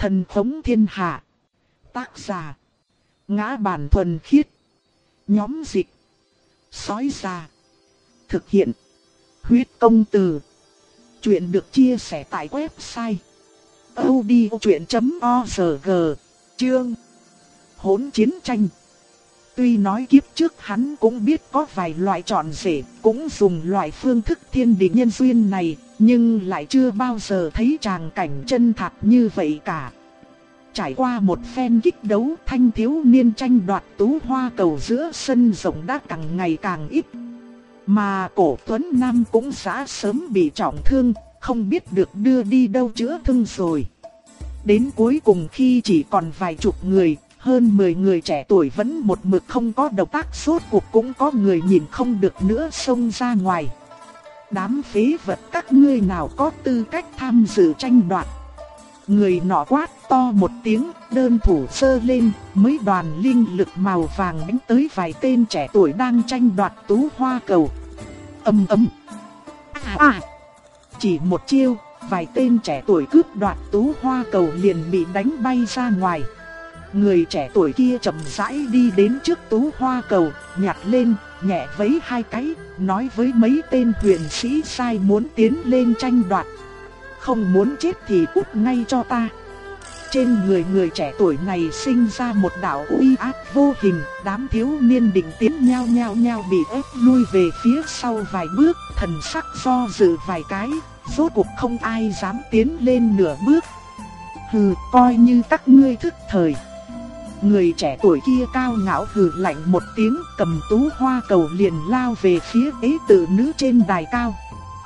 Thần khống thiên hạ. Tác giả: Ngã Bản Thuần Khiết. Nhóm dịch: Sói Già. Thực hiện: Huyết Công Từ. Chuyện được chia sẻ tại website audiochuyện.org. Chương: Hỗn chiến tranh. Tuy nói kiếp trước hắn cũng biết có vài loại chọn rể, cũng dùng loại phương thức thiên địa nhân duyên này, nhưng lại chưa bao giờ thấy tràng cảnh chân thật như vậy cả. Trải qua một phen kích đấu, thanh thiếu niên tranh đoạt tú hoa cầu giữa sân rộng đã càng ngày càng ít. Mà Cổ Tuấn Nam cũng đã sớm bị trọng thương, không biết được đưa đi đâu chữa thương rồi. Đến cuối cùng khi chỉ còn vài chục người, hơn 10 người trẻ tuổi vẫn một mực không có động tác, sốt cuộc cũng có người nhìn không được nữa xông ra ngoài. Đám phế vật các ngươi nào có tư cách tham dự tranh đoạt. Người nọ quát to một tiếng, đơn thủ giơ lên, mấy đoàn linh lực màu vàng đánh tới vài tên trẻ tuổi đang tranh đoạt tú hoa cầu. Ầm ầm. Chỉ một chiêu, vài tên trẻ tuổi cướp đoạt tú hoa cầu liền bị đánh bay ra ngoài. Người trẻ tuổi kia chậm rãi đi đến trước tú hoa cầu, nhặt lên, nhẹ vẫy hai cái, nói với mấy tên huyền sĩ sai muốn tiến lên tranh đoạt. Không muốn chết thì cút ngay cho ta. Trên người trẻ tuổi này sinh ra một đạo uy áp vô hình, đám thiếu niên định tiến nhao bị ép lui về phía sau vài bước, thần sắc do dự vài cái, rốt cuộc không ai dám tiến lên nửa bước. Hừ, coi như các ngươi thức thời. Người trẻ tuổi kia cao ngạo hừ lạnh một tiếng, cầm tú hoa cầu liền lao về phía ế tử nữ trên đài cao.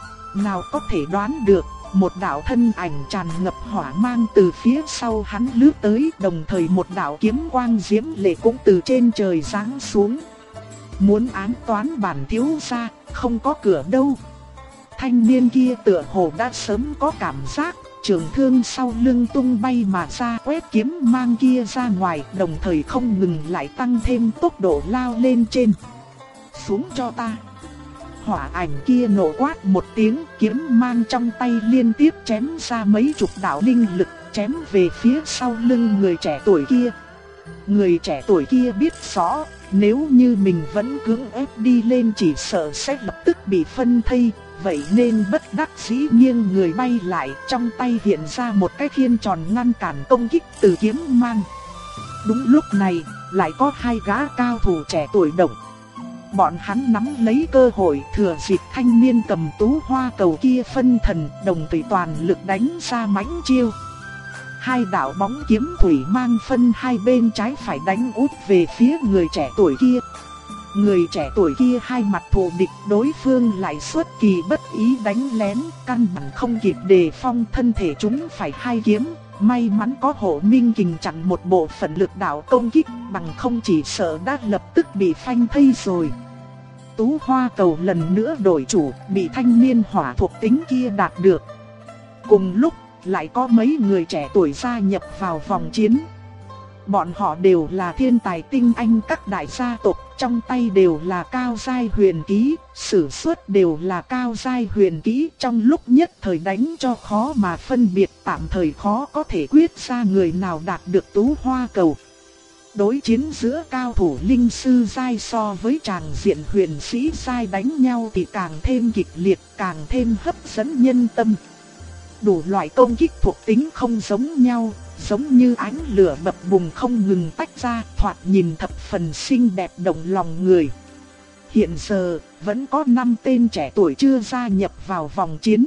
Nào có thể đoán được, một đạo thân ảnh tràn ngập hỏa mang từ phía sau hắn lướt tới, đồng thời một đạo kiếm quang diễm lệ cũng từ trên trời giáng xuống. Muốn ám toán bản thiếu gia, không có cửa đâu. Thanh niên kia tựa hồ đã sớm có cảm giác, trường thương sau lưng tung bay mà ra, quét kiếm mang kia ra ngoài, đồng thời không ngừng lại tăng thêm tốc độ lao lên trên. Xuống cho ta. Hỏa ảnh kia nổ quát một tiếng, kiếm mang trong tay liên tiếp chém ra mấy chục đạo linh lực, chém về phía sau lưng người trẻ tuổi kia. Người trẻ tuổi kia biết rõ, nếu như mình vẫn cưỡng ép đi lên chỉ sợ sẽ lập tức bị phân thây. Vậy nên bất đắc dĩ nghiêng người bay lại, trong tay hiện ra một cái khiên tròn ngăn cản công kích từ kiếm mang. Đúng lúc này, lại có hai gã cao thủ trẻ tuổi động. Bọn hắn nắm lấy cơ hội thừa dịp thanh niên cầm tú hoa cầu kia phân thần, đồng thời toàn lực đánh ra mãnh chiêu. Hai đạo bóng kiếm thủy mang phân hai bên trái phải đánh út về phía người trẻ tuổi kia. Người trẻ tuổi kia hai mặt thù địch, đối phương lại xuất kỳ bất ý đánh lén, căn bản không kịp đề phòng, thân thể chúng phải hai kiếm. May mắn có Hộ Minh Kình chặn một bộ phận lực đạo công kích, bằng không chỉ sợ đã lập tức bị phanh thây rồi. Tú hoa cầu lần nữa đổi chủ, bị thanh niên hỏa thuộc tính kia đạt được. Cùng lúc, lại có mấy người trẻ tuổi gia nhập vào vòng chiến. Bọn họ đều là thiên tài tinh anh các đại gia tộc, trong tay đều là cao giai huyền kỹ, sử xuất đều là cao giai huyền kỹ, trong lúc nhất thời đánh cho khó mà phân biệt, tạm thời khó có thể quyết ra người nào đạt được tú hoa cầu. Đối chiến giữa cao thủ linh sư giai so với tràng diện huyền sĩ giai đánh nhau thì càng thêm kịch liệt, càng thêm hấp dẫn nhân tâm. Đủ loại công kích thuộc tính không giống nhau, giống như ánh lửa bập bùng không ngừng tách ra, thoạt nhìn thập phần xinh đẹp động lòng người. Hiện giờ, vẫn có 5 tên trẻ tuổi chưa gia nhập vào vòng chiến.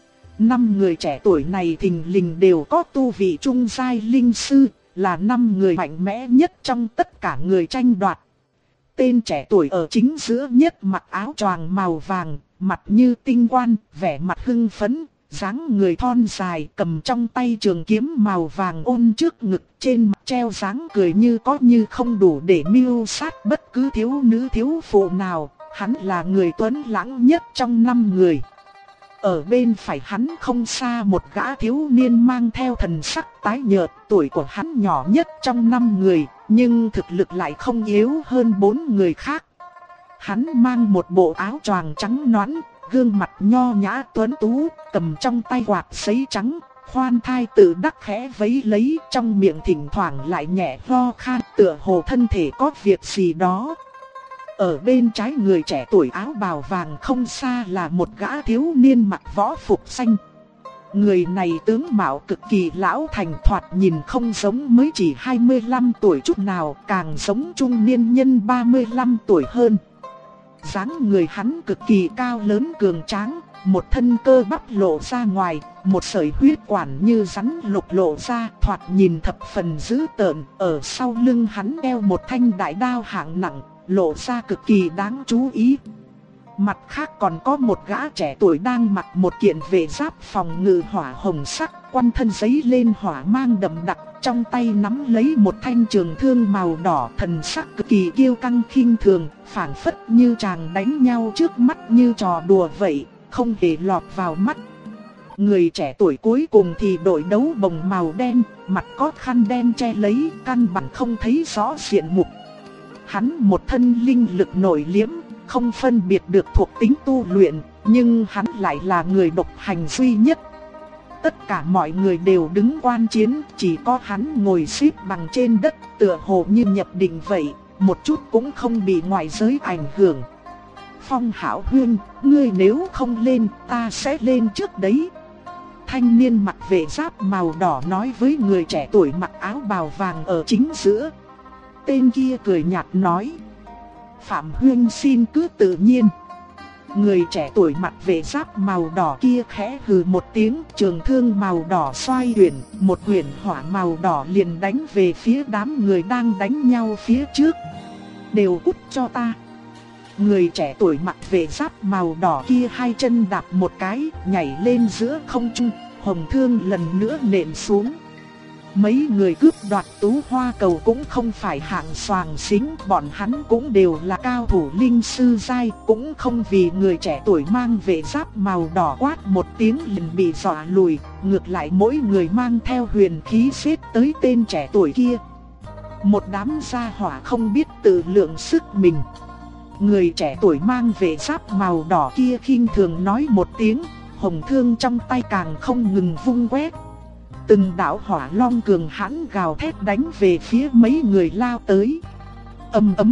5 người trẻ tuổi này thình lình đều có tu vị trung giai linh sư, là 5 người mạnh mẽ nhất trong tất cả người tranh đoạt. Tên trẻ tuổi ở chính giữa nhất mặc áo choàng màu vàng, mặt như tinh quan, vẻ mặt hưng phấn. Dáng người thon dài, cầm trong tay trường kiếm màu vàng ôn trước ngực, trên mặt treo dáng cười như có như không đủ để mưu sát bất cứ thiếu nữ thiếu phụ nào. Hắn là người tuấn lãng nhất trong 5 người. Ở bên phải hắn không xa một gã thiếu niên mang theo thần sắc tái nhợt, tuổi của hắn nhỏ nhất trong 5 người, nhưng thực lực lại không yếu hơn 4 người khác. Hắn mang một bộ áo choàng trắng nõn, gương mặt nho nhã tuấn tú, cầm trong tay quạt sấy trắng, khoan thai tự đắc khẽ vấy lấy, trong miệng thỉnh thoảng lại nhẹ ho khan, tựa hồ thân thể có việc gì đó. Ở bên trái người trẻ tuổi áo bào vàng không xa là một gã thiếu niên mặc võ phục xanh. Người này tướng mạo cực kỳ lão thành, thoạt nhìn không giống mới chỉ 25 tuổi chút nào, càng giống trung niên nhân 35 tuổi hơn. Dáng người hắn cực kỳ cao lớn cường tráng, một thân cơ bắp lộ ra ngoài, một sợi huyết quản như rắn lục lộ ra, thoạt nhìn thập phần dữ tợn. Ở sau lưng hắn đeo một thanh đại đao hạng nặng, lộ ra cực kỳ đáng chú ý. Mặt khác còn có một gã trẻ tuổi đang mặc một kiện vệ giáp phòng ngự hỏa hồng sắc, quanh thân giấy lên hỏa mang đậm đặc, trong tay nắm lấy một thanh trường thương màu đỏ, thần sắc cực kỳ kiêu căng khinh thường, phảng phất như chàng đánh nhau trước mắt như trò đùa vậy, không hề lọt vào mắt. Người trẻ tuổi cuối cùng thì đội đấu bồng màu đen, mặt có khăn đen che lấy, căn bản không thấy rõ diện mục. Hắn một thân linh lực nổi liếm, không phân biệt được thuộc tính tu luyện, nhưng hắn lại là người độc hành duy nhất. Tất cả mọi người đều đứng quan chiến, chỉ có hắn ngồi xếp bằng trên đất, tựa hồ như nhập định vậy, một chút cũng không bị ngoại giới ảnh hưởng. Phong Hảo Huyên, ngươi nếu không lên, ta sẽ lên trước đấy. Thanh niên mặc vệ giáp màu đỏ nói với người trẻ tuổi mặc áo bào vàng ở chính giữa. Tên kia cười nhạt nói: Phạm Huyên xin cứ tự nhiên. Người trẻ tuổi mặc vệ giáp màu đỏ kia khẽ hừ một tiếng, trường thương màu đỏ xoay chuyển, một quyển hỏa màu đỏ liền đánh về phía đám người đang đánh nhau phía trước. Đều cút cho ta. Người trẻ tuổi mặc vệ giáp màu đỏ kia hai chân đạp một cái, nhảy lên giữa không trung, hồng thương lần nữa nện xuống. Mấy người cướp đoạt tú hoa cầu cũng không phải hạng xoàng xính, bọn hắn cũng đều là cao thủ linh sư giai, cũng không vì người trẻ tuổi mang vệ giáp màu đỏ quát một tiếng liền bị dọa lùi, ngược lại mỗi người mang theo huyền khí xếp tới tên trẻ tuổi kia. Một đám gia hỏa không biết tự lượng sức mình. Người trẻ tuổi mang vệ giáp màu đỏ kia khinh thường nói một tiếng, hồng thương trong tay càng không ngừng vung quét. Từng đạo hỏa long cường hãn gào thét đánh về phía mấy người lao tới. Ầm ầm,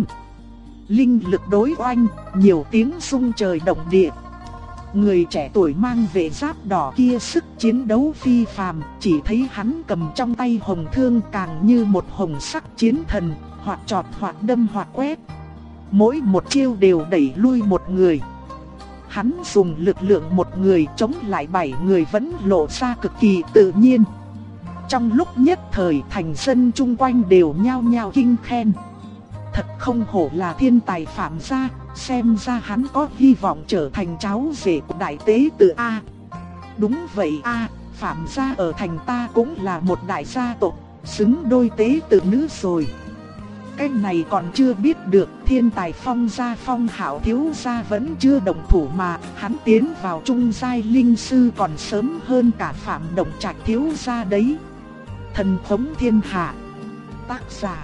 linh lực đối oanh, nhiều tiếng rung trời động địa. Người trẻ tuổi mang vệ giáp đỏ kia sức chiến đấu phi phàm, chỉ thấy hắn cầm trong tay hồng thương càng như một hồng sắc chiến thần, hoặc chọt hoặc đâm hoặc quét. Mỗi một chiêu đều đẩy lui một người. Hắn dùng lực lượng một người chống lại 7 người vẫn lộ ra cực kỳ tự nhiên. Trong lúc nhất thời thành dân chung quanh đều nhao nhao kinh khen. Thật không hổ là thiên tài Phạm gia, xem ra hắn có hy vọng trở thành cháu rể của đại tế tử A. Đúng vậy A, Phạm gia ở thành ta cũng là một đại gia tộc, xứng đôi tế tử nữ rồi. Cái này còn chưa biết được, thiên tài Phong gia Phong Hảo thiếu gia vẫn chưa đồng thủ mà, hắn tiến vào trung giai linh sư còn sớm hơn cả Phạm Động Trạch thiếu gia đấy. Thần thống thiên hạ. Tác giả: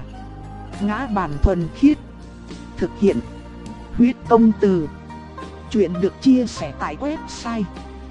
Ngã Bản Thuần Khiết. Thực hiện: Huyết Công Từ. Chuyện được chia sẻ tại website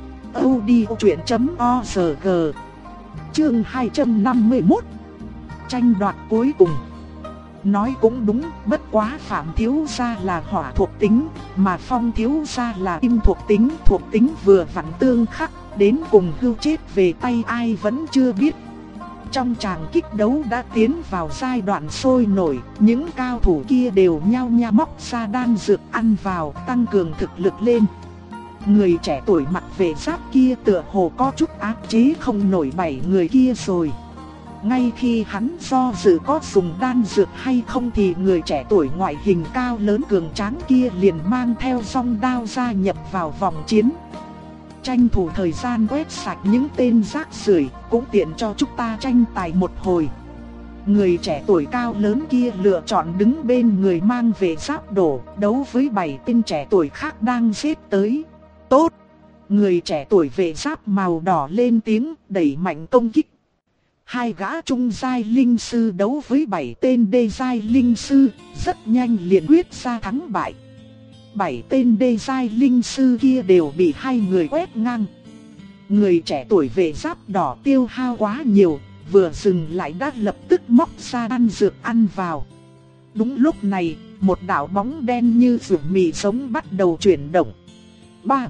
audiochuyện.org. Chương 251. Tranh đoạt cuối cùng. Nói cũng đúng, bất quá Phạm thiếu gia là hỏa thuộc tính, mà Phong thiếu gia là kim thuộc tính vừa vặn tương khắc, đến cùng hưu chết về tay ai vẫn chưa biết. Trong tràng kích đấu đã tiến vào giai đoạn sôi nổi, những cao thủ kia đều nhao nhao móc ra đan dược ăn vào, tăng cường thực lực lên. Người trẻ tuổi mặc vệ giáp kia tựa hồ có chút áp chế không nổi 7 người kia rồi. Ngay khi hắn do dự có dùng đan dược hay không thì người trẻ tuổi ngoại hình cao lớn cường tráng kia liền mang theo song đao gia nhập vào vòng chiến. Tranh thủ thời gian quét sạch những tên rác rưởi, cũng tiện cho chúng ta tranh tài một hồi. Người trẻ tuổi cao lớn kia lựa chọn đứng bên người mang vệ giáp đổ, đấu với 7 tên trẻ tuổi khác đang giết tới. Tốt! Người trẻ tuổi vệ giáp màu đỏ lên tiếng, đẩy mạnh công kích. Hai gã trung giai linh sư đấu với 7 tên đê giai linh sư, rất nhanh liền quyết ra thắng bại. 7 tên đê giai linh sư kia đều bị hai người quét ngang. Người trẻ tuổi vệ giáp đỏ tiêu hao quá nhiều, vừa dừng lại đã lập tức móc ra đan dược ăn vào. Đúng lúc này, một đạo bóng đen như ruột mì sống bắt đầu chuyển động. Ba.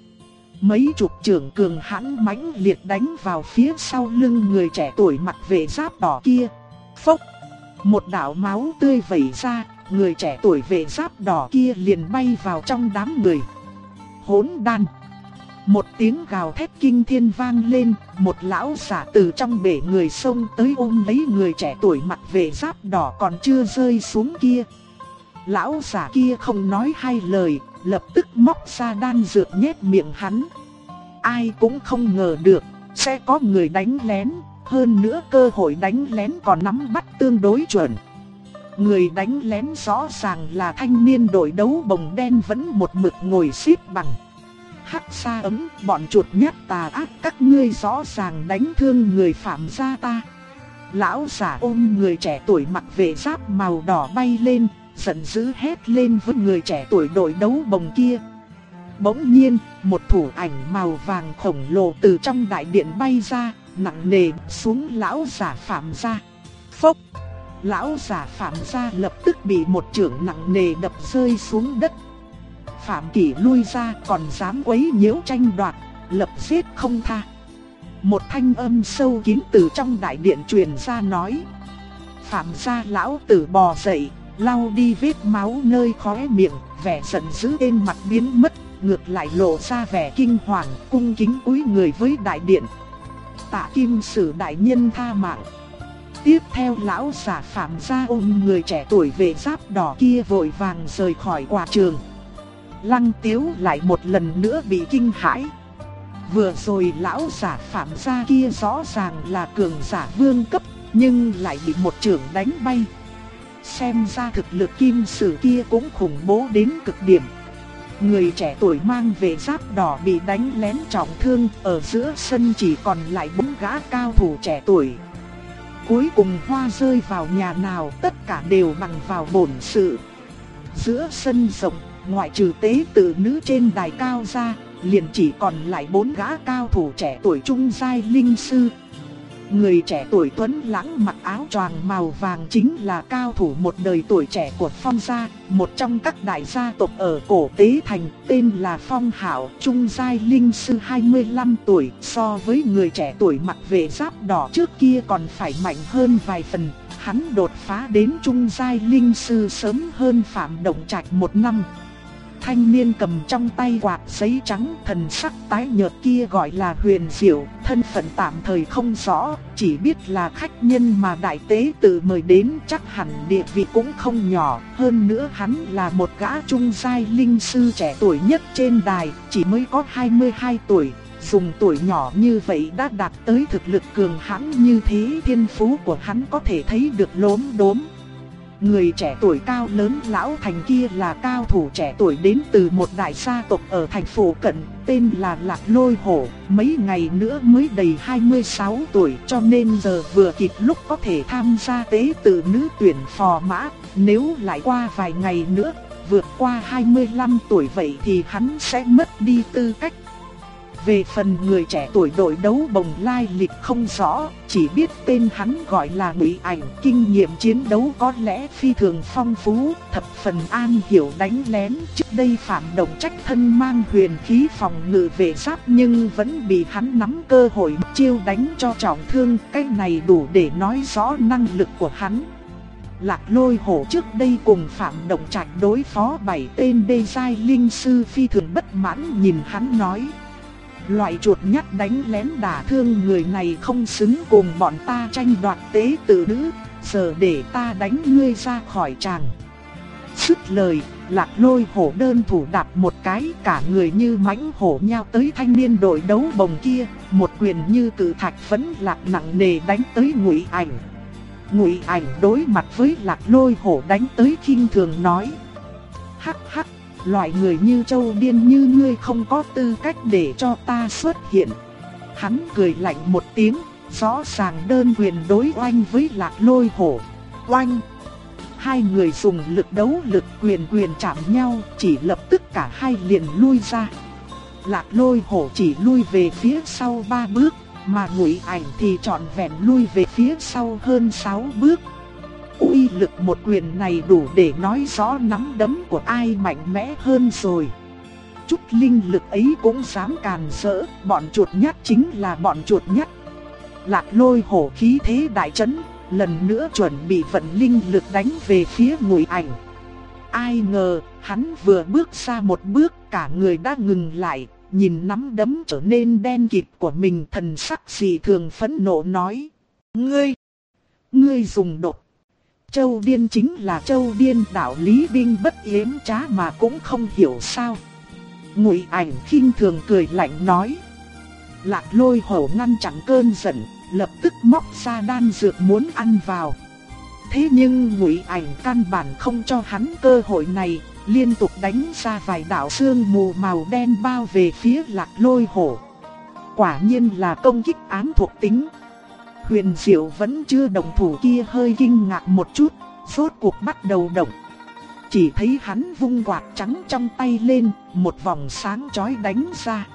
Mấy chục chưởng cường hãn mãnh liệt đánh vào phía sau lưng người trẻ tuổi mặc vệ giáp đỏ kia. Phốc! Một đạo máu tươi vẩy ra, người trẻ tuổi vệ giáp đỏ kia liền bay vào trong đám người. Hỗn đàn! Một tiếng gào thét kinh thiên vang lên, một lão giả từ trong bể người xông tới ôm lấy người trẻ tuổi mặc vệ giáp đỏ còn chưa rơi xuống kia. Lão giả kia không nói hai lời, lập tức móc ra đan dược nhét miệng hắn. Ai cũng không ngờ được, sẽ có người đánh lén, hơn nữa cơ hội đánh lén còn nắm bắt tương đối chuẩn. Người đánh lén rõ ràng là thanh niên đội đấu bồng đen vẫn một mực ngồi xếp bằng. Hắc Sa Ấm, bọn chuột nhát tà ác các ngươi rõ ràng đánh thương người phạm gia ta. Lão giả ôm người trẻ tuổi mặc vệ giáp màu đỏ bay lên, giận dữ hét lên với người trẻ tuổi đội đấu bồng kia. Bỗng nhiên, một thủ ảnh màu vàng khổng lồ từ trong đại điện bay ra, nặng nề xuống lão giả phạm gia. Phốc! Lão giả phạm gia lập tức bị một chưởng nặng nề đập rơi xuống đất. Phạm Kỷ lui ra còn dám quấy nhiễu tranh đoạt, lập giết không tha. Một thanh âm sâu kín từ trong đại điện truyền ra nói. Phạm gia lão tử bò dậy, lau đi vết máu nơi khóe miệng, vẻ giận dữ trên mặt biến mất, ngược lại lộ ra vẻ kinh hoàng, cung kính cúi người với đại điện. Tạ Kim Sử đại nhân tha mạng. Tiếp theo lão giả Phạm gia ôm người trẻ tuổi vệ giáp đỏ kia vội vàng rời khỏi quảng trường. Lăng Tiếu lại một lần nữa bị kinh hãi. Vừa rồi lão giả Phạm gia kia rõ ràng là cường giả vương cấp, nhưng lại bị một chưởng đánh bay. Xem ra thực lực Kim Sử kia cũng khủng bố đến cực điểm. Người trẻ tuổi mang vệ giáp đỏ bị đánh lén trọng thương, ở giữa sân chỉ còn lại 4 gã cao thủ trẻ tuổi. Cuối cùng hoa rơi vào nhà nào tất cả đều bằng vào bổn sự. Giữa sân rộng, ngoại trừ tế tự nữ trên đài cao ra, liền chỉ còn lại 4 gã cao thủ trẻ tuổi trung giai linh sư. Người trẻ tuổi tuấn lãng mặc áo choàng màu vàng chính là cao thủ một đời tuổi trẻ của Phong gia, một trong các đại gia tộc ở cổ Tế Thành, tên là Phong Hạo, trung giai linh sư 25 tuổi, so với người trẻ tuổi mặc vệ giáp đỏ trước kia còn phải mạnh hơn vài phần. Hắn đột phá đến trung giai linh sư sớm hơn Phạm Động Trạch 1 năm. Thanh niên cầm trong tay quạt giấy trắng, thần sắc tái nhợt kia gọi là Huyền Diệu, thân phận tạm thời không rõ, chỉ biết là khách nhân mà đại tế tự mời đến, chắc hẳn địa vị cũng không nhỏ, hơn nữa hắn là một gã trung giai linh sư trẻ tuổi nhất trên đài, chỉ mới có 22 tuổi, dùng tuổi nhỏ như vậy đã đạt tới thực lực cường hãn như thế, thiên phú của hắn có thể thấy được lốm đốm. Người trẻ tuổi cao lớn lão thành kia là cao thủ trẻ tuổi đến từ một đại gia tộc ở thành phố cận, tên là Lạc Lôi Hổ, mấy ngày nữa mới đầy 26 tuổi cho nên giờ vừa kịp lúc có thể tham gia tế tự nữ tuyển phò mã, nếu lại qua vài ngày nữa, vượt qua 25 tuổi vậy thì hắn sẽ mất đi tư cách. Về phần người trẻ tuổi đội đấu bồng lai lịch không rõ, chỉ biết tên hắn gọi là Ngụy Ảnh, kinh nghiệm chiến đấu có lẽ phi thường phong phú, thập phần an hiểu đánh lén. Trước đây Phạm Động Trách thân mang huyền khí phòng ngự vệ giáp nhưng vẫn bị hắn nắm cơ hội chiêu đánh cho trọng thương, cái này đủ để nói rõ năng lực của hắn. Lạc Lôi Hổ trước đây cùng Phạm Động Trạch đối phó 7 tên đê giai linh sư phi thường bất mãn, nhìn hắn nói: loại chuột nhắt đánh lén đả thương người này không xứng cùng bọn ta tranh đoạt tế tự nữ, giờ để ta đánh ngươi ra khỏi tràng. Dứt lời, Lạc Lôi Hổ đơn thủ đạp một cái, cả người như mãnh hổ nhào tới thanh niên đội đấu bồng kia, một quyền như cự thạch vẫn lạc nặng nề đánh tới Ngụy Ảnh. Ngụy Ảnh đối mặt với Lạc Lôi Hổ đánh tới khinh thường nói: hắc hắc, loại người như Châu Điên như ngươi không có tư cách để cho ta xuất hiện. Hắn cười lạnh một tiếng, rõ ràng đơn quyền đối oanh với Lạc Lôi Hổ. Oanh! Hai người dùng lực đấu lực quyền chạm nhau, chỉ lập tức cả hai liền lui ra. Lạc Lôi Hổ chỉ lui về phía sau 3 bước, mà Ngụy Ảnh thì trọn vẹn lui về phía sau hơn 6 bước. Uy lực một quyền này đủ để nói rõ nắm đấm của ai mạnh mẽ hơn rồi. Chút linh lực ấy cũng dám càn rỡ, bọn chuột nhắt chính là bọn chuột nhắt. Lạc Lôi Hổ khí thế đại chấn, lần nữa chuẩn bị vận linh lực đánh về phía Ngụy Ảnh. Ai ngờ, hắn vừa bước ra một bước, cả người đã ngừng lại, nhìn nắm đấm trở nên đen kịt của mình, thần sắc dị thường phẫn nộ nói: Ngươi dùng độc. Châu Điên chính là Châu Điên, đạo lý binh bất yếm trá mà cũng không hiểu sao. Ngụy Ảnh khinh thường cười lạnh nói. Lạc Lôi Hổ ngăn chặn cơn giận, lập tức móc ra đan dược muốn ăn vào. Thế nhưng Ngụy Ảnh căn bản không cho hắn cơ hội này, liên tục đánh ra vài đạo sương mù màu đen bao về phía Lạc Lôi Hổ. Quả nhiên là công kích ám thuộc tính. Huyền Diệu vẫn chưa động thủ kia hơi kinh ngạc một chút, rốt cuộc bắt đầu động. Chỉ thấy hắn vung quạt trắng trong tay lên, một vòng sáng chói đánh ra.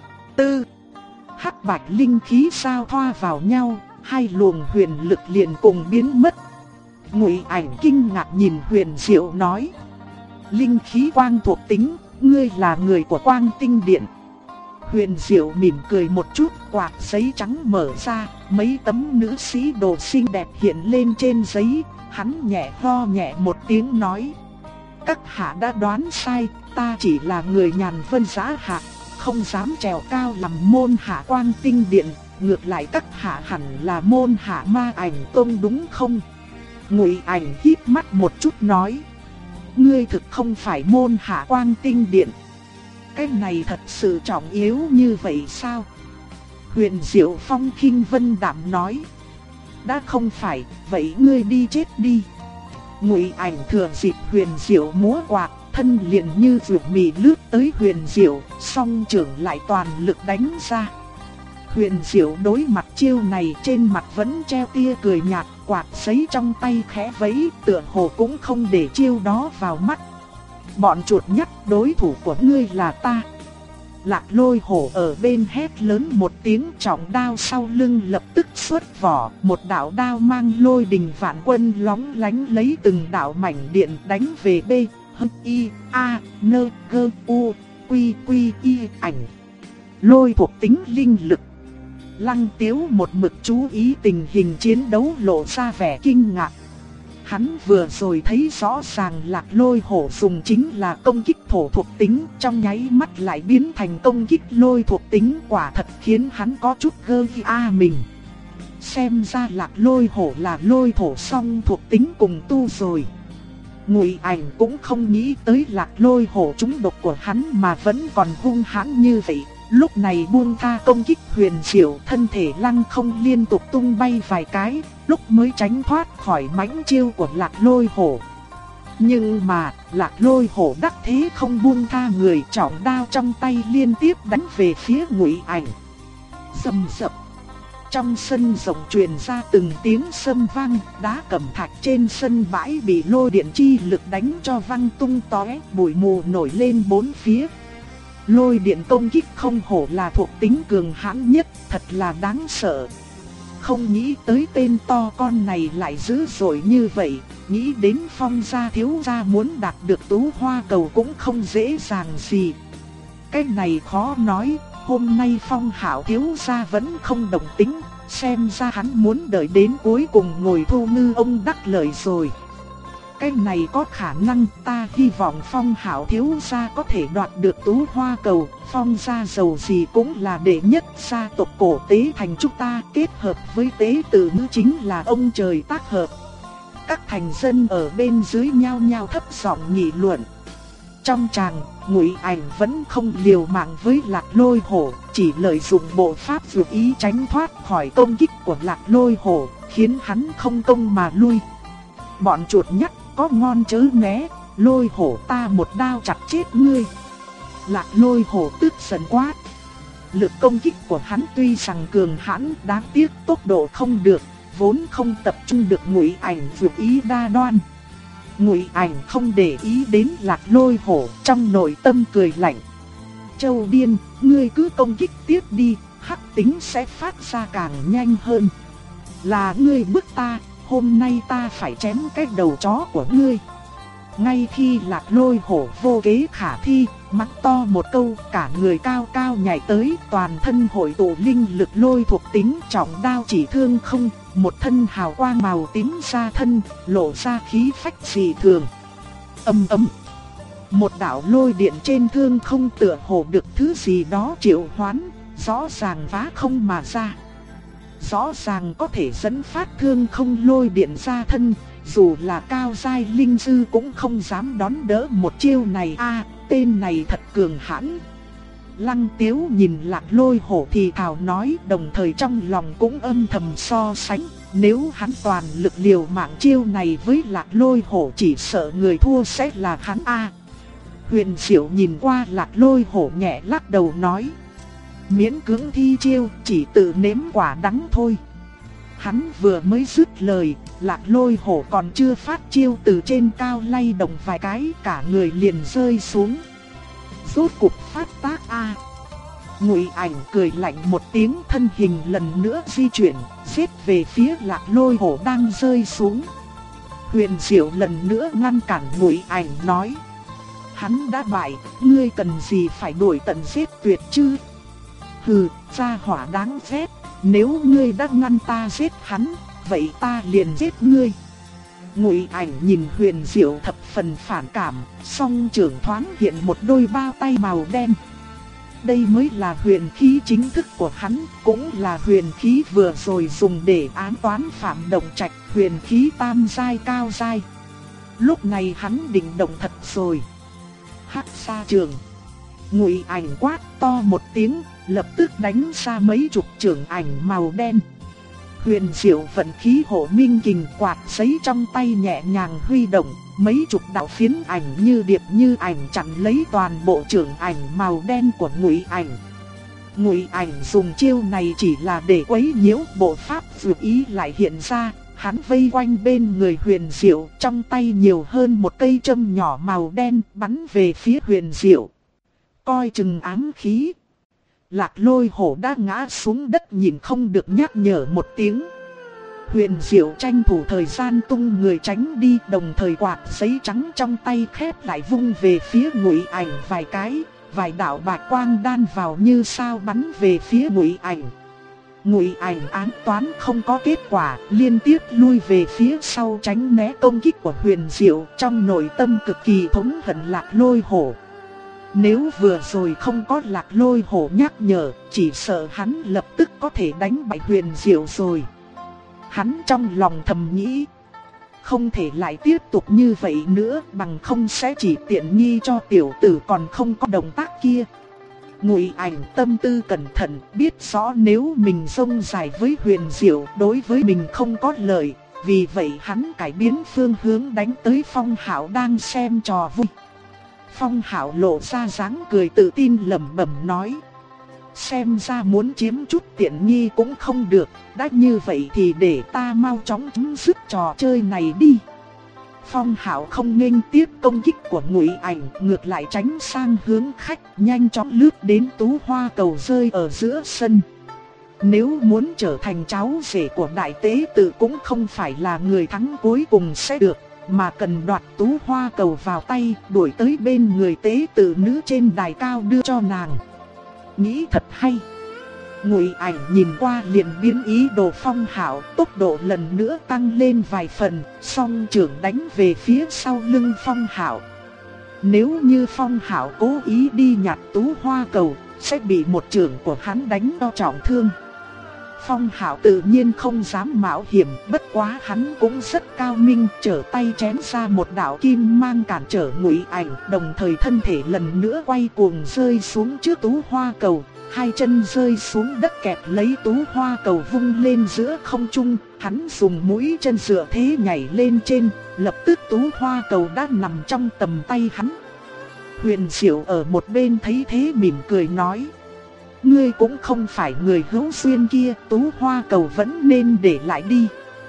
Hắc bạch linh khí giao thoa vào nhau, hai luồng huyền lực liền cùng biến mất. Ngụy Ảnh kinh ngạc nhìn Huyền Diệu nói: Linh khí quang thuộc tính, ngươi là người của Quang Tinh Điện. Huyền Diệu mỉm cười một chút, quạt giấy trắng mở ra, mấy tấm nữ sĩ đồ xinh đẹp hiện lên trên giấy. Hắn nhẹ ho nhẹ một tiếng nói: Các hạ đã đoán sai, ta chỉ là người nhàn vân giá hạ, không dám trèo cao làm môn hạ Quang Tinh Điện. Ngược lại các hạ hẳn là môn hạ Ma Ảnh Tông đúng không? Ngụy Ảnh híp mắt một chút nói: Ngươi thực không phải môn hạ Quang Tinh Điện. Cái này thật sự trọng yếu như vậy sao? Huyền Diệu phong khinh vân đạm nói: Đã không phải, vậy ngươi đi chết đi. Ngụy Ảnh thừa dịp Huyền Diệu múa quạt, thân liền như ruột mì lướt tới Huyền Diệu, song trưởng lại toàn lực đánh ra. Huyền Diệu đối mặt chiêu này trên mặt vẫn treo tia cười nhạt, quạt giấy trong tay khẽ vẫy, tựa hồ cũng không để chiêu đó vào mắt. Bọn chuột nhắt, đối thủ của ngươi là ta. Lạc Lôi Hổ ở bên hét lớn một tiếng, trọng đao sau lưng lập tức xuất vỏ, một đạo đao mang lôi đình vạn quân lóng lánh lấy từng đạo mảnh điện đánh về B, H, I, A, N, G, U, Quy, Quy, Y, Ảnh. Lôi thuộc tính linh lực. Lăng Tiếu một mực chú ý tình hình chiến đấu lộ ra vẻ kinh ngạc. Hắn vừa rồi thấy rõ ràng Lạc Lôi Hổ dùng chính là công kích thổ thuộc tính, trong nháy mắt lại biến thành công kích lôi thuộc tính, quả thật khiến hắn có chút gơ mình. Xem ra Lạc Lôi Hổ là lôi thổ song thuộc tính cùng tu rồi. Ngụy Ảnh cũng không nghĩ tới Lạc Lôi Hổ trúng độc của hắn mà vẫn còn hung hãn như vậy. Lúc này buông tha công kích Huyền Diệu, thân thể lăng không liên tục tung bay vài cái, lúc mới tránh thoát khỏi mãnh chiêu của Lạc Lôi Hổ. Nhưng mà, Lạc Lôi Hổ đắc thế không buông tha người, trọng đao trong tay liên tiếp đánh về phía Ngụy Ảnh. Rầm rập. Trong sân rộng truyền ra từng tiếng sâm vang, đá cẩm thạch trên sân bãi bị lôi điện chi lực đánh cho văng tung tóe, bụi mù nổi lên bốn phía. Lôi điện công kích không hổ là thuộc tính cường hãn nhất, thật là đáng sợ. Không nghĩ tới tên to con này lại dữ dội như vậy, nghĩ đến Phong gia thiếu gia muốn đạt được Tú Hoa cầu cũng không dễ dàng gì. Cái này khó nói, hôm nay Phong Hạo thiếu gia vẫn không đồng tính, xem ra hắn muốn đợi đến cuối cùng ngồi thu ngư ông đắc lợi rồi. Cái này có khả năng, ta hy vọng Phong Hạo thiếu gia có thể đoạt được Tú Hoa cầu. Phong gia giàu gì cũng là đệ nhất gia tộc cổ tế thành chúng ta, kết hợp với tế tử nữ chính là ông trời tác hợp. Các thành dân ở bên dưới nhao nhao thấp giọng nghị luận. Trong tràng, Ngụy Ảnh vẫn không liều mạng với Lạc Lôi Hổ, chỉ lợi dụng bộ pháp dự ý tránh thoát khỏi công kích của Lạc Lôi Hổ, khiến hắn không công mà lui. Bọn chuột nhắt, có ngon chớ né, Lôi Hổ ta một đao chặt chết ngươi. Lạc Lôi Hổ tức giận quát. Lực công kích của hắn tuy rằng cường hãn, đáng tiếc tốc độ không được, vốn không tập trung được Ngụy Ảnh vượt ý đa đoan. Ngụy Ảnh không để ý đến Lạc Lôi Hổ, trong nội tâm cười lạnh. Châu điên, ngươi cứ công kích tiếp đi, hắc tính sẽ phát ra càng nhanh hơn. Là ngươi bức ta, hôm nay ta phải chém cái đầu chó của ngươi. Ngay khi Lạc Lôi Hổ vô kế khả thi, mắng to một câu, cả người cao cao nhảy tới, toàn thân hội tụ linh lực lôi thuộc tính, trọng đao chỉ thương không, một thân hào quang màu tím ra thân, lộ ra khí phách dị thường. Ầm ầm. Một đạo lôi điện trên thương không tựa hồ được thứ gì đó triệu hoán, rõ ràng phá không mà ra. Rõ ràng có thể dẫn phát thương không lôi điện ra thân, dù là cao giai linh sư cũng không dám đón đỡ một chiêu này a, tên này thật cường hãn. Lăng Tiếu nhìn Lạc Lôi Hổ thì thào nói, đồng thời trong lòng cũng âm thầm so sánh, nếu hắn toàn lực liều mạng chiêu này với Lạc Lôi Hổ chỉ sợ người thua sẽ là hắn a. Huyền Diệu nhìn qua Lạc Lôi Hổ nhẹ lắc đầu nói, miễn cưỡng thi chiêu, chỉ tự nếm quả đắng thôi. Hắn vừa mới dứt lời, Lạc Lôi Hổ còn chưa phát chiêu từ trên cao lay động vài cái, cả người liền rơi xuống. Rốt cục phát tác a. Ngụy Ảnh cười lạnh một tiếng, thân hình lần nữa di chuyển, giết về phía Lạc Lôi Hổ đang rơi xuống. Huyền Diệu lần nữa ngăn cản Ngụy Ảnh nói, hắn đã bại, ngươi cần gì phải đuổi tận giết tuyệt chứ? Hừ, gia hỏa đáng ghét, nếu ngươi đã ngăn ta giết hắn, vậy ta liền giết ngươi. Ngụy Ảnh nhìn Huyền Diệu thập phần phản cảm, song trưởng thoáng hiện một đôi bao tay màu đen. Đây mới là huyền khí chính thức của hắn, cũng là huyền khí vừa rồi dùng để ám toán Phạm Động Trạch, huyền khí tam giai cao giai. Lúc này hắn định động thật rồi. Hắc Sa Trường. Ngụy Ảnh quát to một tiếng, lập tức đánh ra mấy chục chưởng ảnh màu đen. Huyền Diệu vận khí hộ minh kình, quạt giấy trong tay nhẹ nhàng huy động, mấy chục đạo phiến ảnh như điệp như ảnh chặn lấy toàn bộ chưởng ảnh màu đen của Ngụy Ảnh. Ngụy Ảnh dùng chiêu này chỉ là để quấy nhiễu, bộ pháp vừa ý lại hiện ra. Hắn vây quanh bên người Huyền Diệu, trong tay nhiều hơn một cây châm nhỏ màu đen bắn về phía Huyền Diệu. Coi chừng ám khí. Lạc Lôi Hổ đã ngã xuống đất nhìn không được nhắc nhở một tiếng. Huyền Diệu tranh thủ thời gian tung người tránh đi, đồng thời quạt giấy trắng trong tay khép lại vung về phía Ngụy Ảnh vài cái, vài đạo bạch quang đan vào như sao bắn về phía Ngụy Ảnh. Ngụy Ảnh ám toán không có kết quả, liên tiếp lui về phía sau tránh né công kích của Huyền Diệu, trong nội tâm cực kỳ thống hận Lạc Lôi Hổ. Nếu vừa rồi không có Lạc Lôi Hổ nhắc nhở, chỉ sợ hắn lập tức có thể đánh bại Huyền Diệu rồi. Hắn trong lòng thầm nghĩ, không thể lại tiếp tục như vậy nữa, bằng không sẽ chỉ tiện nghi cho tiểu tử còn không có động tác kia. Ngụy Ảnh tâm tư cẩn thận, biết rõ nếu mình xông dài với Huyền Diệu đối với mình không có lợi, vì vậy hắn cải biến phương hướng đánh tới Phong Hạo đang xem trò vui. Phong Hạo lộ ra dáng cười tự tin lẩm bẩm nói, xem ra muốn chiếm chút tiện nghi cũng không được, đã như vậy thì để ta mau chóng chấm dứt trò chơi này đi. Phong Hạo không nghênh tiếp công kích của Ngụy Ảnh, ngược lại tránh sang hướng khách, nhanh chóng lướt đến tú hoa cầu rơi ở giữa sân. Nếu muốn trở thành cháu rể của đại tế tử cũng không phải là người thắng cuối cùng sẽ được, mà cần đoạt tú hoa cầu vào tay, đuổi tới bên người tế tử nữ trên đài cao đưa cho nàng. Nghĩ thật hay. Ngụy Ảnh nhìn qua liền biến ý đồ Phong Hạo, tốc độ lần nữa tăng lên vài phần, song trưởng đánh về phía sau lưng Phong Hạo. Nếu như Phong Hạo cố ý đi nhặt tú hoa cầu, sẽ bị một chưởng của hắn đánh cho trọng thương. Phong Hạo tự nhiên không dám mạo hiểm, bất quá hắn cũng rất cao minh, trở tay chém ra một đạo kim mang cản trở Ngụy Ảnh, đồng thời thân thể lần nữa quay cuồng rơi xuống trước tú hoa cầu, hai chân rơi xuống đất kẹp lấy tú hoa cầu vung lên giữa không trung, hắn dùng mũi chân dựa thế nhảy lên trên, lập tức tú hoa cầu đã nằm trong tầm tay hắn. Huyền Diệu ở một bên thấy thế mỉm cười nói, ngươi cũng không phải người hữu duyên kia, tú hoa cầu vẫn nên để lại đi.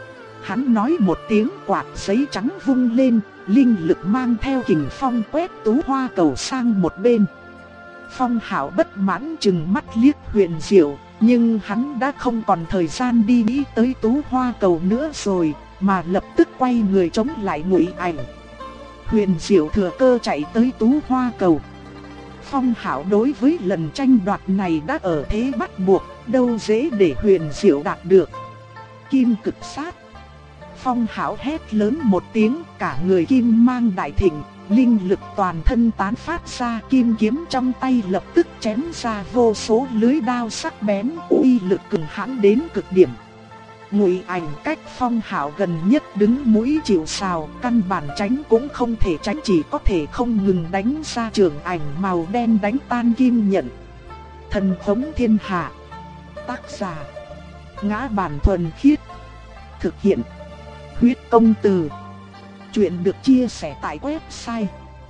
Hắn nói một tiếng, quạt giấy trắng vung lên, linh lực mang theo kình phong quét tú hoa cầu sang một bên. Phong Hạo bất mãn chừng mắt liếc Huyền Diệu, nhưng hắn đã không còn thời gian đi nghĩ tới Tú Hoa Cầu nữa rồi, mà lập tức quay người chống lại Ngụy Ảnh. Huyền Diệu thừa cơ chạy tới Tú Hoa Cầu. Phong Hạo đối với lần tranh đoạt này đã ở thế bắt buộc, đâu dễ để Huyền Diệu đạt được. Kim cực sát. Phong Hạo hét lớn một tiếng, cả người kim mang đại thịnh, linh lực toàn thân tán phát ra, kim kiếm trong tay lập tức chém ra vô số lưới đao sắc bén, uy lực cường hãn đến cực điểm. Ngụy Ảnh cách Phong Hạo gần nhất đứng mũi chịu sào, căn bản tránh cũng không thể tránh, chỉ có thể không ngừng đánh ra trường ảnh màu đen đánh tan kim nhận. Thần thống thiên hạ. Tác giả: Ngã Bản Thuần Khiết. Thực hiện: Huyết Công Từ. Chuyện được chia sẻ tại website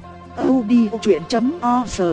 audiochuyện.org.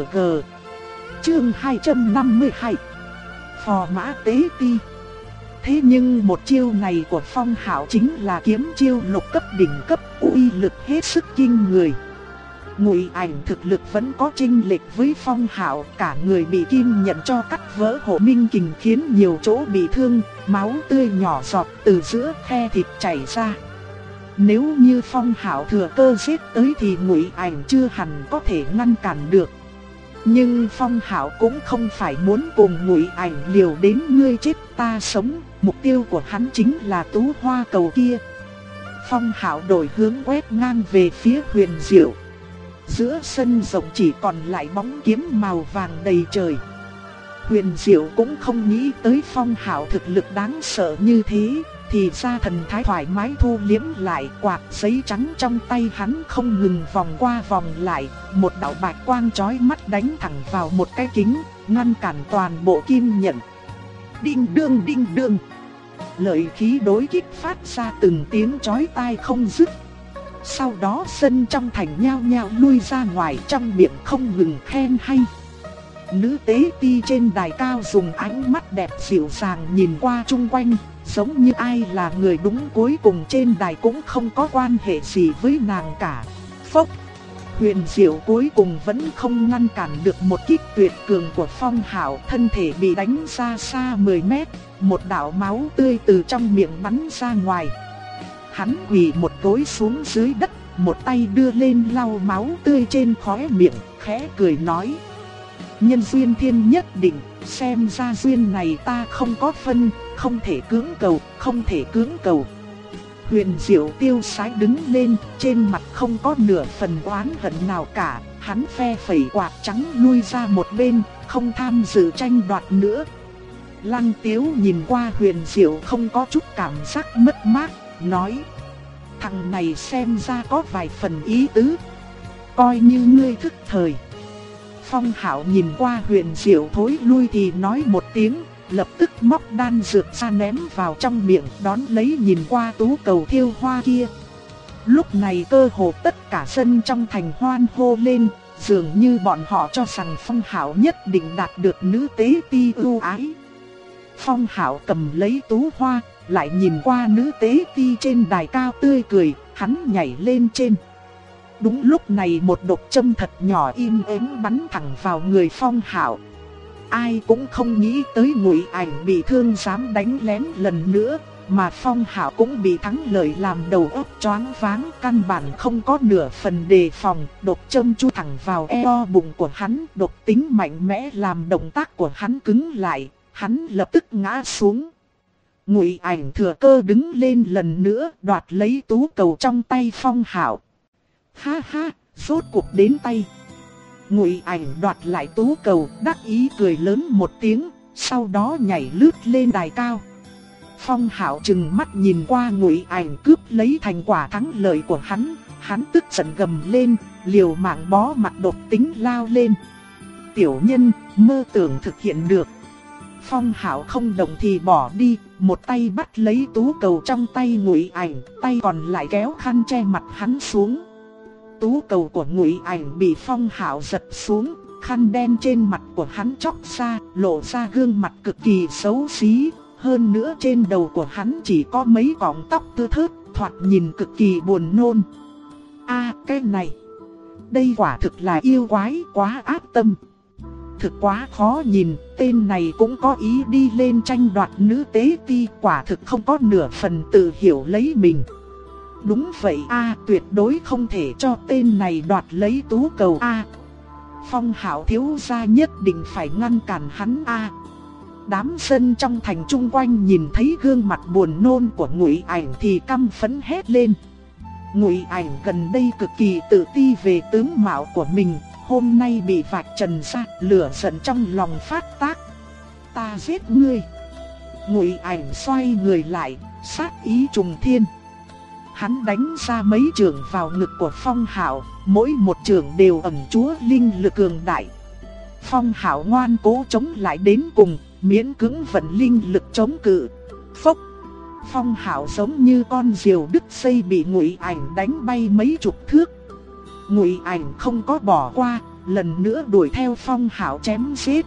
Chương 252. Phò Mã Tế Ti. Thế nhưng một chiêu này của Phong Hạo chính là kiếm chiêu lục cấp đỉnh cấp, uy lực hết sức kinh người. Ngụy Ảnh thực lực vẫn có chênh lệch với Phong Hạo, cả người bị kim nhận cho cắt vỡ hộ minh kình khiến nhiều chỗ bị thương, máu tươi nhỏ giọt từ giữa khe thịt chảy ra. Nếu như Phong Hạo thừa cơ giết tới thì Ngụy Ảnh chưa hẳn có thể ngăn cản được. Nhưng Phong Hạo cũng không phải muốn cùng Ngụy Ảnh liều đến ngươi chết ta sống, mục tiêu của hắn chính là Tú Hoa Cầu kia. Phong Hạo đổi hướng quét ngang về phía Huyền Diệu. Giữa sân rộng chỉ còn lại bóng kiếm màu vàng đầy trời. Huyền Diệu cũng không nghĩ tới Phong Hạo thực lực đáng sợ như thế, thì ra thần thái thoải mái thu liếm lại, quạt giấy trắng trong tay hắn không ngừng vòng qua vòng lại, một đạo bạch quang chói mắt đánh thẳng vào một cái kính, ngăn cản toàn bộ kim nhận. Đinh đương, lợi khí đối kích phát ra từng tiếng chói tai không dứt. Sau đó sân trong thành nhao nhao lui ra ngoài, trong miệng không ngừng khen hay. Nữ tế ti trên đài cao dùng ánh mắt đẹp dịu dàng nhìn qua chung quanh, giống như ai là người đúng cuối cùng trên đài cũng không có quan hệ gì với nàng cả. Phốc! Huyền Diệu cuối cùng vẫn không ngăn cản được một kích tuyệt cường của Phong Hạo, thân thể bị đánh ra xa 10 mét, một đạo máu tươi từ trong miệng bắn ra ngoài. Hắn quỳ một gối xuống dưới đất, một tay đưa lên lau máu tươi trên khóe miệng, khẽ cười nói: nhân duyên thiên nhất định, xem ra duyên này ta không có phân, không thể cưỡng cầu. Huyền Diệu tiêu sái đứng lên, trên mặt không có nửa phần oán hận nào cả, hắn phe phẩy quạt trắng lui ra một bên, không tham dự tranh đoạt nữa. Lăng Tiếu nhìn qua Huyền Diệu không có chút cảm giác mất mát, nói: thằng này xem ra có vài phần ý tứ, coi như ngươi thức thời. Phong Hạo nhìn qua Huyền Diệu thối lui thì nói một tiếng, lập tức móc đan dược ra ném vào trong miệng, đón lấy nhìn qua tú cầu thiêu hoa kia. Lúc này cơ hồ tất cả dân trong thành hoan hô lên, dường như bọn họ cho rằng Phong Hạo nhất định đạt được nữ tế ti ưu ái. Phong Hạo cầm lấy tú hoa, lại nhìn qua nữ tế ti trên đài cao tươi cười, hắn nhảy lên trên. Đúng lúc này một độc châm thật nhỏ im ắng bắn thẳng vào người Phong Hạo. Ai cũng không nghĩ tới Ngụy Ảnh bị thương dám đánh lén lần nữa, mà Phong Hạo cũng bị thắng lợi làm đầu óc choáng váng, căn bản không có nửa phần đề phòng, độc châm chu thẳng vào eo bụng của hắn, độc tính mạnh mẽ làm động tác của hắn cứng lại, hắn lập tức ngã xuống. Ngụy Ảnh thừa cơ đứng lên lần nữa, đoạt lấy tú cầu trong tay Phong Hạo. Ha ha, rốt cuộc đến tay. Ngụy Ảnh đoạt lại tú cầu, đắc ý cười lớn một tiếng, sau đó nhảy lướt lên đài cao. Phong Hạo trừng mắt nhìn qua Ngụy Ảnh cướp lấy thành quả thắng lợi của hắn tức giận gầm lên, liều mạng bó mặt độc tính lao lên. Tiểu nhân, mơ tưởng thực hiện được. Phong Hạo không đồng thì bỏ đi, một tay bắt lấy tú cầu trong tay Ngụy Ảnh, tay còn lại kéo khăn che mặt hắn xuống. Tú cầu của Ngụy Ảnh bị Phong Hạo giật xuống, khăn đen trên mặt của hắn chóc ra, lộ ra gương mặt cực kỳ xấu xí, hơn nữa trên đầu của hắn chỉ có mấy cọng tóc thưa thớt, thoạt nhìn cực kỳ buồn nôn. A, cái này, đây quả thực là yêu quái quá ác tâm. thực quá khó nhìn, tên này cũng có ý đi lên tranh đoạt nữ tế ti, quả thực không có nửa phần tự hiểu lấy mình. Đúng vậy a, tuyệt đối không thể cho tên này đoạt lấy tú cầu a. Phong Hạo thiếu gia nhất định phải ngăn cản hắn a. Đám dân trong thành chung quanh nhìn thấy gương mặt buồn nôn của Ngụy Ảnh thì căm phẫn hét lên. Ngụy Ảnh gần đây cực kỳ tự ti về tướng mạo của mình, hôm nay bị vạch trần ra, lửa giận trong lòng phát tác. Ta giết ngươi. Ngụy Ảnh xoay người lại, sát ý trùng thiên. Hắn đánh ra mấy chưởng vào ngực của Phong Hạo, mỗi một chưởng đều ẩn chứa linh lực cường đại. Phong Hạo ngoan cố chống lại đến cùng, miễn cưỡng vận linh lực chống cự. Phốc! Phong Hạo giống như con diều đứt dây bị Ngụy Ảnh đánh bay mấy chục thước. Ngụy Ảnh không có bỏ qua, lần nữa đuổi theo Phong Hạo chém giết.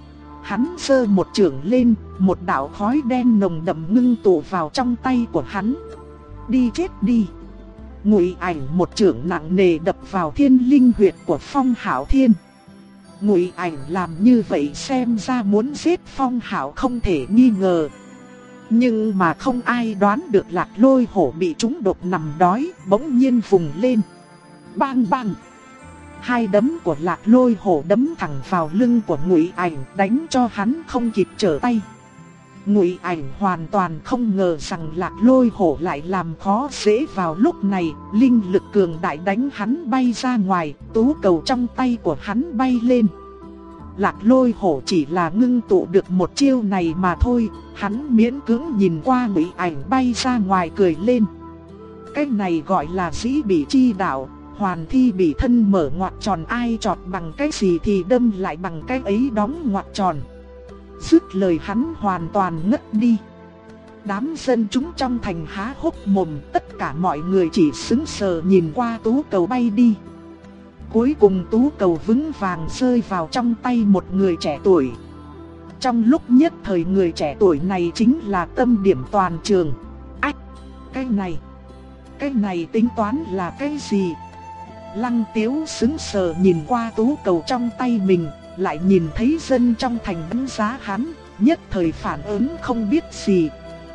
Hắn giơ một chưởng lên, một đạo khói đen nồng đậm ngưng tụ vào trong tay của hắn. Đi chết đi! Ngụy Ảnh một chưởng nặng nề đập vào thiên linh huyệt của Phong Hạo Thiên. Ngụy Ảnh làm như vậy xem ra muốn giết Phong Hạo không thể nghi ngờ. Nhưng mà không ai đoán được Lạc Lôi Hổ bị trúng độc nằm đói, bỗng nhiên vùng lên. Bang bang! Hai đấm của Lạc Lôi Hổ đấm thẳng vào lưng của Ngụy Ảnh, đánh cho hắn không kịp trở tay. Ngụy Ảnh hoàn toàn không ngờ rằng Lạc Lôi Hổ lại làm khó dễ vào lúc này, linh lực cường đại đánh hắn bay ra ngoài, tú cầu trong tay của hắn bay lên. Lạc Lôi Hổ chỉ là ngưng tụ được một chiêu này mà thôi, hắn miễn cưỡng nhìn qua Ngụy Ảnh bay ra ngoài cười lên. Cái này gọi là dĩ bị chi đạo, hoàn thi bị thân mở ngoặc tròn, ai chọt bằng cái gì thì đâm lại bằng cái ấy đóng ngoặc tròn. Dứt lời hắn hoàn toàn ngất đi. Đám dân chúng trong thành há hốc mồm, tất cả mọi người chỉ sững sờ nhìn qua tú cầu bay đi. Cuối cùng tú cầu vững vàng rơi vào trong tay một người trẻ tuổi. Trong lúc nhất thời người trẻ tuổi này chính là tâm điểm toàn trường. Ách! Cái này tính toán là cái gì? Lăng Tiếu sững sờ nhìn qua tú cầu trong tay mình, lại nhìn thấy dân trong thành đánh giá hắn, nhất thời phản ứng không biết gì.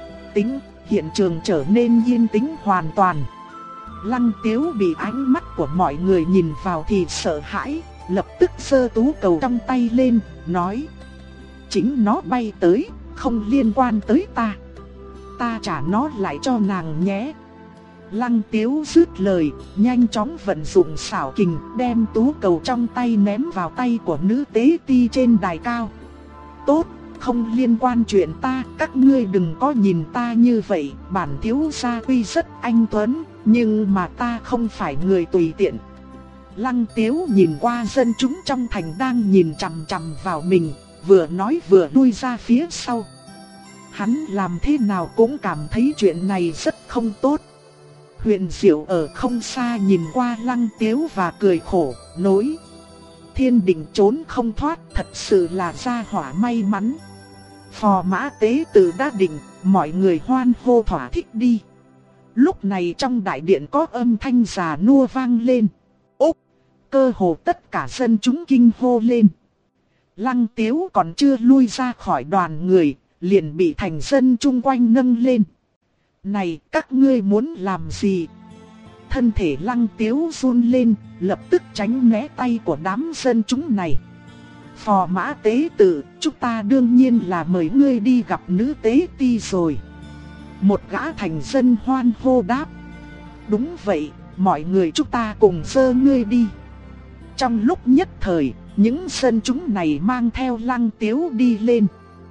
Hiện trường trở nên yên tĩnh hoàn toàn. Lăng Tiếu bị ánh mắt của mọi người nhìn vào thì sợ hãi, lập tức giơ tú cầu trong tay lên, nói: chính nó bay tới, không liên quan tới ta. Ta trả nó lại cho nàng nhé. Lăng Tiếu dứt lời, nhanh chóng vận dụng xảo kình, đem tú cầu trong tay ném vào tay của nữ tế ti trên đài cao. Tốt, không liên quan chuyện ta, các ngươi đừng có nhìn ta như vậy, bản thiếu gia tuy rất anh tuấn, nhưng mà ta không phải người tùy tiện. Lăng Tiếu nhìn qua dân chúng trong thành đang nhìn chằm chằm vào mình, vừa nói vừa lui ra phía sau. Hắn làm thế nào cũng cảm thấy chuyện này rất không tốt. Huyền Diệu ở không xa nhìn qua Lăng Tiếu và cười khổ, nói: thiên định trốn không thoát, thật sự là gia hỏa may mắn. Phò mã tế tự đã định, mọi người hoan hô thỏa thích đi. Lúc này trong đại điện có âm thanh già nua vang lên. Ốc! Cơ hồ tất cả dân chúng kinh hô lên. Lăng Tiếu còn chưa lui ra khỏi đoàn người, liền bị thành dân chung quanh nâng lên. Này, các ngươi muốn làm gì? Thân thể Lăng Tiếu run lên, lập tức tránh né tay của đám dân chúng này. Phò mã tế tự, chúng ta đương nhiên là mời ngươi đi gặp nữ tế ti rồi. Một gã thành dân hoan hô đáp: đúng vậy, mọi người chúng ta cùng dơ ngươi đi. Trong lúc nhất thời, những dân chúng này mang theo Lăng Tiếu đi lên.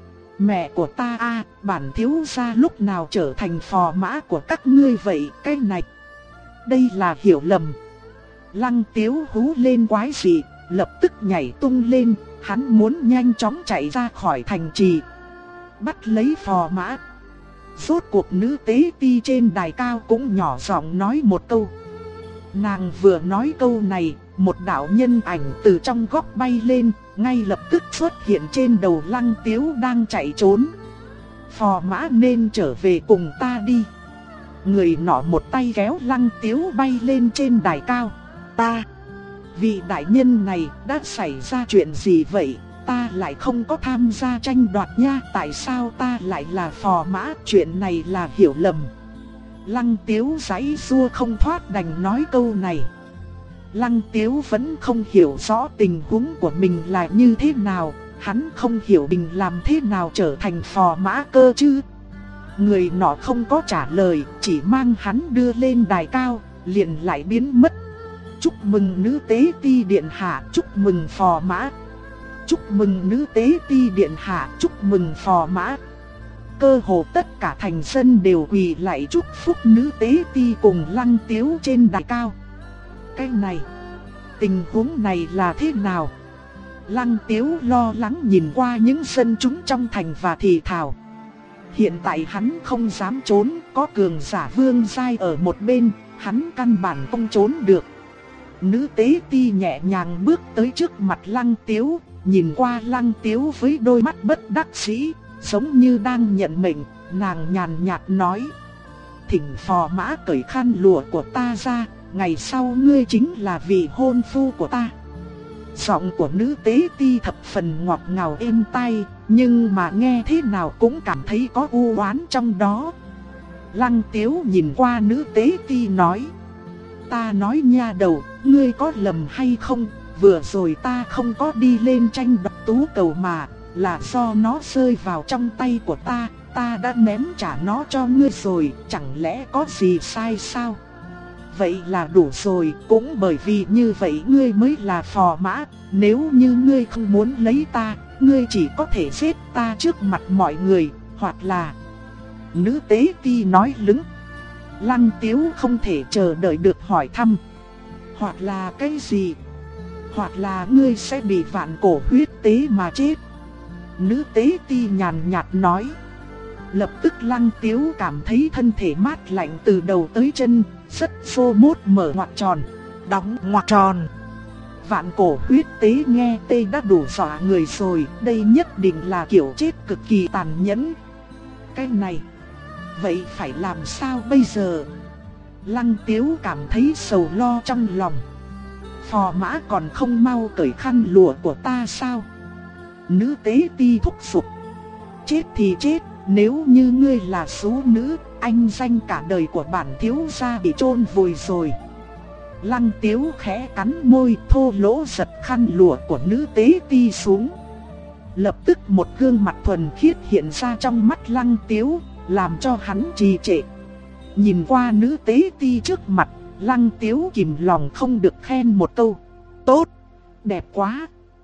Mẹ của ta a, bản thiếu gia lúc nào trở thành phò mã của các ngươi vậy? Cái này, đây là hiểu lầm. Lăng Tiếu hú lên quái dị, lập tức nhảy tung lên, hắn muốn nhanh chóng chạy ra khỏi thành trì, bắt lấy phò mã. Rốt cuộc nữ tế ti trên đài cao cũng nhỏ giọng nói một câu. Nàng vừa nói câu này, một đạo nhân ảnh từ trong góc bay lên, ngay lập tức xuất hiện trên đầu Lăng Tiếu đang chạy trốn. Phò mã nên trở về cùng ta đi. Người nọ một tay kéo Lăng Tiếu bay lên trên đài cao. Vị đại nhân này đã xảy ra chuyện gì vậy? ta lại không có tham gia tranh đoạt nha, tại sao ta lại là phò mã, chuyện này là hiểu lầm. Lăng Tiếu giãy giụa không thoát đành nói câu này. Lăng Tiếu vẫn không hiểu rõ tình huống của mình là như thế nào, hắn không hiểu mình làm thế nào trở thành phò mã cơ chứ. Người nọ không có trả lời, chỉ mang hắn đưa lên đài cao, liền lại biến mất. Chúc mừng nữ tế ti điện hạ, chúc mừng phò mã. Chúc mừng nữ tế ti điện hạ, chúc mừng phò mã. Cơ hồ tất cả thành dân đều quỳ lạy chúc phúc nữ tế ti cùng Lăng Tiếu trên đài cao. Cái này, tình huống này là thế nào? Lăng Tiếu lo lắng nhìn qua những dân chúng trong thành và thì thào. Hiện tại hắn không dám trốn, có cường giả vương giai ở một bên, hắn căn bản không trốn được. Nữ tế ti nhẹ nhàng bước tới trước mặt Lăng Tiếu, nhìn qua Lăng Tiếu với đôi mắt bất đắc dĩ, giống như đang nhận mệnh, nàng nhàn nhạt nói. Thỉnh phò mã cởi khăn lụa của ta ra, ngày sau ngươi chính là vị hôn phu của ta. Giọng của nữ tế ti thập phần ngọt ngào êm tai, nhưng mà nghe thế nào cũng cảm thấy có u oán trong đó. Lăng Tiếu nhìn qua nữ tế ti nói. Ta nói nha đầu, ngươi có lầm hay không? Vừa rồi ta không có đi lên tranh đoạt tú cầu mà, là do nó rơi vào trong tay của ta, ta đã ném trả nó cho ngươi rồi, chẳng lẽ có gì sai sao? Vậy là đủ rồi, cũng bởi vì như vậy ngươi mới là phò mã, nếu như ngươi không muốn lấy ta, ngươi chỉ có thể giết ta trước mặt mọi người, hoặc là... Nữ tế ti nói lững. Lăng Tiếu không thể chờ đợi được hỏi thăm. Hoặc là cái gì? Hoặc là ngươi sẽ bị vạn cổ huyết tế mà chết. Nữ tế ti nhàn nhạt nói. Lập tức Lăng Tiếu cảm thấy thân thể mát lạnh từ đầu tới chân, rất phô mốt mở ngoặc tròn, đóng ngoặc tròn. Vạn cổ huyết tế nghe tê đã đủ dọa người rồi, đây nhất định là kiểu chết cực kỳ tàn nhẫn. Cái này, vậy phải làm sao bây giờ? Lăng Tiếu cảm thấy sầu lo trong lòng. Phò mã còn không mau cởi khăn lụa của ta sao? Nữ tế ti thúc giục. Chết thì chết, nếu như ngươi là số nữ, anh danh cả đời của bản thiếu gia bị chôn vùi rồi. Lăng Tiếu khẽ cắn môi, thô lỗ giật khăn lụa của nữ tế ti xuống. Lập tức một gương mặt thuần khiết hiện ra trong mắt Lăng Tiếu, làm cho hắn trì trệ. Nhìn qua nữ tế ti trước mặt, Lăng Tiếu kìm lòng không được khen một câu. Tốt, đẹp quá.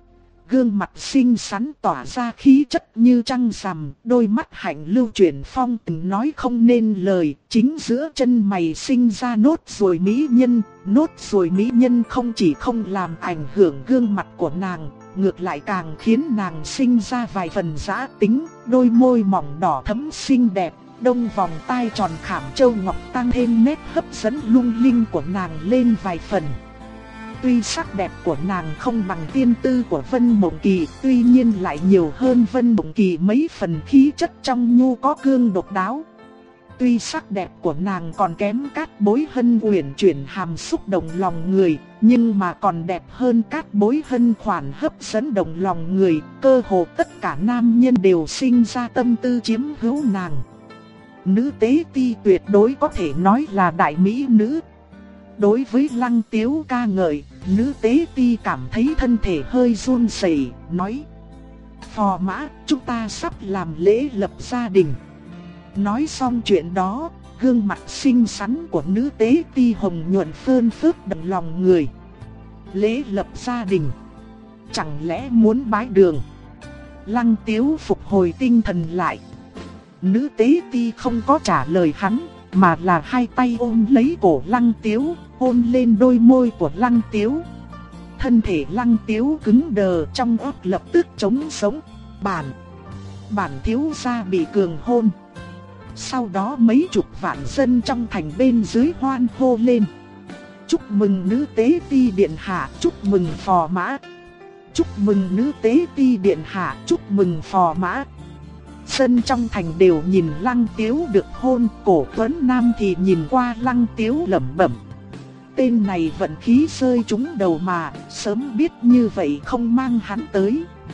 Gương mặt xinh xắn tỏa ra khí chất như trăng rằm, đôi mắt hạnh lưu chuyển phong tình nói không nên lời, chính giữa chân mày sinh ra nốt ruồi mỹ nhân. Nốt ruồi mỹ nhân không chỉ không làm ảnh hưởng gương mặt của nàng, ngược lại càng khiến nàng sinh ra vài phần dã tính, đôi môi mỏng đỏ thẫm xinh đẹp, đông vòng tai tròn khảm châu ngọc tăng thêm nét hấp dẫn lung linh của nàng lên vài phần. Tuy sắc đẹp của nàng không bằng tiên tư của Vân Mộng Kỳ, tuy nhiên lại nhiều hơn Vân Mộng Kỳ mấy phần khí chất trong nhu có cương độc đáo. Tuy sắc đẹp của nàng còn kém Cát Bối Hân uyển chuyển hàm xúc động lòng người, nhưng mà còn đẹp hơn Cát Bối Hân khoản hấp dẫn động lòng người, cơ hồ tất cả nam nhân đều sinh ra tâm tư chiếm hữu nàng. Nữ tế ti tuyệt đối có thể nói là đại mỹ nữ. Đối với Lăng Tiếu ca ngợi, nữ tế ti cảm thấy thân thể hơi run rẩy, nói: Phò mã, chúng ta sắp làm lễ lập gia đình. Nói xong chuyện đó, gương mặt xinh xắn của nữ tế ti hồng nhuận phơn phớt động lòng người. Lễ lập gia đình? Chẳng lẽ muốn bái đường? Lăng Tiếu phục hồi tinh thần lại. Nữ tế ti không có trả lời hắn, mà là hai tay ôm lấy cổ Lăng Tiếu, hôn lên đôi môi của Lăng Tiếu. Thân thể Lăng Tiếu cứng đờ, trong óc lập tức trống sống. Bản thiếu gia bị cường hôn. Sau đó mấy chục vạn dân trong thành bên dưới hoan hô lên. Chúc mừng nữ tế ti điện hạ, chúc mừng phò mã. Chúc mừng nữ tế ti điện hạ, chúc mừng phò mã. Dân trong thành đều nhìn Lăng Tiếu được hôn, Cổ Tuấn Nam thì nhìn qua Lăng Tiếu lẩm bẩm. Tên này vận khí rơi trúng đầu mà, sớm biết như vậy không mang hắn tới.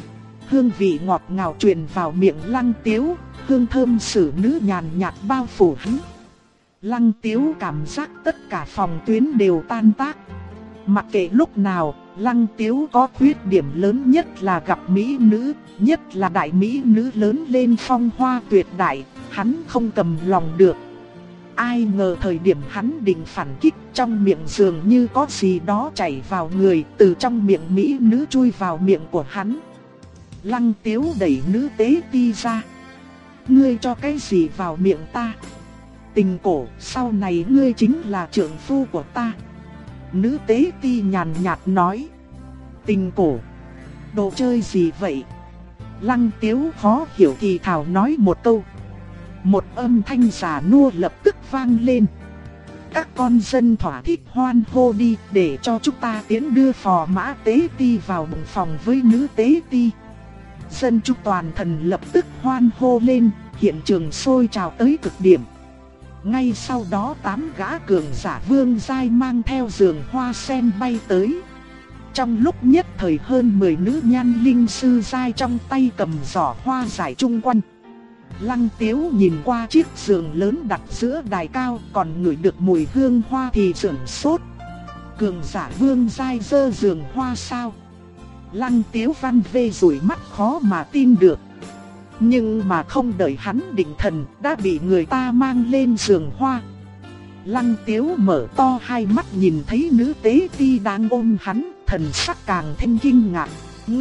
hương vị ngọt ngào truyền vào miệng Lăng Tiếu, hương thơm xử nữ nhàn nhạt bao phủ hắn. Lăng Tiếu cảm giác tất cả phòng tuyến đều tan tác. Mặc kệ lúc nào, Lăng Tiếu có khuyết điểm lớn nhất là gặp mỹ nữ, nhất là đại mỹ nữ lớn lên phong hoa tuyệt đại, hắn không cầm lòng được. Ai ngờ thời điểm hắn định phản kích, trong miệng dường như có gì đó chảy vào người, từ trong miệng mỹ nữ chui vào miệng của hắn. Lăng Tiếu đẩy nữ tế ti ra. Ngươi cho cái gì vào miệng ta? Tình cổ, sau này ngươi chính là trượng phu của ta. Nữ tế ti nhàn nhạt nói. Tình cổ? Đồ chơi gì vậy? Lăng Tiếu khó hiểu thì thào nói một câu. Một âm thanh già nua lập tức vang lên. Các con dân thỏa thích hoan hô đi, để cho chúng ta tiến đưa phò mã tế ti vào bụng phòng với nữ tế ti. Dân chúng toàn thần lập tức hoan hô lên, hiện trường sôi trào tới cực điểm. Ngay sau đó 8 gã cường giả vương giai mang theo giường hoa sen bay tới. Trong lúc nhất thời hơn 10 nữ nhan linh sư giai trong tay cầm giỏ hoa giải chung quanh. Lăng Tiếu nhìn qua chiếc giường lớn đặt giữa đài cao, còn ngửi được mùi hương hoa thì sửng sốt. Cường giả vương giai dơ giường hoa sao? Lăng Tiếu văn vê rủi mắt khó mà tin được. Nhưng mà không đợi hắn định thần, đã bị người ta mang lên giường hoa. Lăng Tiếu mở to hai mắt nhìn thấy nữ tế ti đang ôm hắn, thần sắc càng thêm kinh ngạc.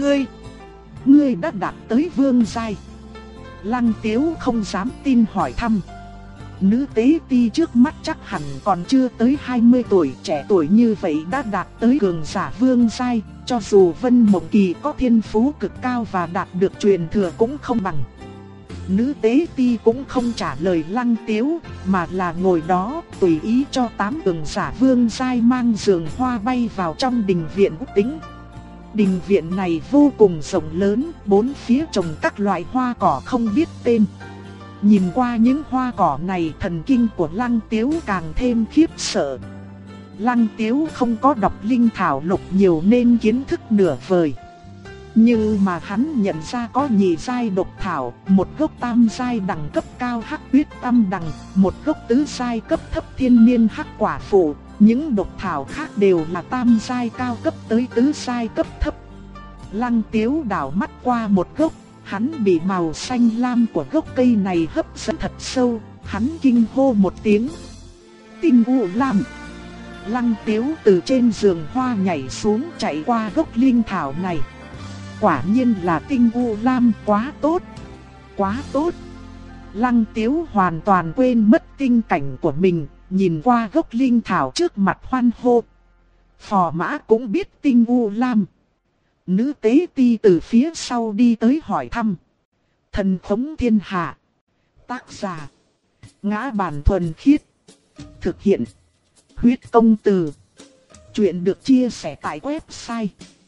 Ngươi đã đạt tới vương giai. Lăng Tiếu không dám tin hỏi thăm. Nữ tế ti trước mắt chắc hẳn còn chưa tới 20 tuổi, trẻ tuổi như vậy đã đạt tới cường giả vương giai, cho dù Vân Mộng Kỳ có thiên phú cực cao và đạt được truyền thừa cũng không bằng. Nữ tế ti cũng không trả lời Lăng Tiếu, mà là ngồi đó tùy ý cho 8 cường giả vương giai mang giường hoa bay vào trong đình viện út tính. Đình viện này vô cùng rộng lớn, bốn phía trồng các loại hoa cỏ không biết tên. Nhìn qua những hoa cỏ này, thần kinh của Lăng Tiếu càng thêm khiếp sợ. Lăng Tiếu không có đọc linh thảo lục nhiều nên kiến thức nửa vời. Nhưng mà hắn nhận ra có nhị giai độc thảo, một gốc tam giai đẳng cấp cao hắc huyết âm đằng, một gốc tứ giai cấp thấp thiên niên hắc quả phụ. Những độc thảo khác đều là tam giai cao cấp tới tứ giai cấp thấp. Lăng Tiếu đảo mắt qua một gốc, hắn bị màu xanh lam của gốc cây này hấp dẫn thật sâu, hắn kinh hô một tiếng. Tinh u lam! Lăng Tiếu từ trên giường hoa nhảy xuống chạy qua gốc linh thảo này. Quả nhiên là tinh u lam, quá tốt! Quá tốt! Lăng Tiếu hoàn toàn quên mất tinh cảnh của mình, nhìn qua gốc linh thảo trước mặt hoan hô. Phò mã cũng biết tinh u lam. Nữ tế ti từ phía sau đi tới hỏi thăm. Thần khống thiên hạ. Tác giả: Ngã Bản Thuần Khiết. Thực hiện: Huyết Công Từ. Chuyện được chia sẻ tại website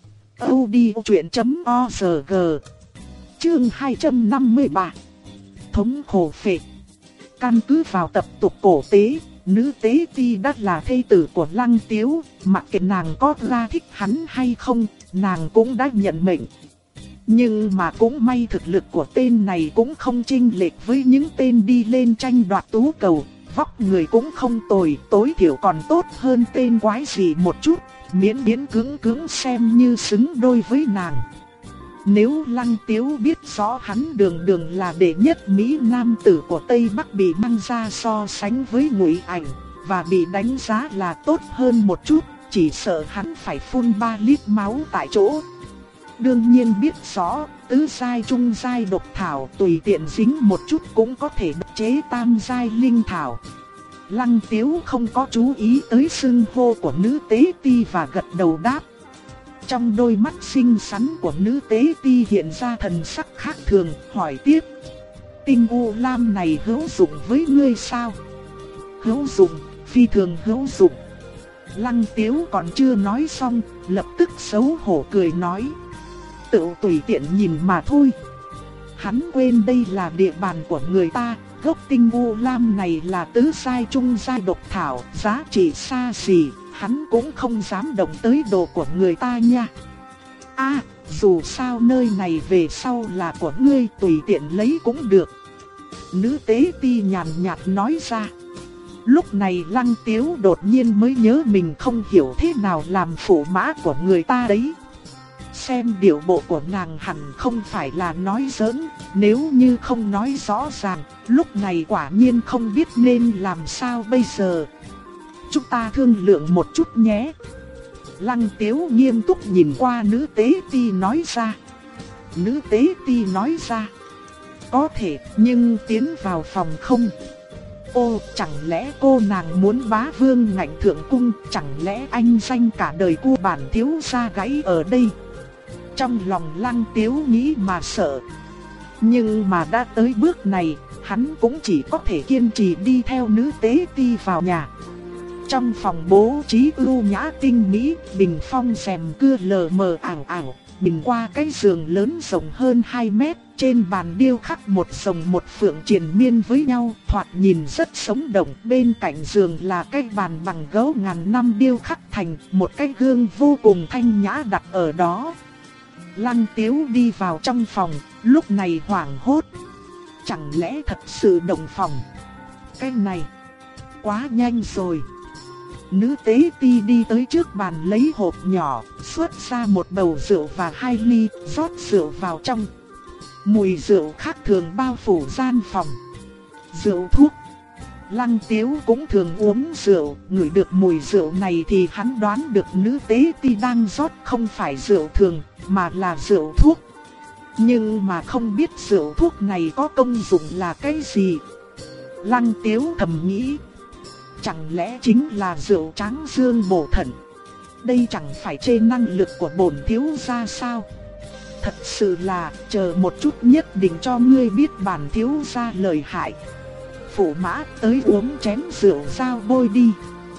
audiochuyện.org. Chương 253. Thống khổ phệ. Căn cứ vào tập tục cổ tế, nữ tế ti đã là thê tử của Lăng Tiếu, mặc kệ nàng có ra thích hắn hay không, nàng cũng đã nhận mệnh. Nhưng mà cũng may thực lực của tên này cũng không chênh lệch với những tên đi lên tranh đoạt tú cầu, vóc người cũng không tồi, tối thiểu còn tốt hơn tên quái gì một chút, miễn miễn cưỡng xem như xứng đôi với nàng. Nếu Lăng Tiếu biết rõ hắn đường là đệ nhất Mỹ nam tử của Tây Bắc bị mang ra so sánh với Ngụy Ảnh, và bị đánh giá là tốt hơn một chút, chỉ sợ hắn phải phun 3 lít máu tại chỗ. Đương nhiên biết rõ, tứ giai trung giai độc thảo tùy tiện dính một chút cũng có thể độc chế tam giai linh thảo. Lăng Tiếu không có chú ý tới xưng hô của nữ tế ti và gật đầu đáp. Trong đôi mắt xinh xắn của nữ tế ti hiện ra thần sắc khác thường, hỏi tiếp. Tinh u lam này hữu dụng với ngươi sao? Hữu dụng, phi thường hữu dụng. Lăng Tiếu còn chưa nói xong, lập tức xấu hổ cười nói. Tự tùy tiện nhìn mà thôi. Hắn quên đây là địa bàn của người ta, gốc tinh u lam này là tứ giai trung giai độc thảo, giá trị xa xỉ, hắn cũng không dám động tới đồ của người ta nha. dù sao nơi này về sau là của ngươi, tùy tiện lấy cũng được. Nữ tế ti nhàn nhạt nói ra. Lúc này Lăng Tiếu đột nhiên mới nhớ mình không hiểu thế nào làm phụ mã của người ta đấy. Xem điệu bộ của nàng hẳn không phải là nói giỡn, nếu như không nói rõ ràng, lúc này quả nhiên không biết nên làm sao bây giờ. Chúng ta thương lượng một chút nhé. Lăng Tiếu nghiêm túc nhìn qua nữ tế ti nói ra. Nữ tế ti nói ra. Có thể, nhưng tiến vào phòng không. Ô, chẳng lẽ cô nàng muốn bá vương ngạnh thượng cung, chẳng lẽ anh danh cả đời cu bản thiếu gia gãy ở đây? Trong lòng Lăng Tiếu nghĩ mà sợ. Nhưng mà đã tới bước này, hắn cũng chỉ có thể kiên trì đi theo nữ tế ti vào nhà. Trong phòng bố trí ưu nhã tinh mỹ, bình phong rèm cưa lờ mờ ảo ảo, nhìn qua cái giường lớn rộng hơn 2 mét, trên bàn điêu khắc một rồng một phượng triền miên với nhau, thoạt nhìn rất sống động. Bên cạnh giường là cái bàn bằng gỗ ngàn năm điêu khắc thành, một cái gương vô cùng thanh nhã đặt ở đó. Lăng Tiếu đi vào trong phòng, lúc này hoảng hốt. Chẳng lẽ thật sự động phòng? Cái này quá nhanh rồi. Nữ tế ti đi tới trước bàn lấy hộp nhỏ, xuất ra một bầu rượu và 2 ly, rót rượu vào trong. Mùi rượu khác thường bao phủ gian phòng. Rượu thuốc. Lăng Tiếu cũng thường uống rượu, ngửi được mùi rượu này thì hắn đoán được nữ tế ti đang rót không phải rượu thường, mà là rượu thuốc. Nhưng mà không biết rượu thuốc này có công dụng là cái gì. Lăng Tiếu thầm nghĩ. Chẳng lẽ chính là rượu tráng dương bổ thận? Đây chẳng phải chê năng lực của bổn thiếu gia sao? Thật sự là, chờ một chút nhất định cho ngươi biết bản thiếu gia lợi hại. Phụ mã tới uống chén rượu giao bôi đi.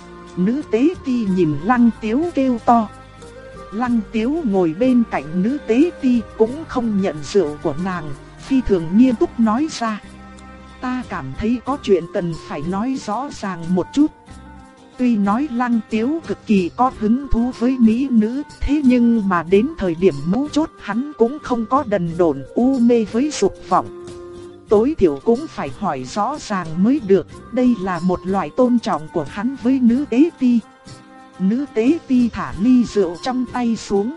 Nữ tế ti nhìn Lăng Tiếu kêu to. Lăng Tiếu ngồi bên cạnh nữ tế ti cũng không nhận rượu của nàng, phi thường nghiêm túc nói ra. Ta cảm thấy có chuyện cần phải nói rõ ràng một chút. Tuy nói Lăng Tiếu cực kỳ có hứng thú với mỹ nữ, thế nhưng mà đến thời điểm mấu chốt hắn cũng không có đần độn u mê với dục vọng. Tối thiểu cũng phải hỏi rõ ràng mới được, đây là một loại tôn trọng của hắn với nữ tế ti. Nữ tế ti thả ly rượu trong tay xuống.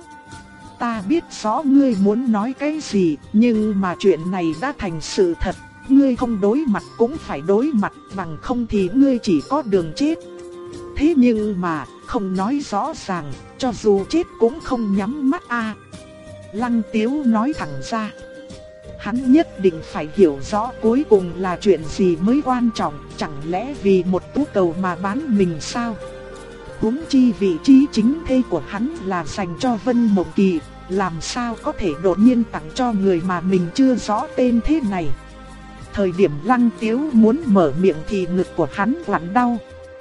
Ta biết rõ ngươi muốn nói cái gì, nhưng mà chuyện này đã thành sự thật. Ngươi không đối mặt cũng phải đối mặt, bằng không thì ngươi chỉ có đường chết. Thế nhưng mà, không nói rõ ràng, cho dù chết cũng không nhắm mắt a. Lăng Tiếu nói thẳng ra. Hắn nhất định phải hiểu rõ cuối cùng là chuyện gì mới quan trọng, chẳng lẽ vì một tú cầu mà bán mình sao? Huống chi vị trí chính thê của hắn là dành cho Vân Mộng Kỳ, làm sao có thể đột nhiên tặng cho người mà mình chưa rõ tên thế này? Thời điểm Lăng Tiếu muốn mở miệng thì ngực của hắn quặn đau.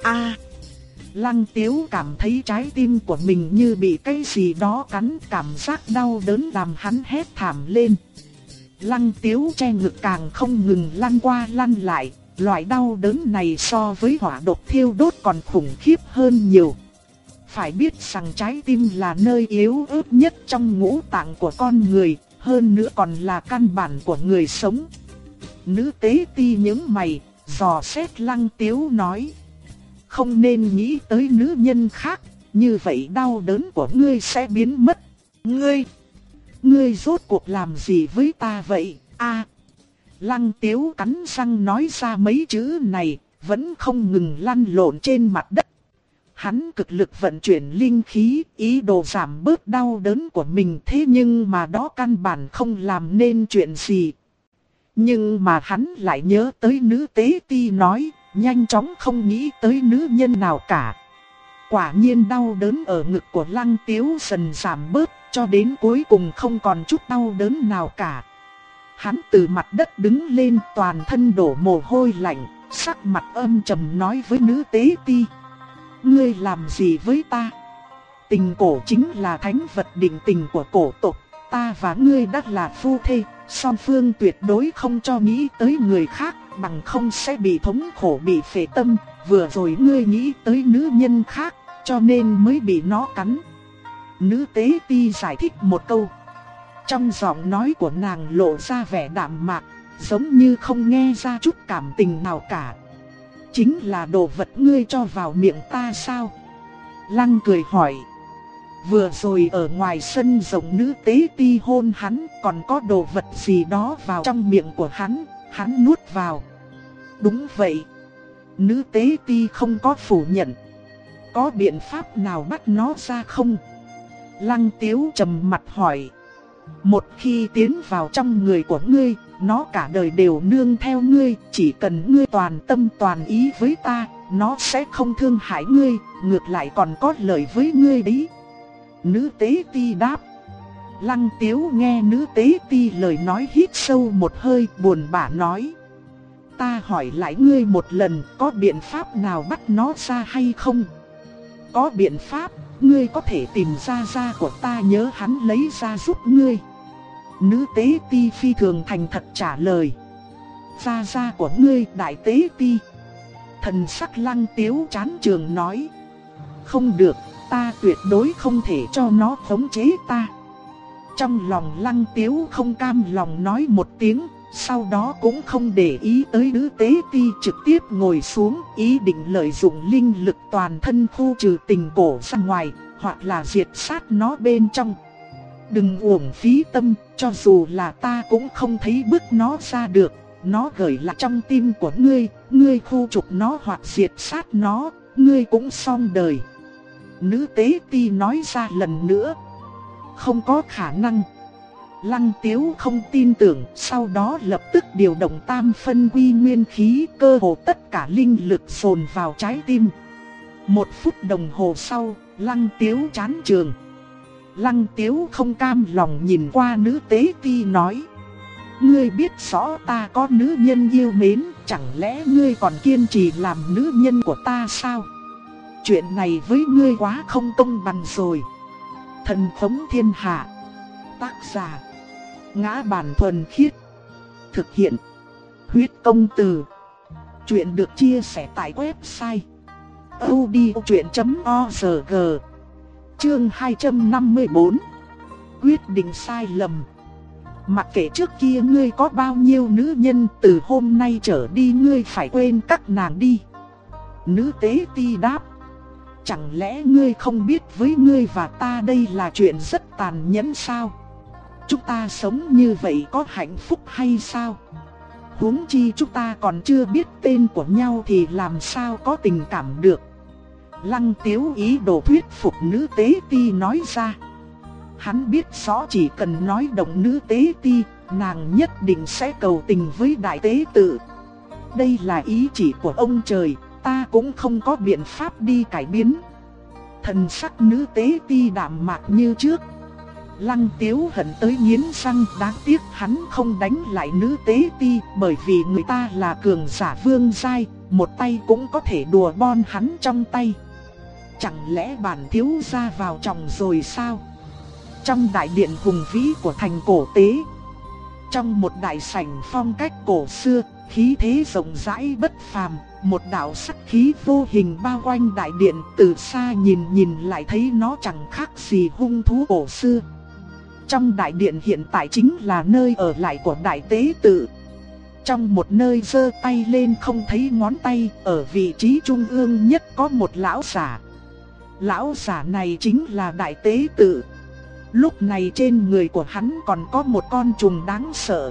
Lăng Tiếu cảm thấy trái tim của mình như bị cái gì đó cắn, cảm giác đau đớn làm hắn hét thảm lên. Lăng Tiếu che ngực càng không ngừng lăn qua lăn lại, loại đau đớn này so với hỏa độc thiêu đốt còn khủng khiếp hơn nhiều. Phải biết rằng trái tim là nơi yếu ớt nhất trong ngũ tạng của con người, hơn nữa còn là căn bản của người sống. Nữ tế ti nhướng mày, dò xét Lăng Tiếu nói. Không nên nghĩ tới nữ nhân khác, như vậy đau đớn của ngươi sẽ biến mất. Ngươi rốt cuộc làm gì với ta vậy? Lăng Tiếu cắn răng nói ra mấy chữ này, vẫn không ngừng lăn lộn trên mặt đất. Hắn cực lực vận chuyển linh khí, ý đồ giảm bớt đau đớn của mình, thế nhưng mà đó căn bản không làm nên chuyện gì. Nhưng mà hắn lại nhớ tới nữ tế ti nói, nhanh chóng không nghĩ tới nữ nhân nào cả. Quả nhiên đau đớn ở ngực của Lăng Tiếu dần giảm bớt, cho đến cuối cùng không còn chút đau đớn nào cả. Hắn từ mặt đất đứng lên, toàn thân đổ mồ hôi lạnh, sắc mặt âm trầm nói với nữ tế ti. Ngươi làm gì với ta? Tình cổ chính là thánh vật định tình của cổ tộc, ta và ngươi đã là phu thê, song phương tuyệt đối không cho nghĩ tới người khác, bằng không sẽ bị thống khổ bị phệ tâm. Vừa rồi ngươi nghĩ tới nữ nhân khác, cho nên mới bị nó cắn. Nữ tế ti giải thích một câu. Trong giọng nói của nàng lộ ra vẻ đạm mạc, giống như không nghe ra chút cảm tình nào cả. Chính là đồ vật ngươi cho vào miệng ta sao? Lăng cười hỏi. Vừa rồi ở ngoài sân rộng nữ tế ti hôn hắn, còn có đồ vật gì đó vào trong miệng của hắn nuốt vào. Đúng vậy. Nữ tế ti không có phủ nhận. Có biện pháp nào bắt nó ra không? Lăng Tiếu trầm mặt hỏi. Một khi tiến vào trong người của ngươi, nó cả đời đều nương theo ngươi, chỉ cần ngươi toàn tâm toàn ý với ta, nó sẽ không thương hại ngươi, ngược lại còn có lợi với ngươi đấy. Nữ tế ti đáp. Lăng Tiếu nghe nữ tế ti lời nói hít sâu một hơi, buồn bã nói. Ta hỏi lại ngươi một lần, có biện pháp nào bắt nó ra hay không? Có biện pháp, ngươi có thể tìm ra gia của ta, nhớ hắn lấy ra giúp ngươi. Nữ tế ti phi thường thành thật trả lời. Gia của ngươi, đại tế ti. Thần sắc Lăng Tiếu chán chường nói. Không được, ta tuyệt đối không thể cho nó khống chế ta. Trong lòng Lăng Tiếu không cam lòng nói một tiếng, sau đó cũng không để ý tới nữ tế ti, trực tiếp ngồi xuống, ý định lợi dụng linh lực toàn thân khu trừ tình cổ ra ngoài, hoặc là diệt sát nó bên trong. Đừng uổng phí tâm, cho dù là ta cũng không thấy bức nó ra được, nó gửi lại trong tim của ngươi, ngươi khu trục nó hoặc diệt sát nó, ngươi cũng xong đời. Nữ tế ti nói ra lần nữa. Không có khả năng. Lăng Tiếu không tin tưởng, sau đó lập tức điều động tam phân quy nguyên khí, cơ hồ tất cả linh lực dồn vào trái tim. 1 phút đồng hồ sau, Lăng Tiếu chán chường. Lăng Tiếu không cam lòng nhìn qua nữ tế ti nói. Ngươi biết rõ ta có nữ nhân yêu mến, chẳng lẽ ngươi còn kiên trì làm nữ nhân của ta sao? Chuyện này với ngươi quá không công bằng rồi. Thần Phóng Thiên Hạ. Tác giả Ngã Bản Thuần Khiết. Thực hiện Huyết Công Từ. Chuyện được chia sẻ tại website audiochuyện.org. Chương 254. Quyết định sai lầm. Mặc kệ trước kia ngươi có bao nhiêu nữ nhân, từ hôm nay trở đi ngươi phải quên các nàng đi. Nữ tế ti đáp. Chẳng lẽ ngươi không biết với ngươi và ta đây là chuyện rất tàn nhẫn sao? Chúng ta sống như vậy có hạnh phúc hay sao? Huống chi chúng ta còn chưa biết tên của nhau thì làm sao có tình cảm được? Lăng Tiếu ý đồ thuyết phục nữ tế ti nói ra. Hắn biết rõ chỉ cần nói động nữ tế ti, nàng nhất định sẽ cầu tình với đại tế tự. Đây là ý chỉ của ông trời, ta cũng không có biện pháp đi cải biến. Thần sắc nữ tế ti đạm mạc như trước. Lăng Tiếu hận tới nghiến răng, đáng tiếc hắn không đánh lại nữ tế ti, bởi vì người ta là cường giả vương giai, một tay cũng có thể đùa bon hắn trong tay. Chẳng lẽ bản thiếu gia vào trọng rồi sao? Trong đại điện hùng vĩ của thành cổ tế, trong một đại sảnh phong cách cổ xưa, khí thế rộng rãi bất phàm, một đạo sắc khí vô hình bao quanh đại điện, từ xa nhìn lại thấy nó chẳng khác gì hung thú cổ xưa. Trong đại điện hiện tại chính là nơi ở lại của đại tế tự. Trong một nơi giơ tay lên không thấy ngón tay, ở vị trí trung ương nhất có một lão giả. Lão giả này chính là đại tế tự. Lúc này trên người của hắn còn có một con trùng đáng sợ.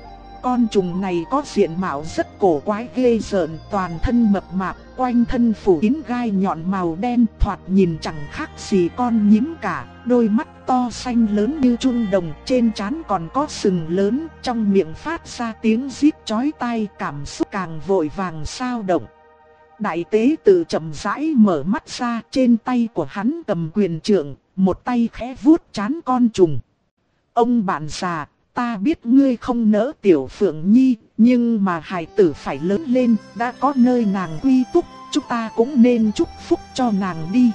Con trùng này có diện mạo rất cổ quái ghê rợn, toàn thân mập mạp, quanh thân phủ kín gai nhọn màu đen, thoạt nhìn chẳng khác gì con nhím cả, đôi mắt to xanh lớn như chuông đồng, trên trán còn có sừng lớn, trong miệng phát ra tiếng rít chói tai, cảm xúc càng vội vàng xao động. Đại tế tự chậm rãi mở mắt ra, trên tay của hắn cầm quyền trượng, một tay khẽ vuốt trán con trùng. Ông bạn già, ta biết ngươi không nỡ tiểu Phượng Nhi, nhưng mà hài tử phải lớn lên, đã có nơi nàng quy túc, chúng ta cũng nên chúc phúc cho nàng đi.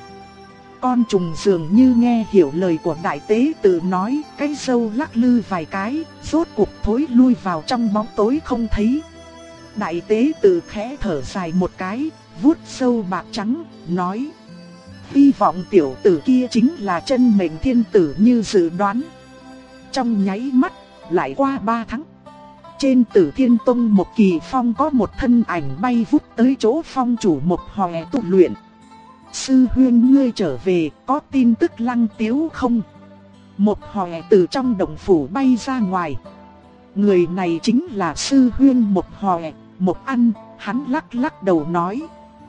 Con trùng dường như nghe hiểu lời của đại tế tự nói, cái râu lắc lư vài cái, rốt cuộc thối lui vào trong bóng tối không thấy. Đại tế tự khẽ thở dài một cái, vuốt râu bạc trắng, nói: hy vọng tiểu tử kia chính là chân mệnh thiên tử như dự đoán. trong nháy mắt, lại qua 3 tháng. Trên Tử Thiên Tông một kỳ phong có một thân ảnh bay vút tới chỗ phong chủ một hòe tu luyện. Sư huynh ngươi trở về, có tin tức Lăng Tiếu không? Một hòe từ trong động phủ bay ra ngoài. Người này chính là sư huynh một hòe, một ăn, hắn lắc lắc đầu nói.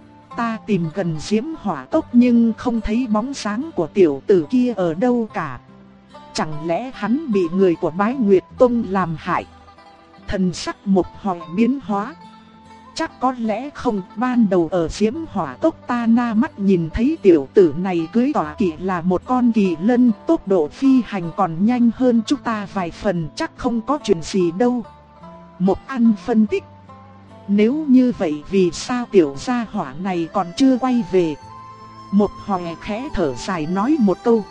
Ta tìm gần Diễm Hỏa Cốc nhưng không thấy bóng dáng của tiểu tử kia ở đâu cả. Chẳng lẽ hắn bị người của Bái Nguyệt Tông làm hại? Thần sắc một hòe biến hóa. Chắc có lẽ không, ban đầu ở Diễm Hỏa Cốc ta na mắt nhìn thấy tiểu tử này cưỡi tọa kỵ là một con kỳ lân, tốc độ phi hành còn nhanh hơn chúng ta vài phần, chắc không có chuyện gì đâu. Một ăn phân tích. Nếu như vậy vì sao tiểu gia hỏa này còn chưa quay về? Một hòe khẽ thở dài nói một câu.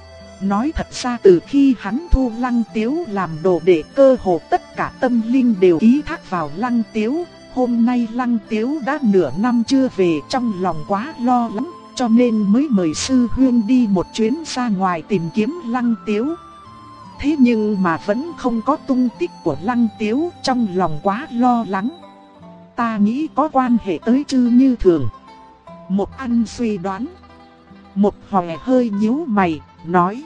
Nói thật ra từ khi hắn thu Lăng Tiếu làm đồ đệ, cơ hồ tất cả tâm linh đều ký thác vào Lăng Tiếu. Hôm nay Lăng Tiếu đã nửa năm chưa về, trong lòng quá lo lắng, cho nên mới mời sư huynh đi một chuyến ra ngoài tìm kiếm Lăng Tiếu. Thế nhưng mà vẫn không có tung tích của Lăng Tiếu, trong lòng quá lo lắng. Ta nghĩ có quan hệ tới Trư Như Thường. Một ăn suy đoán. Một hòe hơi nhíu mày, nói.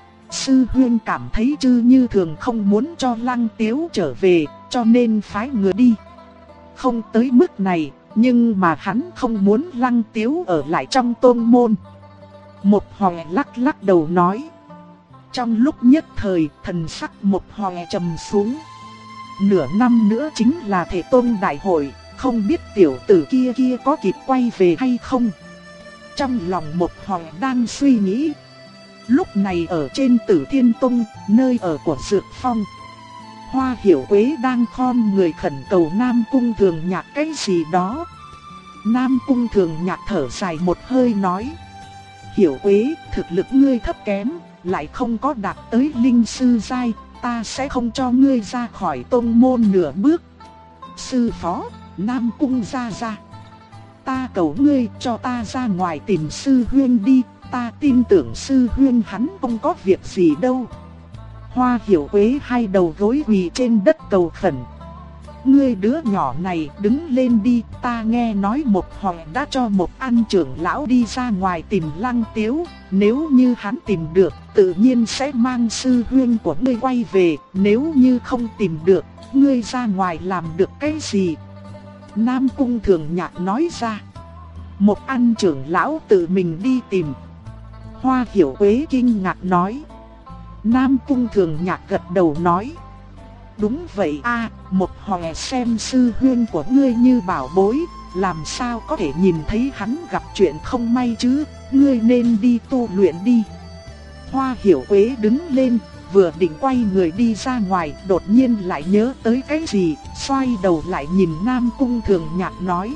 Sư huynh cảm thấy Trư Như Thường không muốn cho Lăng Tiếu trở về, cho nên phái người đi. Không tới mức này, nhưng mà hắn không muốn Lăng Tiếu ở lại trong tôn môn. Một hòe lắc lắc đầu nói. Trong lúc nhất thời, thần sắc một hòe trầm xuống. Nửa năm nữa chính là Thể Tôn đại hội, không biết tiểu tử kia có kịp quay về hay không. Trong lòng một hòe đang suy nghĩ. Lúc này ở trên Tử Thiên Tông, nơi ở của Dược Phong, Hoa Hiểu Quế đang khom người khẩn cầu Nam Cung Thường Nhạc cái gì đó. Nam Cung Thường Nhạc thở dài một hơi nói. Hiểu Quế, thực lực ngươi thấp kém, lại không có đạt tới linh sư giai, ta sẽ không cho ngươi ra khỏi tông môn nửa bước. Sư phó, Nam Cung gia gia, ta cầu ngươi cho ta ra ngoài tìm sư huynh đi, ta tin tưởng sư huynh hắn không có việc gì đâu. Hoa Hiểu Quế hai đầu gối quỳ trên đất cầu khẩn. Ngươi đứa nhỏ này đứng lên đi, ta nghe nói một hòe đã cho một ăn trưởng lão đi ra ngoài tìm Lăng Tiếu. Nếu như hắn tìm được, tự nhiên sẽ mang sư huynh của ngươi quay về. Nếu như không tìm được, ngươi ra ngoài làm được cái gì? Nam Cung Thường Nhạc nói ra. Một ăn trưởng lão tự mình đi tìm. Hoa Hiểu Quế kinh ngạc nói. Nam Cung Thường Nhạc gật đầu nói. Đúng vậy a, một hòe xem sư huynh của ngươi như bảo bối, làm sao có thể nhìn thấy hắn gặp chuyện không may chứ, ngươi nên đi tu luyện đi. Hoa Hiểu Quế đứng lên, vừa định quay người đi ra ngoài, đột nhiên lại nhớ tới cái gì, xoay đầu lại nhìn Nam Cung Thường Nhạc nói.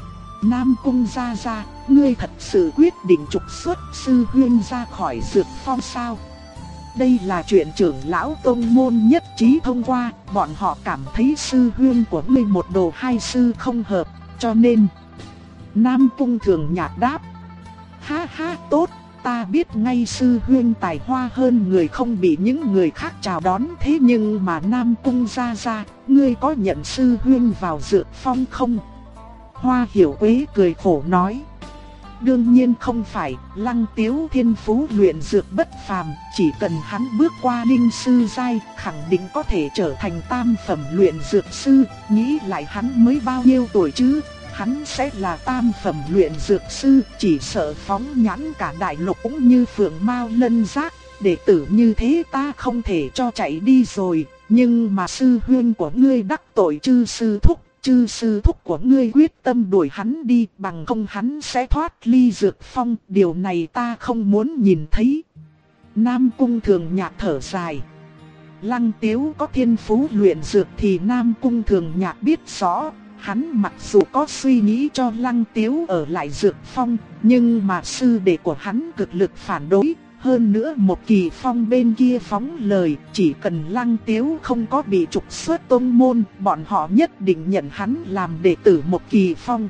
Nam Cung gia gia, ngươi thật sự quyết định trục xuất sư huynh ra khỏi Dược Phong sao? Đây là chuyện trưởng lão tông môn nhất trí thông qua, bọn họ cảm thấy sư huynh của ngươi một đồ hai sư không hợp, cho nên. Nam Cung Thường Nhạc đáp. Ha ha, tốt, ta biết ngay sư huynh tài hoa hơn người, không bị những người khác chào đón, thế nhưng mà Nam Cung gia gia, ngươi có nhận sư huynh vào Dược Phong không? Hoa Hiểu Quế cười khổ nói. Đương nhiên không phải, Lăng Tiếu thiên phú luyện dược bất phàm, chỉ cần hắn bước qua linh sư giai, khẳng định có thể trở thành tam phẩm luyện dược sư, nghĩ lại hắn mới bao nhiêu tuổi chứ, hắn sẽ là tam phẩm luyện dược sư, chỉ sợ phóng nhãn cả đại lục cũng như phượng mao lân giác, đệ tử như thế ta không thể cho chạy đi rồi, nhưng mà sư huynh của ngươi đắc tội Trư sư thúc. Trư sư thúc của ngươi quyết tâm đuổi hắn đi, bằng không hắn sẽ thoát ly Dược Phong, điều này ta không muốn nhìn thấy. Nam Cung Thường Nhạc thở dài. Lăng Tiếu có thiên phú luyện dược thì Nam Cung Thường Nhạc biết rõ, hắn mặc dù có suy nghĩ cho Lăng Tiếu ở lại Dược Phong, nhưng mà sư đệ của hắn cực lực phản đối. Hơn nữa một kỳ phong bên kia phóng lời, chỉ cần Lăng Tiếu không có bị trục xuất tông môn, bọn họ nhất định nhận hắn làm đệ tử một kỳ phong.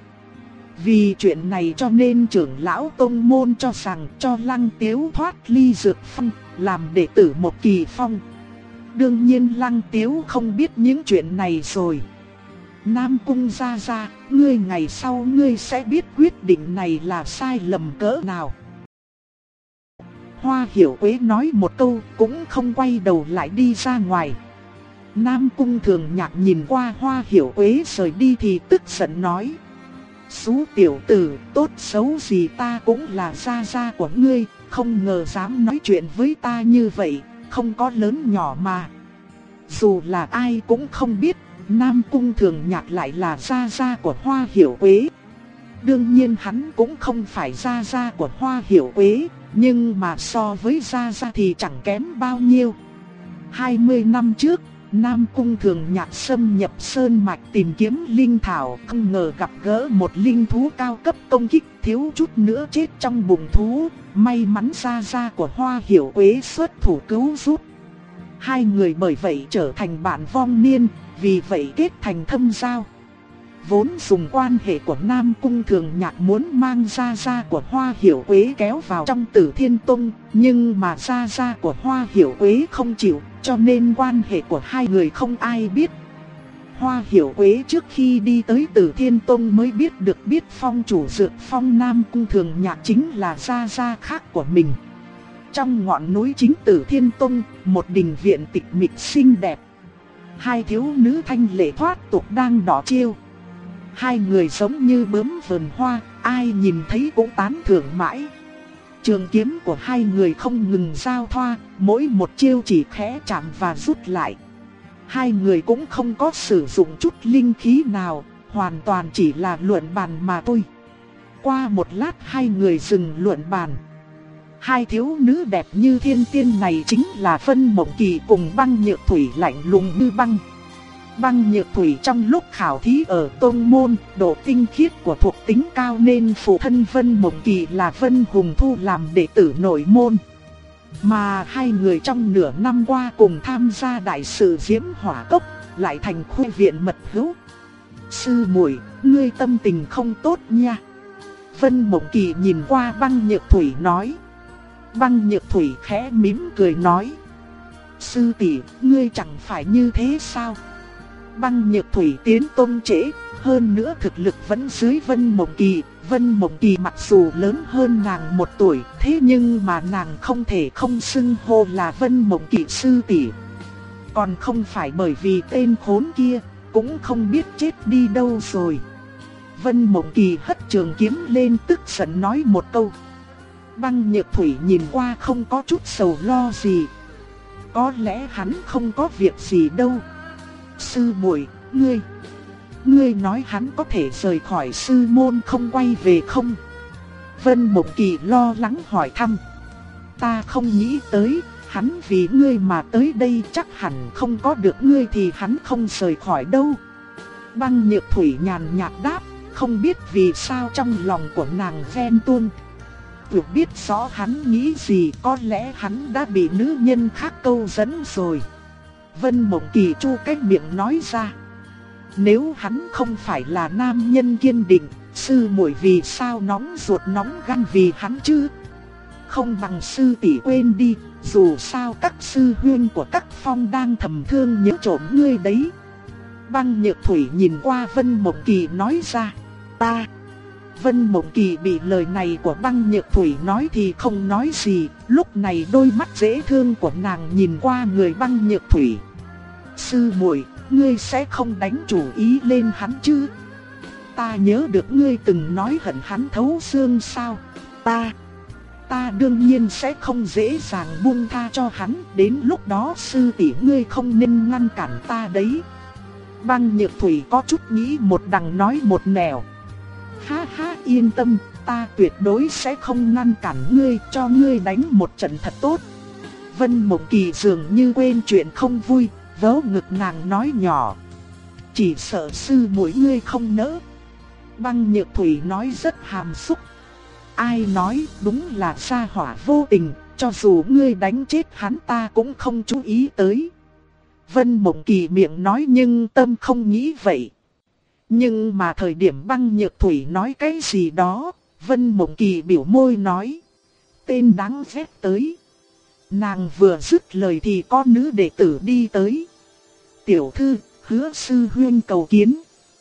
Vì chuyện này cho nên trưởng lão tông môn cho rằng cho Lăng Tiếu thoát ly Dược Phong, làm đệ tử một kỳ phong. Đương nhiên Lăng Tiếu không biết những chuyện này rồi. Nam Cung gia gia, ngươi ngày sau ngươi sẽ biết quyết định này là sai lầm cỡ nào. Hoa Hiểu Quế nói một câu cũng không quay đầu lại đi ra ngoài. Nam Cung Thường Nhạc nhìn qua Hoa Hiểu Quế rời đi thì tức giận nói: "Xú tiểu tử, tốt xấu gì ta cũng là gia gia của ngươi, không ngờ dám nói chuyện với ta như vậy, không có lớn nhỏ mà." Dù là ai cũng không biết, Nam Cung Thường Nhạc lại là gia gia của Hoa Hiểu Quế. Đương nhiên hắn cũng không phải gia gia của Hoa Hiểu Quế, nhưng mà so với gia gia thì chẳng kém bao nhiêu. 20 năm trước, Nam Cung Thường Nhạc xâm nhập sơn mạch tìm kiếm linh thảo, không ngờ gặp gỡ một linh thú cao cấp công kích, thiếu chút nữa chết trong bụng thú. May mắn gia gia của Hoa Hiểu Quế xuất thủ cứu giúp. Hai người bởi vậy trở thành bạn vong niên, vì vậy kết thành thâm giao. Vốn dùng quan hệ của Nam Cung Thường Nhạc muốn mang gia gia của Hoa Hiểu Quế kéo vào trong Tử Thiên Tông, nhưng mà gia gia của Hoa Hiểu Quế không chịu, cho nên quan hệ của hai người không ai biết. Hoa Hiểu Quế trước khi đi tới Tử Thiên Tông mới biết được phong chủ Dược Phong Nam Cung Thường Nhạc chính là gia gia khác của mình. Trong ngọn núi chính Tử Thiên Tông, một đình viện tịch mịch xinh đẹp. Hai thiếu nữ thanh lệ thoát tục đang đỏ chiêu. Hai người giống như bướm vườn hoa, ai nhìn thấy cũng tán thưởng mãi. Trường kiếm của hai người không ngừng giao thoa, mỗi một chiêu chỉ khẽ chạm và rút lại. Hai người cũng không có sử dụng chút linh khí nào, hoàn toàn chỉ là luận bàn mà thôi. Qua một lát hai người dừng luận bàn. Hai thiếu nữ đẹp như thiên tiên này chính là Vân Mộng Kỳ cùng Băng Nhược Thủy lạnh lùng như băng. Băng Nhược Thủy trong lúc khảo thí ở tông môn, độ tinh khiết của thuộc tính cao nên phụ thân Vân Mộng Kỳ là Vân Hùng thu làm đệ tử nội môn. Mà hai người trong nửa năm qua cùng tham gia đại sự Diễm Hỏa Cốc, lại thành khu viện mật hữu. Sư muội, ngươi tâm tình không tốt nha. Vân Mộng Kỳ nhìn qua Băng Nhược Thủy nói. Băng Nhược Thủy khẽ mỉm cười nói: "Sư tỷ, ngươi chẳng phải như thế sao?" Băng Nhược Thủy tiến tông trễ, hơn nữa thực lực vẫn dưới Vân Mộng Kỳ. Vân Mộng Kỳ mặc dù lớn hơn nàng 1 tuổi, thế nhưng mà nàng không thể không xưng hô là Vân Mộng Kỳ sư tỷ. Còn không phải bởi vì tên khốn kia, cũng không biết chết đi đâu rồi. Vân Mộng Kỳ hất trường kiếm lên tức giận nói một câu. Băng Nhược Thủy nhìn qua không có chút sầu lo gì. Có lẽ hắn không có việc gì đâu. Sư muội, ngươi nói hắn có thể rời khỏi sư môn không quay về không? Vân Mộng Kỳ lo lắng hỏi thăm. Ta không nghĩ tới, hắn vì ngươi mà tới đây, chắc hẳn không có được ngươi thì hắn không rời khỏi đâu. Băng Nhược Thủy nhàn nhạt đáp, không biết vì sao trong lòng của nàng ghen tuông. Tự biết rõ hắn nghĩ gì, có lẽ hắn đã bị nữ nhân khác câu dẫn rồi. Vân Mộng Kỳ chu cái miệng nói ra. Nếu hắn không phải là nam nhân kiên định, sư muội vì sao nóng ruột nóng gan vì hắn chứ? Không bằng sư tỷ quên đi, dù sao các sư huynh của các phong đang thầm thương nhớ trộm ngươi đấy. Băng Nhược Thủy nhìn qua Vân Mộng Kỳ nói ra. Ta. Vân Mộng Kỳ bị lời này của Băng Nhược Thủy nói thì không nói gì, lúc này đôi mắt dễ thương của nàng nhìn qua người Băng Nhược Thủy. Sư muội, ngươi sẽ không đánh chủ ý lên hắn chứ? Ta nhớ được ngươi từng nói hận hắn thấu xương sao? Ta đương nhiên sẽ không dễ dàng buông tha cho hắn, đến lúc đó sư tỷ ngươi không nên ngăn cản ta đấy. Băng Nhược Thủy có chút nghĩ một đằng nói một nẻo. Ha ha, yên tâm, ta tuyệt đối sẽ không ngăn cản ngươi, cho ngươi đánh một trận thật tốt. Vân Mộng Kỳ dường như quên chuyện không vui, vỗ ngực nàng nói nhỏ. Chỉ sợ sư muội ngươi không nỡ. Băng Nhược Thủy nói rất hàm xúc. Ai nói, đúng là sa hỏa vô tình, cho dù ngươi đánh chết hắn ta cũng không chú ý tới. Vân Mộng Kỳ miệng nói nhưng tâm không nghĩ vậy. Nhưng mà thời điểm Băng Nhược Thủy nói cái gì đó, Vân Mộng Kỳ biểu môi nói. Tên đáng ghét tới. Nàng vừa dứt lời thì có nữ đệ tử đi tới. Tiểu thư, Hứa sư huynh cầu kiến.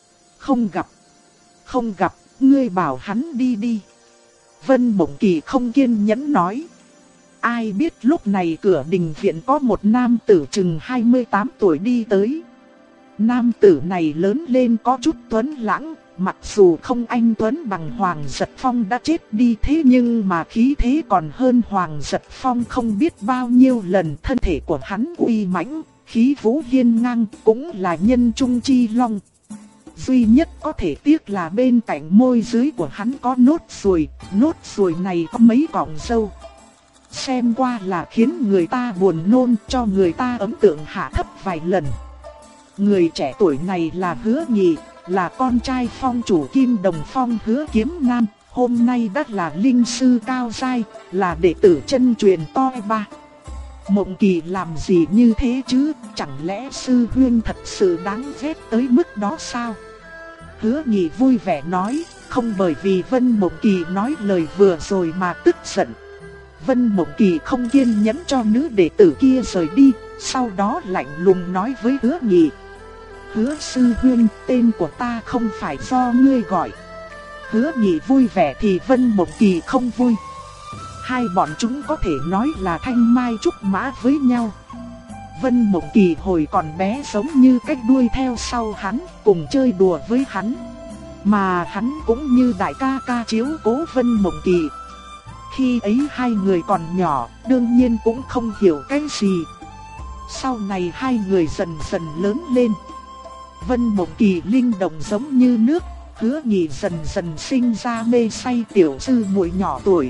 Không gặp, ngươi bảo hắn đi đi. Vân Mộng Kỳ không kiên nhẫn nói. Ai biết lúc này cửa đình viện có một nam tử chừng 28 tuổi đi tới. Nam tử này lớn lên có chút tuấn lãng, mặc dù không anh tuấn bằng Hoàng Giật Phong đã chết đi, thế nhưng mà khí thế còn hơn Hoàng Giật Phong không biết bao nhiêu lần. Thân thể của hắn uy mãnh, khí vũ hiên ngang, cũng là nhân trung chi long. Duy nhất có thể tiếc là bên cạnh môi dưới của hắn có nốt ruồi này có mấy cọng râu. Xem qua là khiến người ta buồn nôn, cho người ta ấn tượng hạ thấp vài lần. Người trẻ tuổi này là Hứa Nhị, là con trai phong chủ Kim Đồng Phong Hứa Kiếm Nam, hôm nay đã là linh sư cao giai, là đệ tử chân truyền to ba. Mộng Kỳ làm gì như thế chứ, chẳng lẽ sư huynh thật sự đáng ghét tới mức đó sao? Hứa Nhị vui vẻ nói, không bởi vì Vân Mộng Kỳ nói lời vừa rồi mà tức giận. Vân Mộng Kỳ không kiên nhẫn cho nữ đệ tử kia rời đi, sau đó lạnh lùng nói với Hứa Nhị. Hứa sư huynh, tên của ta không phải do ngươi gọi. Hứa Nhị vui vẻ thì Vân Mộng Kỳ không vui. Hai bọn chúng có thể nói là thanh mai trúc mã với nhau. Vân Mộng Kỳ hồi còn bé giống như cách đuôi theo sau hắn, cùng chơi đùa với hắn. Mà hắn cũng như đại ca ca chiếu cố Vân Mộng Kỳ. Khi ấy hai người còn nhỏ, đương nhiên cũng không hiểu cái gì. Sau này hai người dần dần lớn lên. Vân Mộng Kỳ linh động giống như nước, Hứa Nhị dần dần sinh ra mê say tiểu sư muội nhỏ tuổi.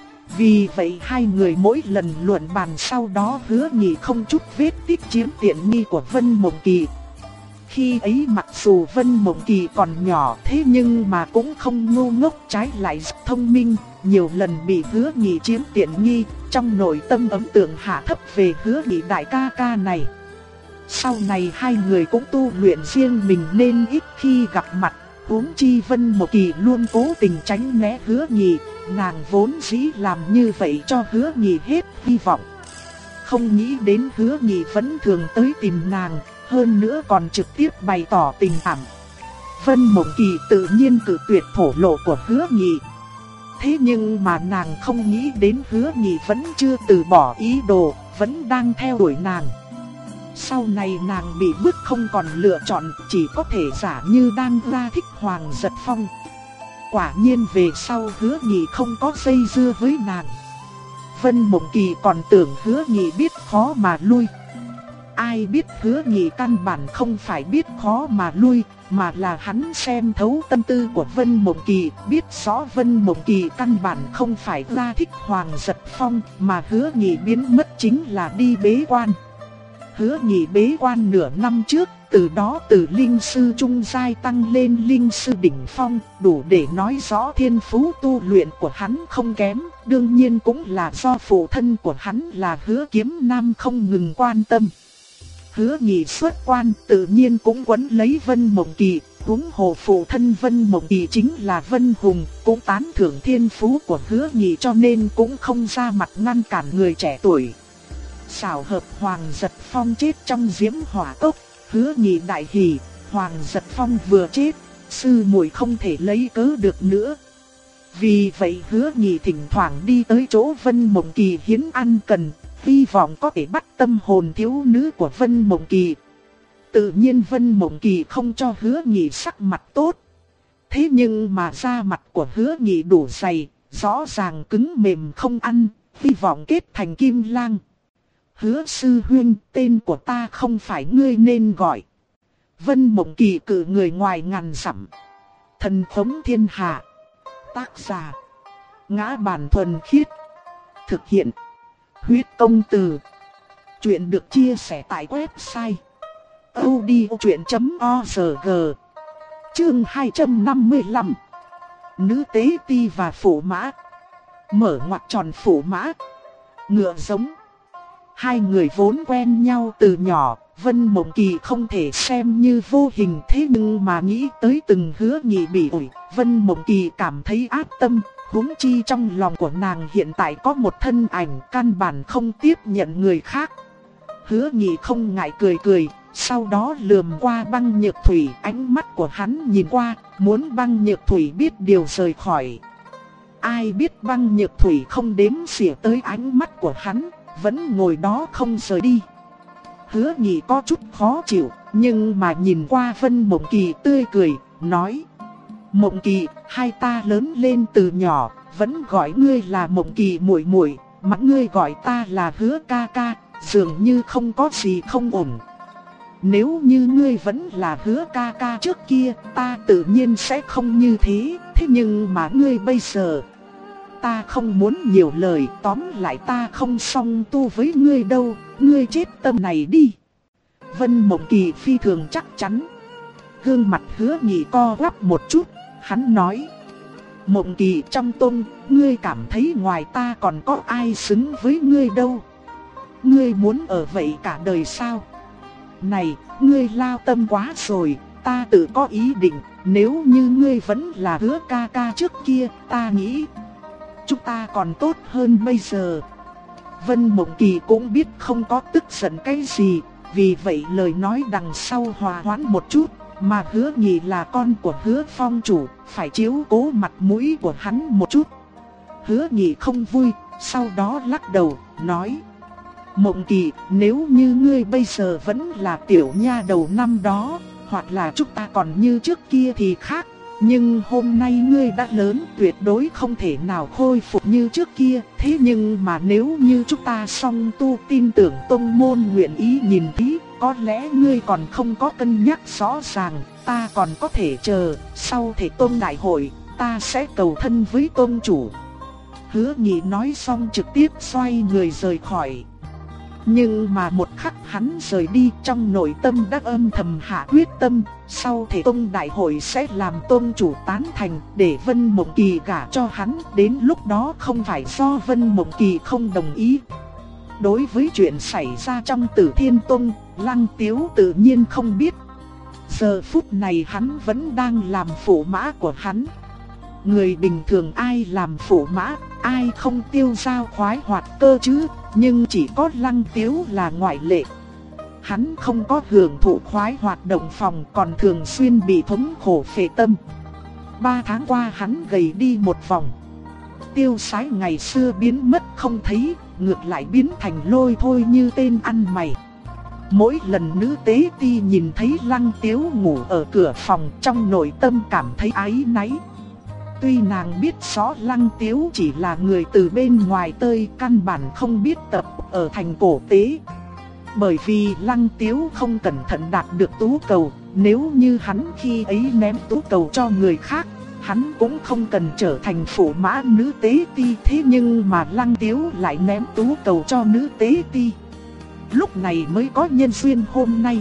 Vì vậy hai người mỗi lần luận bàn sau đó Hứa Nhị không chút vết tích chiếm tiện nghi của Vân Mộng Kỳ. Khi ấy mặc dù Vân Mộng Kỳ còn nhỏ thế nhưng mà cũng không ngu ngốc, trái lại rất thông minh, nhiều lần bị Hứa Nhị chiếm tiện nghi, trong nội tâm ấn tượng hạ thấp về Hứa Nhị đại ca ca này. Sau này hai người cũng tu luyện riêng mình nên ít khi gặp mặt, huống chi Vân Mộng Kỳ luôn cố tình tránh né Hứa Nhị, nàng vốn dĩ làm như vậy cho Hứa Nhị hết hy vọng. Không nghĩ đến Hứa Nhị vẫn thường tới tìm nàng, hơn nữa còn trực tiếp bày tỏ tình cảm. Vân Mộng Kỳ tự nhiên cự tuyệt thổ lộ của Hứa Nhị. Thế nhưng mà nàng không nghĩ đến Hứa Nhị vẫn chưa từ bỏ ý đồ, vẫn đang theo đuổi nàng. Sau này nàng bị bức không còn lựa chọn, chỉ có thể giả như đang ra thích Hoàng Giật Phong. Quả nhiên về sau Hứa Nhị không có dây dưa với nàng. Vân Mộng Kỳ còn tưởng Hứa Nhị biết khó mà lui. Ai biết Hứa Nhị căn bản không phải biết khó mà lui, mà là hắn xem thấu tâm tư của Vân Mộng Kỳ, biết rõ Vân Mộng Kỳ căn bản không phải ra thích Hoàng Giật Phong, mà Hứa Nhị biến mất chính là đi bế quan. Hứa Nhị bế quan nửa năm trước, từ đó từ linh sư trung giai tăng lên linh sư đỉnh phong, đủ để nói rõ thiên phú tu luyện của hắn không kém, đương nhiên cũng là do phụ thân của hắn là Hứa Kiếm Nam không ngừng quan tâm. Hứa Nhị xuất quan tự nhiên cũng quấn lấy Vân Mộng Kỳ, huống hồ phụ thân Vân Mộng Kỳ chính là Vân Hùng, cũng tán thưởng thiên phú của Hứa Nhị cho nên cũng không ra mặt ngăn cản người trẻ tuổi. Xảo hợp Hoàng Giật Phong chết trong diễm hỏa cốc, Hứa Nhị đại hỉ, Hoàng Giật Phong vừa chết, sư muội không thể lấy cớ được nữa. Vì vậy Hứa Nhị thỉnh thoảng đi tới chỗ Vân Mộng Kỳ hiến ăn cần, hy vọng có thể bắt tâm hồn thiếu nữ của Vân Mộng Kỳ. Tự nhiên Vân Mộng Kỳ không cho Hứa Nhị sắc mặt tốt. Thế nhưng mà da mặt của Hứa Nhị đủ dày, rõ ràng cứng mềm không ăn, hy vọng kết thành kim lang. Hứa sư huynh, tên của ta không phải ngươi nên gọi. Vân Mộng Kỳ cử người ngoài ngàn dặm. Thần thống thiên hạ. Tác giả: Ngã Bản Thuần Khiết. Thực hiện: Huyết Công Từ. Chuyện được chia sẻ tại website audiochuyện.org. Chương 255. Nữ tế ti và phụ mã. Mở ngoặc tròn phụ mã. Ngựa giống. Hai người vốn quen nhau từ nhỏ, Vân Mộng Kỳ không thể xem như vô hình, thế nhưng mà nghĩ tới từng Hứa Nhị bị ủi, Vân Mộng Kỳ cảm thấy ác tâm, Huống chi trong lòng của nàng hiện tại có một thân ảnh căn bản không tiếp nhận người khác. Hứa Nghị không ngại cười cười, sau đó lườm qua Băng Nhược Thủy, ánh mắt của hắn nhìn qua, muốn Băng Nhược Thủy biết điều rời khỏi. Ai biết Băng Nhược Thủy không đếm xỉa tới ánh mắt của hắn, vẫn ngồi đó không rời đi. Hứa Nghị có chút khó chịu, nhưng mà nhìn qua Vân Mộng Kỳ tươi cười, nói: Mộng Kỳ, hai ta lớn lên từ nhỏ, vẫn gọi ngươi là Mộng Kỳ muội muội, mà ngươi gọi ta là Hứa ca ca, dường như không có gì không ổn. Nếu như ngươi vẫn là Hứa ca ca trước kia, ta tự nhiên sẽ không như thế, thế nhưng mà ngươi bây giờ, ta không muốn nhiều lời, tóm lại ta không song tu với ngươi đâu, ngươi chết tâm này đi. Vân Mộng Kỳ phi thường chắc chắn. Gương mặt Hứa Nghị co quắp một chút, hắn nói: Mộng Kỳ, trong tông, ngươi cảm thấy ngoài ta còn có ai xứng với ngươi đâu. Ngươi muốn ở vậy cả đời sao? Này, ngươi lao tâm quá rồi, ta tự có ý định, nếu như ngươi vẫn là Hứa ca ca trước kia, ta nghĩ chúng ta còn tốt hơn bây giờ. Vân Mộng Kỳ cũng biết không có tức giận cái gì, vì vậy lời nói đằng sau hòa hoãn một chút, mà Hứa Nghị là con của Hứa Phong chủ, phải chiếu cố mặt mũi của hắn một chút. Hứa Nghị không vui, sau đó lắc đầu, nói: Mộng Kỳ, nếu như ngươi bây giờ vẫn là tiểu nha đầu năm đó, hoặc là chúng ta còn như trước kia thì khác. Nhưng hôm nay ngươi đã lớn, tuyệt đối không thể nào khôi phục như trước kia. Thế nhưng mà nếu như chúng ta song tu, tin tưởng tông môn nguyện ý nhìn thấy, có lẽ ngươi còn không có cân nhắc rõ ràng. Ta còn có thể chờ, sau thể tông đại hội, ta sẽ cầu thân với tông chủ. Hứa Nghị nói xong trực tiếp xoay người rời khỏi. Nhưng mà một khắc hắn rời đi, trong nội tâm đã âm thầm hạ quyết tâm, sau thể tông đại hội sẽ làm tông chủ tán thành để Vân Mộng Kỳ gả cho hắn, đến lúc đó không phải do Vân Mộng Kỳ không đồng ý. Đối với chuyện xảy ra trong Tử Thiên Tông, Lăng Tiếu tự nhiên không biết. Giờ phút này hắn vẫn đang làm phụ mã của hắn. Người bình thường ai làm phụ mã, ai không tiêu dao khoái hoạt cơ chứ, nhưng chỉ có Lăng Tiếu là ngoại lệ. Hắn không có hưởng thụ khoái hoạt động phòng, còn thường xuyên bị thống khổ phệ tâm. 3 tháng qua hắn gầy đi một vòng. Tiêu Sái ngày xưa biến mất không thấy, ngược lại biến thành lôi thôi như tên ăn mày. Mỗi lần nữ tế ti nhìn thấy Lăng Tiếu ngủ ở cửa phòng, trong nội tâm cảm thấy áy náy. Tuy nàng biết rõ Lăng Tiếu chỉ là người từ bên ngoài tới, căn bản không biết tập ở thành cổ tế. Bởi vì Lăng Tiếu không cẩn thận đạt được tú cầu, nếu như hắn khi ấy ném tú cầu cho người khác, hắn cũng không cần trở thành phụ mã nữ tế ti. Thế nhưng mà Lăng Tiếu lại ném tú cầu cho nữ tế ti, lúc này mới có nhân duyên hôm nay.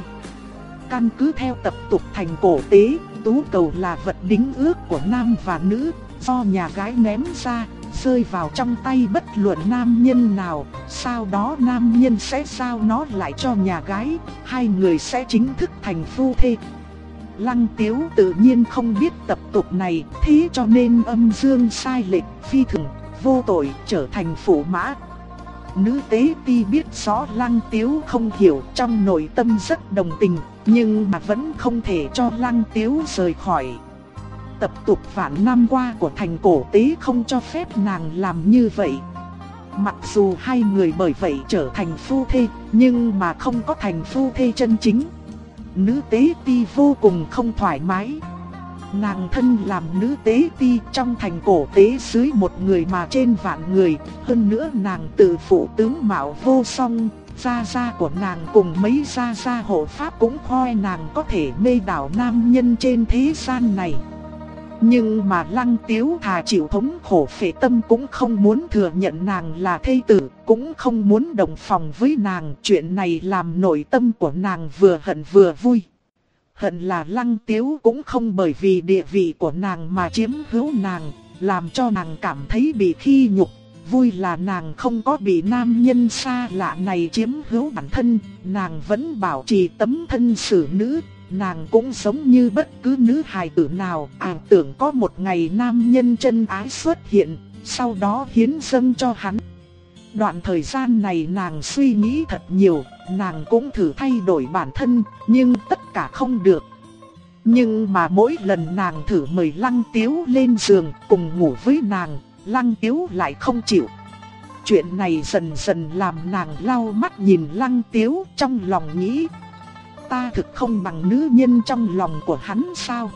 Căn cứ theo tập tục thành cổ tế, tú cầu là vật đính ước của nam và nữ, do nhà gái ném ra, rơi vào trong tay bất luận nam nhân nào, sau đó nam nhân sẽ giao nó lại cho nhà gái, hai người sẽ chính thức thành phu thê. Lăng Tiếu tự nhiên không biết tập tục này, thế cho nên âm dương sai lệch, phi thường, vô tội, trở thành phụ mã. Nữ tế ti biết rõ Lăng Tiếu không hiểu, trong nội tâm rất đồng tình, nhưng mà vẫn không thể cho Lăng Tiếu rời khỏi. Tập tục vạn năm qua của thành cổ tế không cho phép nàng làm như vậy. Mặc dù hai người bởi vậy trở thành phu thê, nhưng mà không có thành phu thê chân chính. Nữ tế ti vô cùng không thoải mái. Nàng thân làm nữ tế ti trong thành cổ tế dưới một người mà trên vạn người, hơn nữa nàng tự phụ tướng mạo vô song, gia gia của nàng cùng mấy gia gia hộ pháp cũng khoe nàng có thể mê đảo nam nhân trên thế gian này. Nhưng mà Lăng Tiếu thà chịu thống khổ phệ tâm cũng không muốn thừa nhận nàng là thê tử, cũng không muốn đồng phòng với nàng. Chuyện này làm nội tâm của nàng vừa hận vừa vui. Hận là Lăng Tiếu cũng không bởi vì địa vị của nàng mà chiếm hữu nàng, làm cho nàng cảm thấy bị khi nhục. Vui là nàng không có bị nam nhân xa lạ này chiếm hữu bản thân, nàng vẫn bảo trì tấm thân xử nữ, nàng cũng giống như bất cứ nữ hài tử nào, tưởng có một ngày nam nhân chân ái xuất hiện, sau đó hiến dâng cho hắn. Đoạn thời gian này nàng suy nghĩ thật nhiều, nàng cũng thử thay đổi bản thân, nhưng tất cả không được. Nhưng mà mỗi lần nàng thử mời Lăng Tiếu lên giường cùng ngủ với nàng, Lăng Tiếu lại không chịu. Chuyện này dần dần làm nàng lau mắt nhìn Lăng Tiếu, trong lòng nghĩ: ta thực không bằng nữ nhân trong lòng của hắn sao?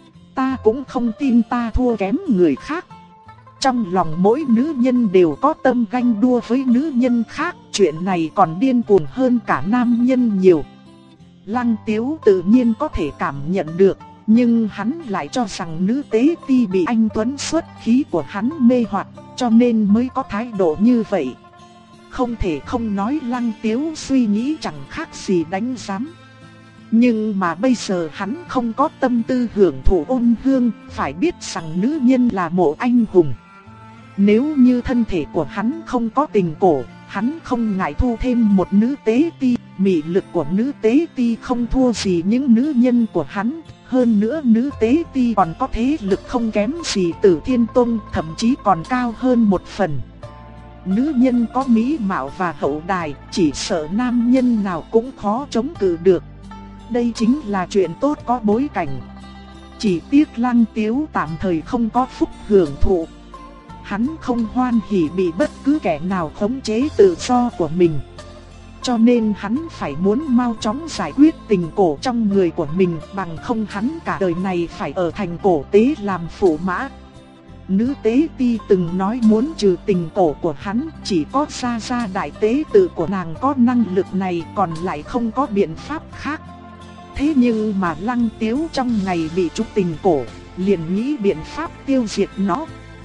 Ta cũng không tin ta thua kém người khác. Trong lòng mỗi nữ nhân đều có tâm ganh đua với nữ nhân khác, chuyện này còn điên cuồng hơn cả nam nhân nhiều. Lăng Tiếu tự nhiên có thể cảm nhận được, nhưng hắn lại cho rằng nữ tế ti bị anh tuấn xuất khí của hắn mê hoặc, cho nên mới có thái độ như vậy. Không thể không nói Lăng Tiếu suy nghĩ chẳng khác gì đánh giám. Nhưng mà bây giờ hắn không có tâm tư hưởng thụ ôn hương, phải biết rằng nữ nhân là mộ anh hùng. Nếu như thân thể của hắn không có tình cổ, hắn không ngại thu thêm một nữ tế ti. Mị lực của nữ tế ti không thua gì những nữ nhân của hắn. Hơn nữa nữ tế ti còn có thế lực không kém gì Tử Thiên Tông, thậm chí còn cao hơn một phần. Nữ nhân có mỹ mạo và hậu đài, chỉ sợ nam nhân nào cũng khó chống cự được. Đây chính là chuyện tốt có bối cảnh. Chỉ tiếc Lăng Tiếu tạm thời không có phúc hưởng thụ. Hắn không hoan hỉ bị bất cứ kẻ nào khống chế tự do của mình. Cho nên hắn phải muốn mau chóng giải quyết tình cổ trong người của mình, bằng không hắn cả đời này phải ở thành cổ tế làm phụ mã. Nữ tế ti từng nói muốn trừ tình cổ của hắn, chỉ có Gia Gia đại tế tự của nàng có năng lực này, còn lại không có biện pháp khác. Thế nhưng mà Lăng Tiếu trong ngày bị trục tình cổ, liền nghĩ biện pháp tiêu diệt nó.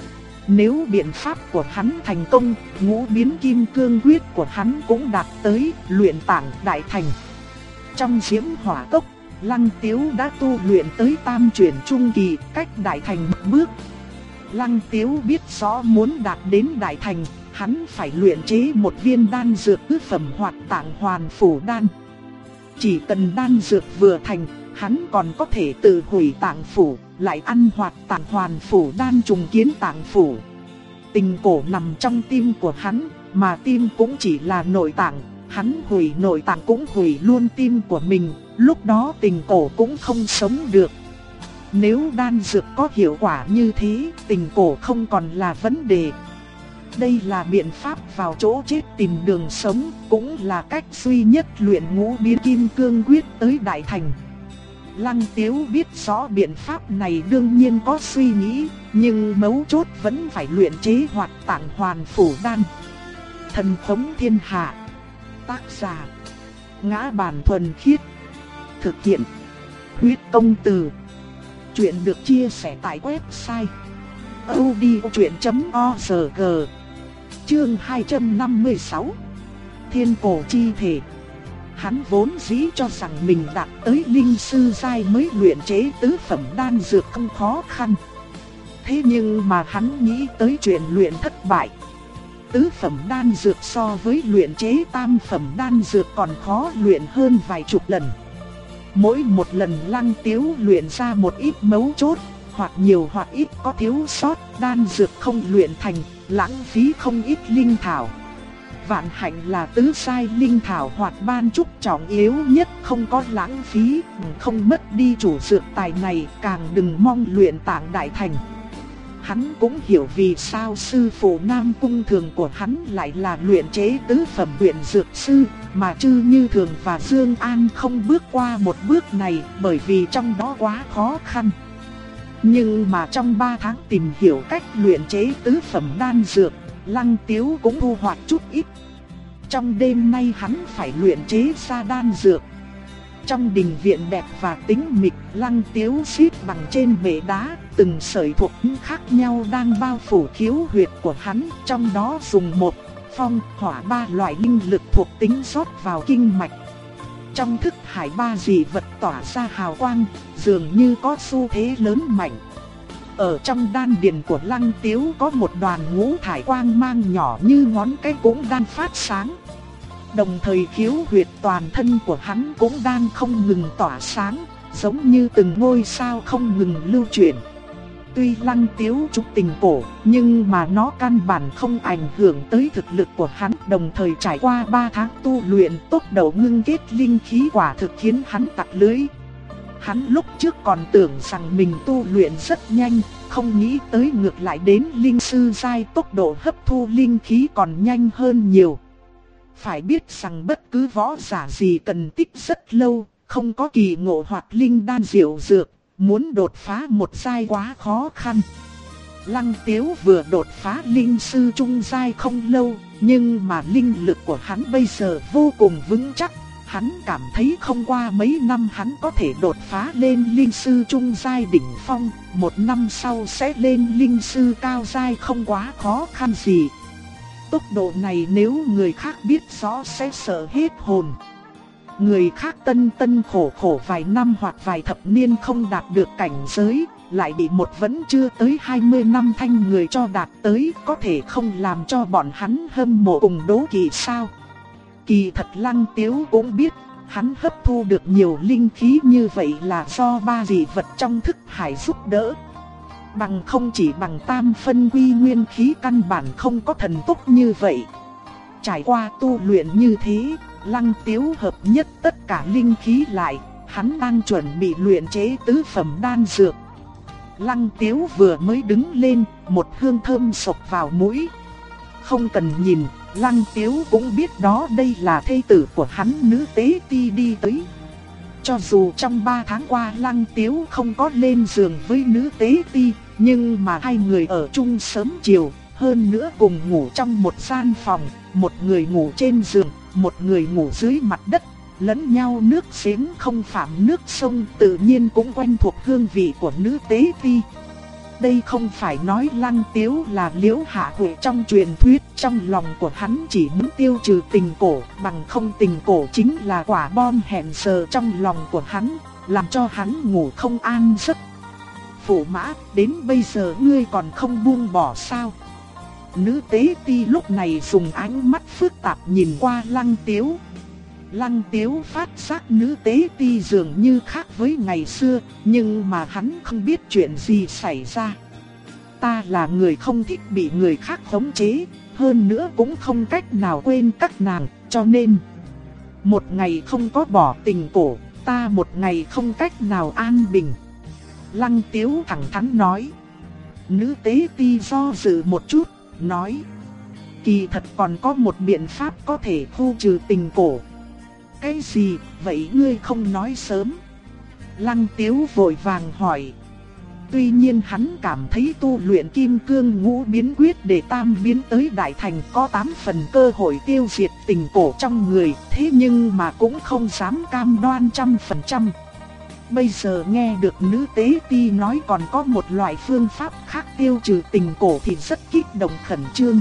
Nếu biện pháp của hắn thành công, ngũ biến kim cương quyết của hắn cũng đạt tới luyện tạng đại thành. Trong Diễm Hỏa Cốc, Lăng Tiếu đã tu luyện tới tam chuyển trung kỳ, cách đại thành một bước. Lăng Tiếu biết rõ muốn đạt đến đại thành, hắn phải luyện chế một viên đan dược tứ phẩm Hoạt Tạng Hoàn Phủ Đan. Chỉ cần đan dược vừa thành, hắn còn có thể tự hủy tạng phủ, lại ăn Hoạt Tạng Hoàn Phủ Đan trùng kiến tạng phủ. Tình cổ nằm trong tim của hắn, mà tim cũng chỉ là nội tạng, hắn hủy nội tạng cũng hủy luôn tim của mình, lúc đó tình cổ cũng không sống được. Nếu đan dược có hiệu quả như thế, tình cổ không còn là vấn đề. Đây là biện pháp vào chỗ chết tìm đường sống, cũng là cách duy nhất luyện ngũ biến kim cương quyết tới đại thành. Lăng Tiếu biết rõ biện pháp này đương nhiên có suy nghĩ, nhưng mấu chốt vẫn phải luyện chế Hoạt Tạng Hoàn Phủ Đan. Thần thống thiên hạ. Tác giả: Ngã Bản Thuần Khiết. Thực hiện: Huyết Công Từ. Chuyện được chia sẻ tại website audiochuyện.org. Chương 256. Thiên cổ chi thể. Hắn vốn dĩ cho rằng mình đạt tới linh sư giai mới luyện chế tứ phẩm đan dược không khó khăn. Thế nhưng mà hắn nghĩ tới chuyện luyện thất bại. Tứ phẩm đan dược so với luyện chế tam phẩm đan dược còn khó luyện hơn vài chục lần. Mỗi một lần Lăng Tiếu luyện ra một ít mấu chốt, hoặc nhiều hoặc ít có thiếu sót, đan dược không luyện thành, lãng phí không ít linh thảo. Vạn hạnh là tứ sai linh thảo hoặc ban trúc trọng yếu nhất, không có lãng phí, không mất đi chủ dược tài này, càng đừng mong luyện tạng đại thành. Hắn cũng hiểu vì sao sư phụ Nam Cung Thường của hắn lại là luyện chế tứ phẩm luyện dược sư, mà Trư Như Thường và Dương An không bước qua một bước này, bởi vì trong đó quá khó khăn. Nhưng mà trong 3 tháng tìm hiểu cách luyện chế tứ phẩm đan dược, Lăng Tiếu cũng thu hoạch chút ít. Trong đêm nay hắn phải luyện chế ra đan dược. Trong đình viện đẹp và tĩnh mịch, Lăng Tiếu xếp bằng trên bệ đá, từng sợi thuộc tính khác nhau đang bao phủ khiếu huyệt của hắn, trong đó dùng một, phong, hỏa 3 loại linh lực thuộc tính rót vào kinh mạch. Trong thức hải 3 dị vật tỏa ra hào quang, dường như có xu thế lớn mạnh. Ở trong đan điền của Lăng Tiếu có một đoàn ngũ thải quang mang nhỏ như ngón cái cũng đang phát sáng. Đồng thời khiếu huyệt toàn thân của hắn cũng đang không ngừng tỏa sáng, giống như từng ngôi sao không ngừng lưu chuyển. Tuy Lăng Tiếu trúc tình cổ, nhưng mà nó căn bản không ảnh hưởng tới thực lực của hắn. Đồng thời trải qua 3 tháng tu luyện, tốc độ ngưng kết linh khí quả thực khiến hắn tặc lưỡi. Hắn lúc trước còn tưởng rằng mình tu luyện rất nhanh, không nghĩ tới ngược lại đến linh sư giai tốc độ hấp thu linh khí còn nhanh hơn nhiều. Phải biết rằng bất cứ võ giả gì cần tích rất lâu, không có kỳ ngộ hoặc linh đan diệu dược, muốn đột phá một giai quá khó khăn. Lăng Tiếu vừa đột phá linh sư trung giai không lâu, nhưng mà linh lực của hắn bây giờ vô cùng vững chắc. Hắn cảm thấy không qua mấy năm hắn có thể đột phá lên linh sư trung giai đỉnh phong, 1 năm sau sẽ lên linh sư cao giai không quá khó khăn gì. Tốc độ này nếu người khác biết rõ sẽ sợ hết hồn. Người khác tân khổ khổ vài năm hoặc vài thập niên không đạt được cảnh giới, lại bị một vẫn chưa tới 20 năm thanh người cho đạt tới, có thể không làm cho bọn hắn hâm mộ cùng đố kỵ sao? Kỳ thật Lăng Tiếu cũng biết, hắn hấp thu được nhiều linh khí như vậy là do 3 dị vật trong thức hải giúp đỡ. Bằng không chỉ bằng tam phân quy nguyên khí căn bản không có thần tốc như vậy. Trải qua tu luyện như thế, Lăng Tiếu hợp nhất tất cả linh khí lại, hắn đang chuẩn bị luyện chế tứ phẩm đan dược. Lăng Tiếu vừa mới đứng lên, một hương thơm sộc vào mũi. Không cần nhìn, Lăng Tiếu cũng biết đó đây là thê tử của hắn, Nữ Tế Ti đi tới. Cho dù trong 3 tháng qua Lăng Tiếu không có lên giường với Nữ Tế Ti, nhưng mà hai người ở chung sớm chiều, hơn nữa cùng ngủ trong một gian phòng, một người ngủ trên giường, một người ngủ dưới mặt đất, lẫn nhau nước giếng không phạm nước sông, tự nhiên cũng quen thuộc hương vị của Nữ Tế Ti. Đây không phải nói Lăng Tiếu là Liễu Hạ Huệ trong truyền thuyết, trong lòng của hắn chỉ muốn tiêu trừ tình cổ, bằng không tình cổ chính là quả bom hẹn giờ trong lòng của hắn, làm cho hắn ngủ không an giấc. Phụ mã, đến bây giờ ngươi còn không buông bỏ sao? Nữ Tế Ti lúc này dùng ánh mắt phức tạp nhìn qua Lăng Tiếu. Lăng Tiếu phát giác Nữ Tế Ti dường như khác với ngày xưa, nhưng mà hắn không biết chuyện gì xảy ra. Ta là người không thích bị người khác khống chế, hơn nữa cũng không cách nào quên các nàng, cho nên một ngày không có bỏ tình cổ, ta một ngày không cách nào an bình. Lăng Tiếu thẳng thắn nói. Nữ Tế Ti do dự một chút, nói: kỳ thật còn có một biện pháp có thể khu trừ tình cổ. Cái gì, vậy ngươi không nói sớm? Lăng Tiếu vội vàng hỏi. Tuy nhiên hắn cảm thấy tu luyện Kim Cương Ngũ Biến Quyết để tam biến tới đại thành có 8 phần cơ hội tiêu diệt tình cổ trong người, thế nhưng mà cũng không dám cam đoan 100%. Bây giờ nghe được Nữ Tế Ti nói còn có một loại phương pháp khác tiêu trừ tình cổ thì rất kích động khẩn trương.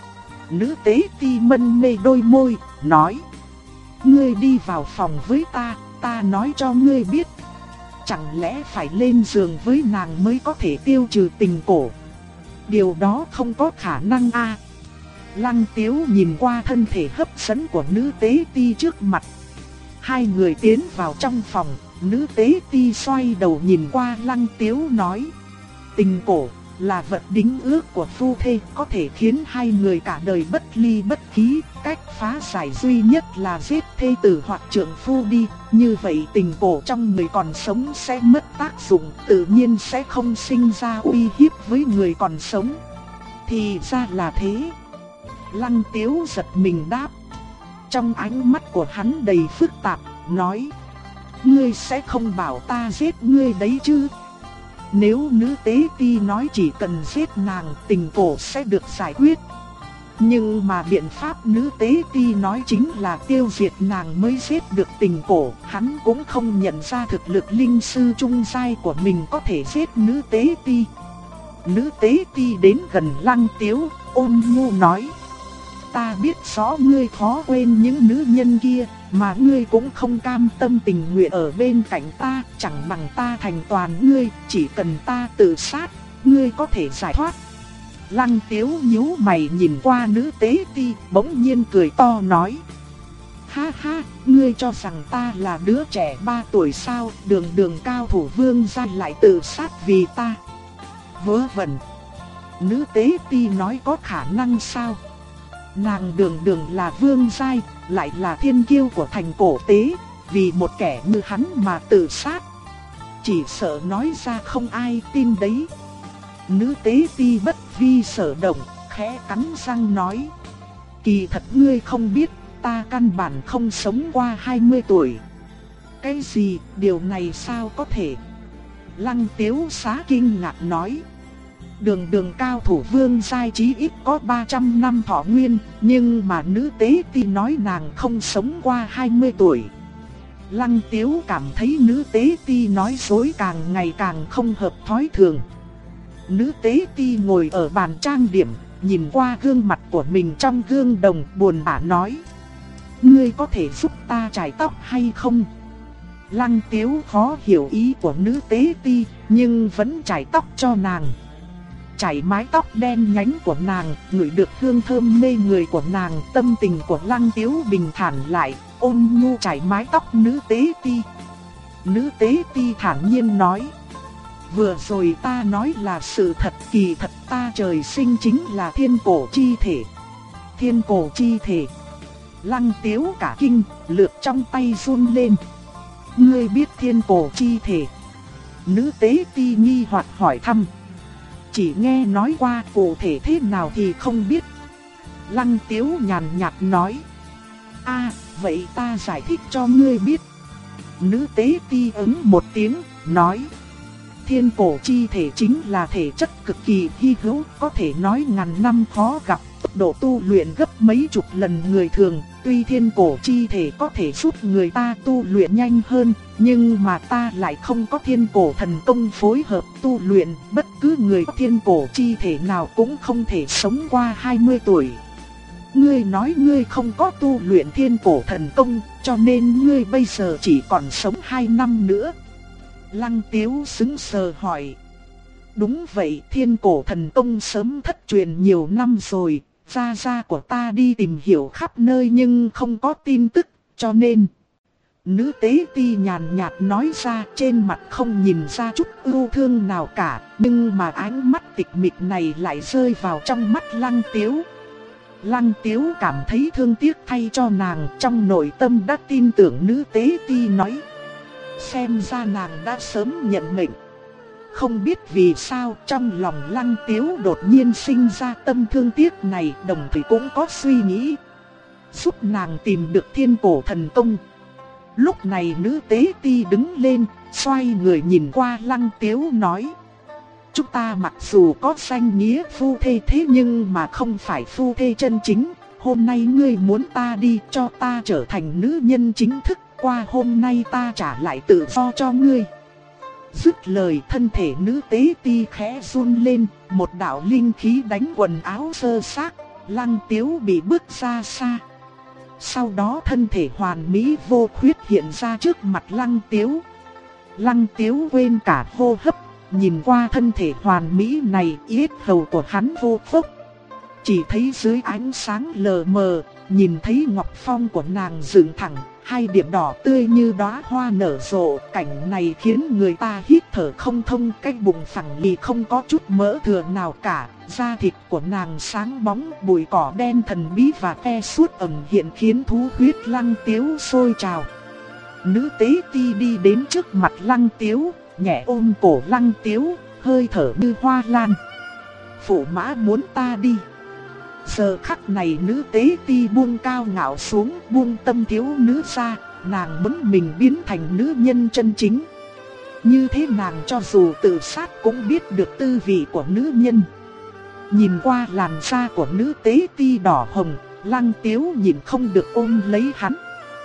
Nữ Tế Ti mân mê đôi môi, nói: ngươi đi vào phòng với ta nói cho ngươi biết. Chẳng lẽ phải lên giường với nàng mới có thể tiêu trừ tình cổ? Điều đó không có khả năng a. Lăng Tiếu nhìn qua thân thể hấp dẫn của Nữ Tế Ti trước mặt. Hai người tiến vào trong phòng, Nữ Tế Ti xoay đầu nhìn qua Lăng Tiếu nói: tình cổ là vật đính ước của phu thê, có thể khiến hai người cả đời bất ly bất khí. Cách phá giải duy nhất là giết thê tử hoặc trượng phu đi, như vậy tình cổ trong người còn sống sẽ mất tác dụng, tự nhiên sẽ không sinh ra uy hiếp với người còn sống. Thì ra là thế. Lăng Tiếu giật mình đáp. Trong ánh mắt của hắn đầy phức tạp, nói: ngươi sẽ không bảo ta giết ngươi đấy chứ? Nếu Nữ Tế Ti nói chỉ cần giết nàng, tình cổ sẽ được giải quyết. Nhưng mà biện pháp Nữ Tế Ti nói chính là tiêu diệt nàng mới giết được tình cổ. Hắn cũng không nhận ra thực lực linh sư trung giai của mình có thể giết Nữ Tế Ti. Nữ Tế Ti đến gần Lăng Tiếu, ôn nhu nói: ta biết rõ ngươi khó quên những nữ nhân kia, mà ngươi cũng không cam tâm tình nguyện ở bên cạnh ta, chẳng bằng ta thành toàn ngươi, chỉ cần ta tự sát, ngươi có thể giải thoát. Lăng Tiếu nhíu mày nhìn qua Nữ Tế Ti, bỗng nhiên cười to nói: Ha ha, ngươi cho rằng ta là đứa trẻ 3 tuổi sao? Đường đường cao thủ vương gia lại tự sát vì ta. Vớ vẩn. Nữ tế ti nói có khả năng sao? Nàng đường đường là vương giai, lại là thiên kiêu của thành cổ tế, vì một kẻ như hắn mà tự sát. Chỉ sợ nói ra không ai tin đấy. Nữ tế ti bất vi sở động, khẽ cắn răng nói. Kỳ thật ngươi không biết, ta căn bản không sống qua 20 tuổi. Cái gì, điều này sao có thể? Lăng Tiếu Xá kinh ngạc nói. Đường đường cao thủ vương giai chí ít có 300 năm thọ nguyên, nhưng mà nữ tế ti nói nàng không sống qua 20 tuổi. Lăng Tiếu cảm thấy nữ tế ti nói dối càng ngày càng không hợp thói thường. Nữ tế ti ngồi ở bàn trang điểm, nhìn qua gương mặt của mình trong gương đồng, buồn bã nói. Ngươi có thể giúp ta chải tóc hay không? Lăng Tiếu khó hiểu ý của nữ tế ti, nhưng vẫn chải tóc cho nàng. Chải mái tóc đen nhánh của nàng, ngửi được hương thơm mê người của nàng, tâm tình của Lăng Tiếu bình thản lại, ôn nhu chải mái tóc nữ tế ti. Nữ tế ti thản nhiên nói. Vừa rồi ta nói là sự thật, kỳ thật ta trời sinh chính là thiên cổ chi thể. Thiên cổ chi thể. Lăng Tiếu cả kinh, lược trong tay run lên. Ngươi biết thiên cổ chi thể? Nữ tế ti nghi hoặc hỏi thăm. Chỉ nghe nói qua, cụ thể thế nào thì không biết. Lăng Tiếu nhàn nhạt nói. Vậy ta giải thích cho ngươi biết. Nữ tế ti ứng một tiếng, nói. Thiên cổ chi thể chính là thể chất cực kỳ hy hữu, có thể nói ngàn năm khó gặp, tốc độ tu luyện gấp mấy chục lần người thường. Tuy thiên cổ chi thể có thể giúp người ta tu luyện nhanh hơn, nhưng mà ta lại không có thiên cổ thần công phối hợp tu luyện. Bất cứ người có thiên cổ chi thể nào cũng không thể sống qua 20 tuổi. Ngươi nói ngươi không có tu luyện thiên cổ thần công, cho nên ngươi bây giờ chỉ còn sống 2 năm nữa. Lăng Tiếu sững sờ hỏi. Đúng vậy, thiên cổ thần công sớm thất truyền nhiều năm rồi. Gia gia của ta đi tìm hiểu khắp nơi nhưng không có tin tức, cho nên. Nữ tế ti nhàn nhạt nói ra, trên mặt không nhìn ra chút ưu thương nào cả, nhưng mà ánh mắt tịch mịch này lại rơi vào trong mắt Lăng Tiếu. Lăng Tiếu cảm thấy thương tiếc thay cho nàng, trong nội tâm đã tin tưởng nữ tế ti nói. Xem ra nàng đã sớm nhận mệnh. Không biết vì sao trong lòng Lăng Tiếu đột nhiên sinh ra tâm thương tiếc này, đồng thời cũng có suy nghĩ giúp nàng tìm được thiên cổ thần công. Lúc này nữ tế ti đứng lên, xoay người nhìn qua Lăng Tiếu nói. Chúng ta mặc dù có danh nghĩa phu thê thế nhưng mà không phải phu thê chân chính. Hôm nay ngươi muốn ta đi cho ta trở thành nữ nhân chính thức, qua hôm nay ta trả lại tự do cho ngươi. Dứt lời, thân thể nữ tế ti khẽ run lên, một đạo linh khí đánh quần áo sơ xác, Lăng Tiếu bị bước ra xa. Sau đó thân thể hoàn mỹ vô khuyết hiện ra trước mặt Lăng Tiếu. Lăng Tiếu quên cả hô hấp, nhìn qua thân thể hoàn mỹ này, yết hầu của hắn vô phốc. Chỉ thấy dưới ánh sáng lờ mờ, nhìn thấy ngọc phong của nàng dựng thẳng, hai điểm đỏ tươi như đóa hoa nở rộ. Cảnh này khiến người ta hít thở không thông, cái bụng phẳng lì không có chút mỡ thừa nào cả. Da thịt của nàng sáng bóng, bụi cỏ đen thần bí và ke suốt ẩn hiện khiến thú huyết Lăng Tiếu sôi trào. Nữ tế ti đi đến trước mặt Lăng Tiếu, nhẹ ôm cổ Lăng Tiếu, hơi thở như hoa lan. Phụ mã muốn ta đi. Giờ khắc này nữ tế ti buông cao ngạo xuống, buông tâm thiếu nữ ra, nàng muốn mình biến thành nữ nhân chân chính. Như thế nàng cho dù tự sát cũng biết được tư vị của nữ nhân. Nhìn qua làn da của nữ tế ti đỏ hồng, Lăng Tiếu nhìn không được ôm lấy hắn.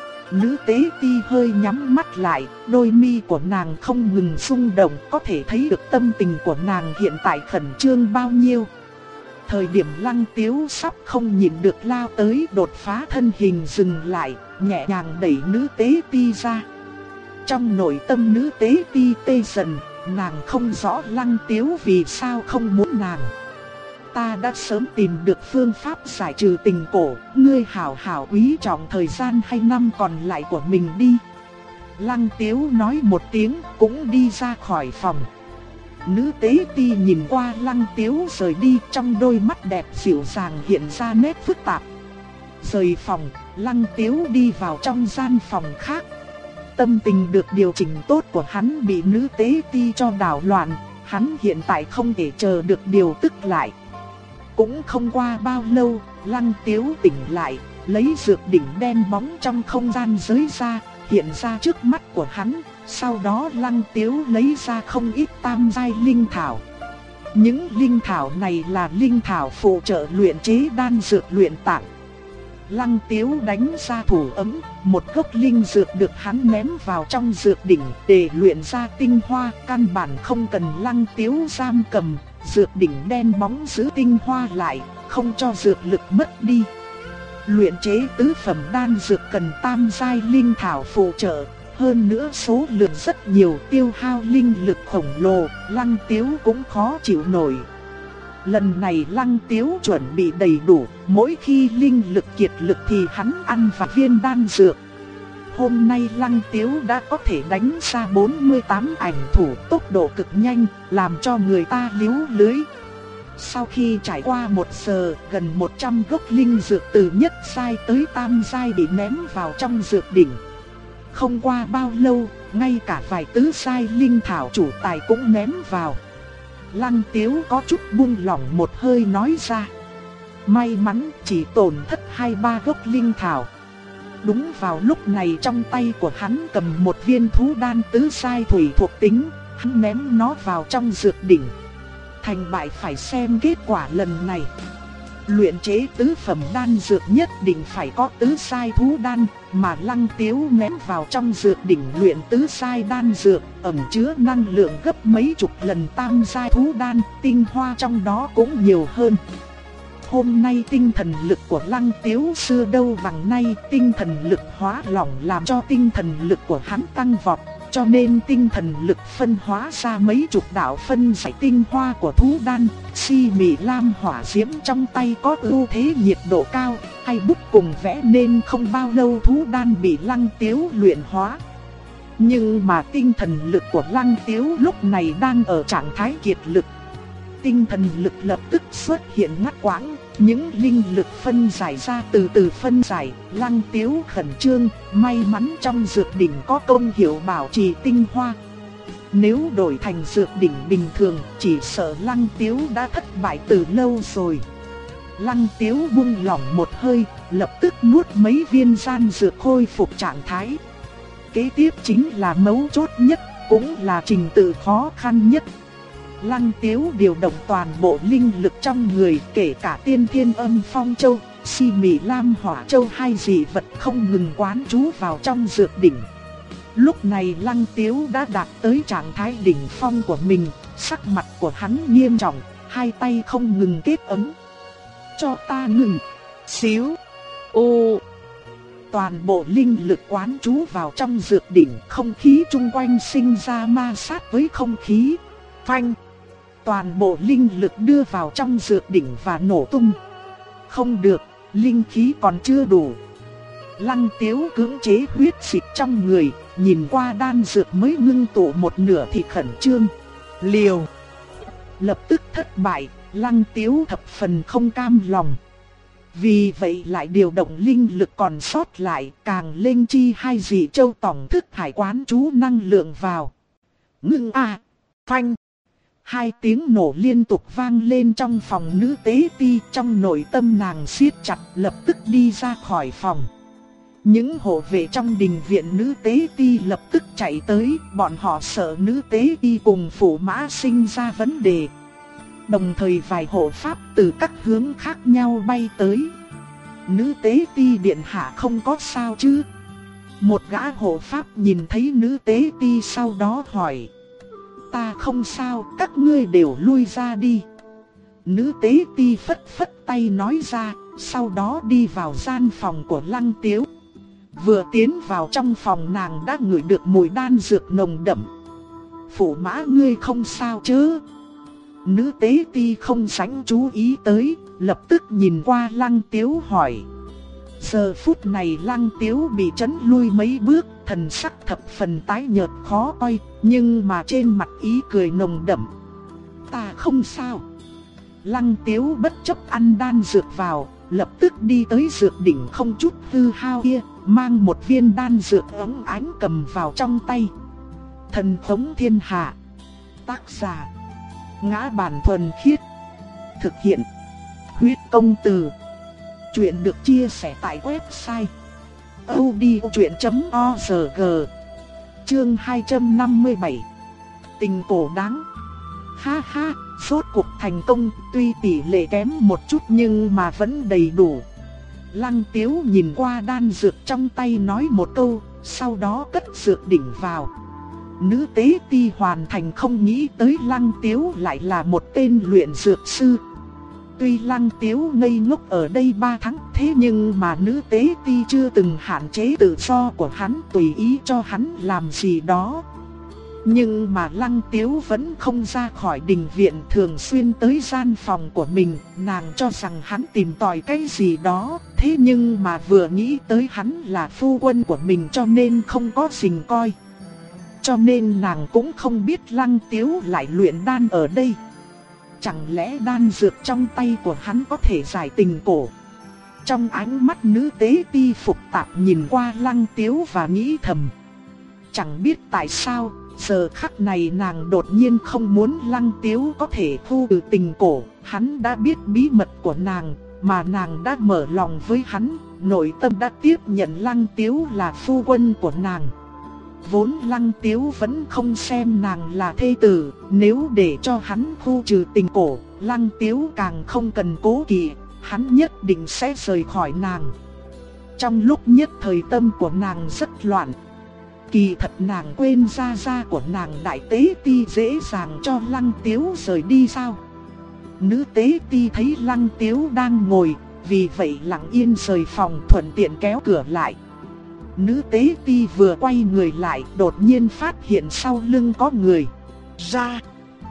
Nữ tế ti hơi nhắm mắt lại, đôi mi của nàng không ngừng rung động, có thể thấy được tâm tình của nàng hiện tại khẩn trương bao nhiêu. Thời điểm Lăng Tiếu sắp không nhìn được lao tới, đột phá thân hình dừng lại, nhẹ nhàng đẩy nữ tế ti ra. Trong nội tâm nữ tế ti tê dần, nàng không rõ Lăng Tiếu vì sao không muốn nàng. ta đã sớm tìm được phương pháp giải trừ tình cổ, ngươi hảo hảo quý trọng thời gian 2 năm còn lại của mình đi. Lăng Tiếu nói một tiếng cũng đi ra khỏi phòng. Nữ tế ti nhìn qua Lăng Tiếu rời đi, trong đôi mắt đẹp dịu dàng hiện ra nét phức tạp. Rời phòng, Lăng Tiếu đi vào trong gian phòng khác. Tâm tình được điều chỉnh tốt của hắn bị nữ tế ti cho đảo loạn, hắn hiện tại không thể chờ được điều tức lại. Cũng không qua bao lâu, Lăng Tiếu tỉnh lại, lấy dược đỉnh đen bóng trong không gian giới ra, hiện ra trước mắt của hắn. Sau đó Lăng Tiếu lấy ra không ít tam giai linh thảo. Những linh thảo này là linh thảo phụ trợ luyện chế đan dược luyện tạng. Lăng Tiếu đánh ra thủ ấm, một gốc linh dược được hắn ném vào trong dược đỉnh để luyện ra tinh hoa, căn bản không cần Lăng Tiếu giam cầm, dược đỉnh đen bóng giữ tinh hoa lại, không cho dược lực mất đi. Luyện chế tứ phẩm đan dược cần tam giai linh thảo phụ trợ, hơn nữa số lượng rất nhiều, tiêu hao linh lực khổng lồ, Lăng Tiếu cũng khó chịu nổi. Lần này Lăng Tiếu chuẩn bị đầy đủ, mỗi khi linh lực kiệt lực thì hắn ăn vài viên đan dược. Hôm nay Lăng Tiếu đã có thể đánh ra 48 ảnh thủ, tốc độ cực nhanh, làm cho người ta líu lưới. Sau khi trải qua 1 giờ, gần 100 gốc linh dược từ nhất giai tới tam giai bị ném vào trong dược đỉnh. Không qua bao lâu, ngay cả vài tứ giai linh thảo chủ tài cũng ném vào. Lăng Tiếu có chút buông lỏng một hơi nói ra. May mắn chỉ tổn thất 2-3 gốc linh thảo. Đúng vào lúc này trong tay của hắn cầm một viên thú đan tứ giai thủy thuộc tính, hắn ném nó vào trong dược đỉnh. Thành bại phải xem kết quả lần này. Luyện chế tứ phẩm đan dược nhất định phải có tứ giai thú đan, mà Lăng Tiếu ném vào trong dược đỉnh luyện tứ giai đan dược, ẩn chứa năng lượng gấp mấy chục lần tam giai thú đan, tinh hoa trong đó cũng nhiều hơn. Hôm nay tinh thần lực của Lăng Tiếu xưa đâu bằng nay, tinh thần lực hóa lỏng làm cho tinh thần lực của hắn tăng vọt, cho nên tinh thần lực phân hóa ra mấy chục đạo phân giải tinh hoa của thú đan. Si mị lam hỏa diễm trong tay có ưu thế nhiệt độ cao, hay bút cùng vẽ nên không bao lâu thú đan bị Lăng Tiếu luyện hóa. Nhưng mà tinh thần lực của Lăng Tiếu lúc này đang ở trạng thái kiệt lực. Tinh thần lực lập tức xuất hiện ngắt quãng, những linh lực phân giải ra từ từ phân giải. Lăng Tiếu khẩn trương, may mắn trong dược đỉnh có công hiệu bảo trì tinh hoa. Nếu đổi thành dược đỉnh bình thường, chỉ sợ Lăng Tiếu đã thất bại từ lâu rồi. Lăng Tiếu buông lỏng một hơi, lập tức nuốt mấy viên đan dược khôi phục trạng thái. Kế tiếp chính là mấu chốt nhất, cũng là trình tự khó khăn nhất. Lăng Tiếu điều động toàn bộ linh lực trong người, kể cả tiên thiên âm phong châu, si mị lam hỏa châu, hai dị vật không ngừng quán trú vào trong dược đỉnh. Lúc này Lăng Tiếu đã đạt tới trạng thái đỉnh phong của mình, sắc mặt của hắn nghiêm trọng, hai tay không ngừng kết ấn. Cho ta ngừng, xíu, ô. Toàn bộ linh lực quán trú vào trong dược đỉnh, không khí chung quanh sinh ra ma sát với không khí. Phanh! Toàn bộ linh lực đưa vào trong dược đỉnh và nổ tung. Không được, linh khí còn chưa đủ. Lăng Tiếu cưỡng chế huyết dịch trong người, nhìn qua đan dược mới ngưng tụ một nửa thì khẩn trương. Liều! Lập tức thất bại, Lăng Tiếu thập phần không cam lòng. Vì vậy lại điều động linh lực còn sót lại, càng lên chi hai dị châu tổng thức hải quán trú năng lượng vào. Ngưng a, phanh. Hai tiếng nổ liên tục vang lên trong phòng nữ tế ti, trong nội tâm nàng siết chặt, lập tức đi ra khỏi phòng. Những hộ vệ trong đình viện nữ tế ti lập tức chạy tới, bọn họ sợ nữ tế ti cùng phụ mã sinh ra vấn đề. Đồng thời vài hộ pháp từ các hướng khác nhau bay tới. Nữ tế ti điện hạ không có sao chứ? Một gã hộ pháp nhìn thấy nữ tế ti sau đó hỏi. Ta không sao, các ngươi đều lui ra đi. Nữ tế ti phất phất tay nói ra, sau đó đi vào gian phòng của Lăng Tiếu. Vừa tiến vào trong phòng nàng đã ngửi được mùi đan dược nồng đậm. Phụ mã ngươi không sao chứ? Nữ tế ti không dám chú ý tới, lập tức nhìn qua Lăng Tiếu hỏi. Giờ phút này Lăng Tiếu bị chấn lui mấy bước, thần sắc thập phần tái nhợt khó coi, nhưng mà trên mặt ý cười nồng đậm. Ta không sao. Lăng Tiếu bất chấp ăn đan dược vào, lập tức đi tới dược đỉnh không chút hư hao kia, mang một viên đan dược óng ánh cầm vào trong tay. Thần Khống Thiên Hạ. Tác giả: Ngã Bản Thuần Khiết. Thực hiện: Huyết Công Từ. Chuyện được chia sẻ tại website audiochuyện.org. Chương 257. Tình cổ đáng. Ha ha, rốt cuộc thành công, tuy tỷ lệ kém một chút nhưng mà vẫn đầy đủ. Lăng Tiếu nhìn qua đan dược trong tay nói một câu, sau đó cất dược đỉnh vào. Nữ tế ti hoàn thành không nghĩ tới Lăng Tiếu lại là một tên luyện dược sư. Tuy Lăng Tiếu ngây ngốc ở đây 3 tháng, thế nhưng mà nữ tế ti chưa từng hạn chế tự do của hắn, tùy ý cho hắn làm gì đó. Nhưng mà Lăng Tiếu vẫn không ra khỏi đình viện, thường xuyên tới gian phòng của mình. Nàng cho rằng hắn tìm tòi cái gì đó, thế nhưng mà vừa nghĩ tới hắn là phu quân của mình cho nên không có rình coi. Cho nên nàng cũng không biết Lăng Tiếu lại luyện đan ở đây. Chẳng lẽ đan dược trong tay của hắn có thể giải tình cổ? Trong ánh mắt nữ tế ti phục tạp nhìn qua Lăng Tiếu và nghĩ thầm. Chẳng biết tại sao, giờ khắc này nàng đột nhiên không muốn Lăng Tiếu có thể thu từ tình cổ. Hắn đã biết bí mật của nàng, mà nàng đã mở lòng với hắn, nội tâm đã tiếp nhận Lăng Tiếu là phu quân của nàng. Vốn Lăng Tiếu vẫn không xem nàng là thê tử, nếu để cho hắn khu trừ tình cổ, Lăng Tiếu càng không cần cố kỵ, hắn nhất định sẽ rời khỏi nàng. Trong lúc nhất thời tâm của nàng rất loạn. Kỳ thật nàng quên gia của nàng đại tế ti dễ dàng cho Lăng Tiếu rời đi sao? Nữ tế ti thấy Lăng Tiếu đang ngồi, vì vậy lặng yên rời phòng, thuận tiện kéo cửa lại. Nữ tế ti vừa quay người lại, đột nhiên phát hiện sau lưng có người. Ra.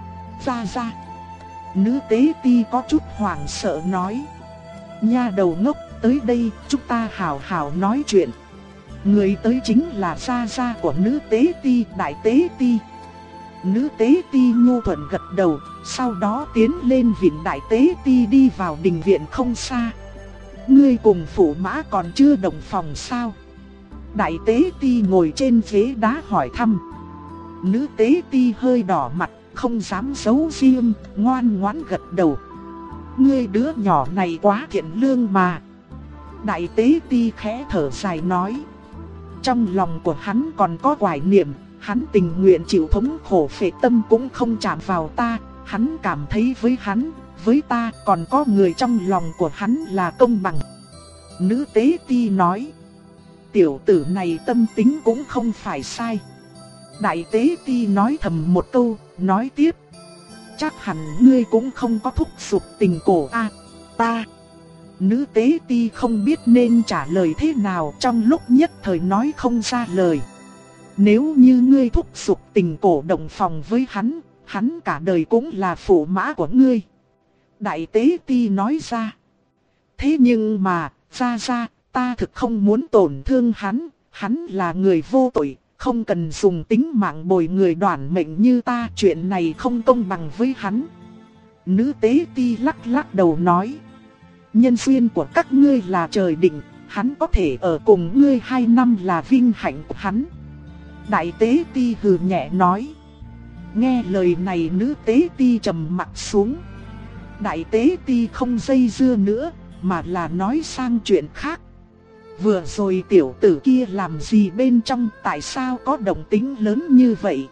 Nữ tế ti có chút hoảng sợ nói. Nha đầu ngốc, tới đây, chúng ta hảo hảo nói chuyện. Người tới chính là gia của nữ tế ti, đại tế ti. Nữ tế ti nhu thuận gật đầu, sau đó tiến lên vịn đại tế ti đi vào đình viện không xa. Ngươi cùng phụ mã còn chưa đồng phòng sao? Đại tế ti ngồi trên ghế đá hỏi thăm. Nữ tế ti hơi đỏ mặt, không dám giấu riêng, ngoan ngoãn gật đầu. Ngươi đứa nhỏ này quá thiện lương mà. Đại tế ti khẽ thở dài nói. Trong lòng của hắn còn có hoài niệm, hắn tình nguyện chịu thống khổ phệ tâm cũng không chạm vào ta. Hắn cảm thấy với ta còn có người trong lòng của hắn là công bằng. Nữ tế ti nói. Tiểu tử này tâm tính cũng không phải sai. Đại tế ti nói thầm một câu, nói tiếp. Chắc hẳn ngươi cũng không có thúc giục tình cổ a. Ta. Nữ tế ti không biết nên trả lời thế nào, trong lúc nhất thời nói không ra lời. Nếu như ngươi thúc giục tình cổ đồng phòng với hắn cả đời cũng là phụ mã của ngươi. Đại tế ti nói ra. Thế nhưng mà, ra, ta thực không muốn tổn thương hắn là người vô tội, không cần dùng tính mạng bồi người đoản mệnh như ta, chuyện này không công bằng với hắn. Nữ tế ti lắc đầu nói. Nhân duyên của các ngươi là trời định, hắn có thể ở cùng ngươi 2 năm là vinh hạnh của hắn. Đại tế ti hừ nhẹ nói. Nghe lời này nữ tế ti trầm mặt xuống. Đại tế ti không dây dưa nữa, mà là nói sang chuyện khác. Vừa rồi tiểu tử kia làm gì bên trong, tại sao có động tĩnh lớn như vậy?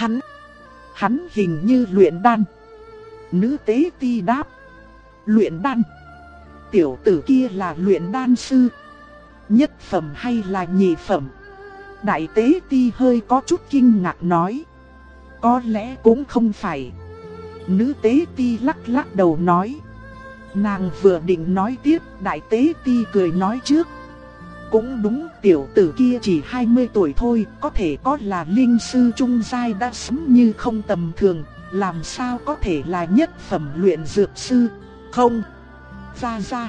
Hắn hình như luyện đan. Nữ tế ti đáp. Luyện đan? Tiểu tử kia là luyện đan sư. Nhất phẩm hay là nhị phẩm? Đại tế ti hơi có chút kinh ngạc nói. Có lẽ cũng không phải. Nữ tế ti lắc đầu nói. Nàng vừa định nói tiếp, đại tế ti cười nói trước. Cũng đúng, tiểu tử kia chỉ 20 tuổi thôi, có thể có là linh sư trung giai đã sớm như không tầm thường. làm sao có thể là nhất phẩm luyện dược sư? Không, ra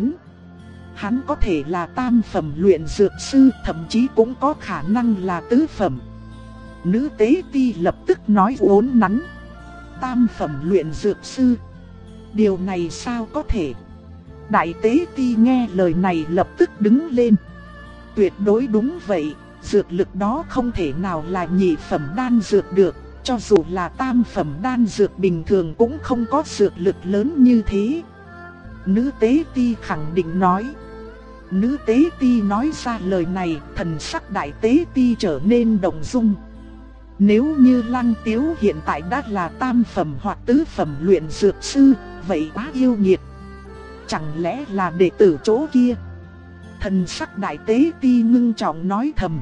hắn có thể là tam phẩm luyện dược sư, thậm chí cũng có khả năng là tứ phẩm. Nữ tế ti lập tức nói uốn nắn. Tam phẩm luyện dược sư? Điều này sao có thể? Đại tế ti nghe lời này lập tức đứng lên. Tuyệt đối đúng vậy, dược lực đó không thể nào là nhị phẩm đan dược được. Cho dù là tam phẩm đan dược bình thường cũng không có dược lực lớn như thế. Nữ tế ti khẳng định nói. Nữ tế ti nói ra lời này, thần sắc đại tế ti trở nên động dung. Nếu như Lăng Tiếu hiện tại đã là tam phẩm hoặc tứ phẩm luyện dược sư, vậy quá yêu nghiệt. Chẳng lẽ là đệ tử chỗ kia? Thần sắc đại tế ti ngưng trọng nói thầm.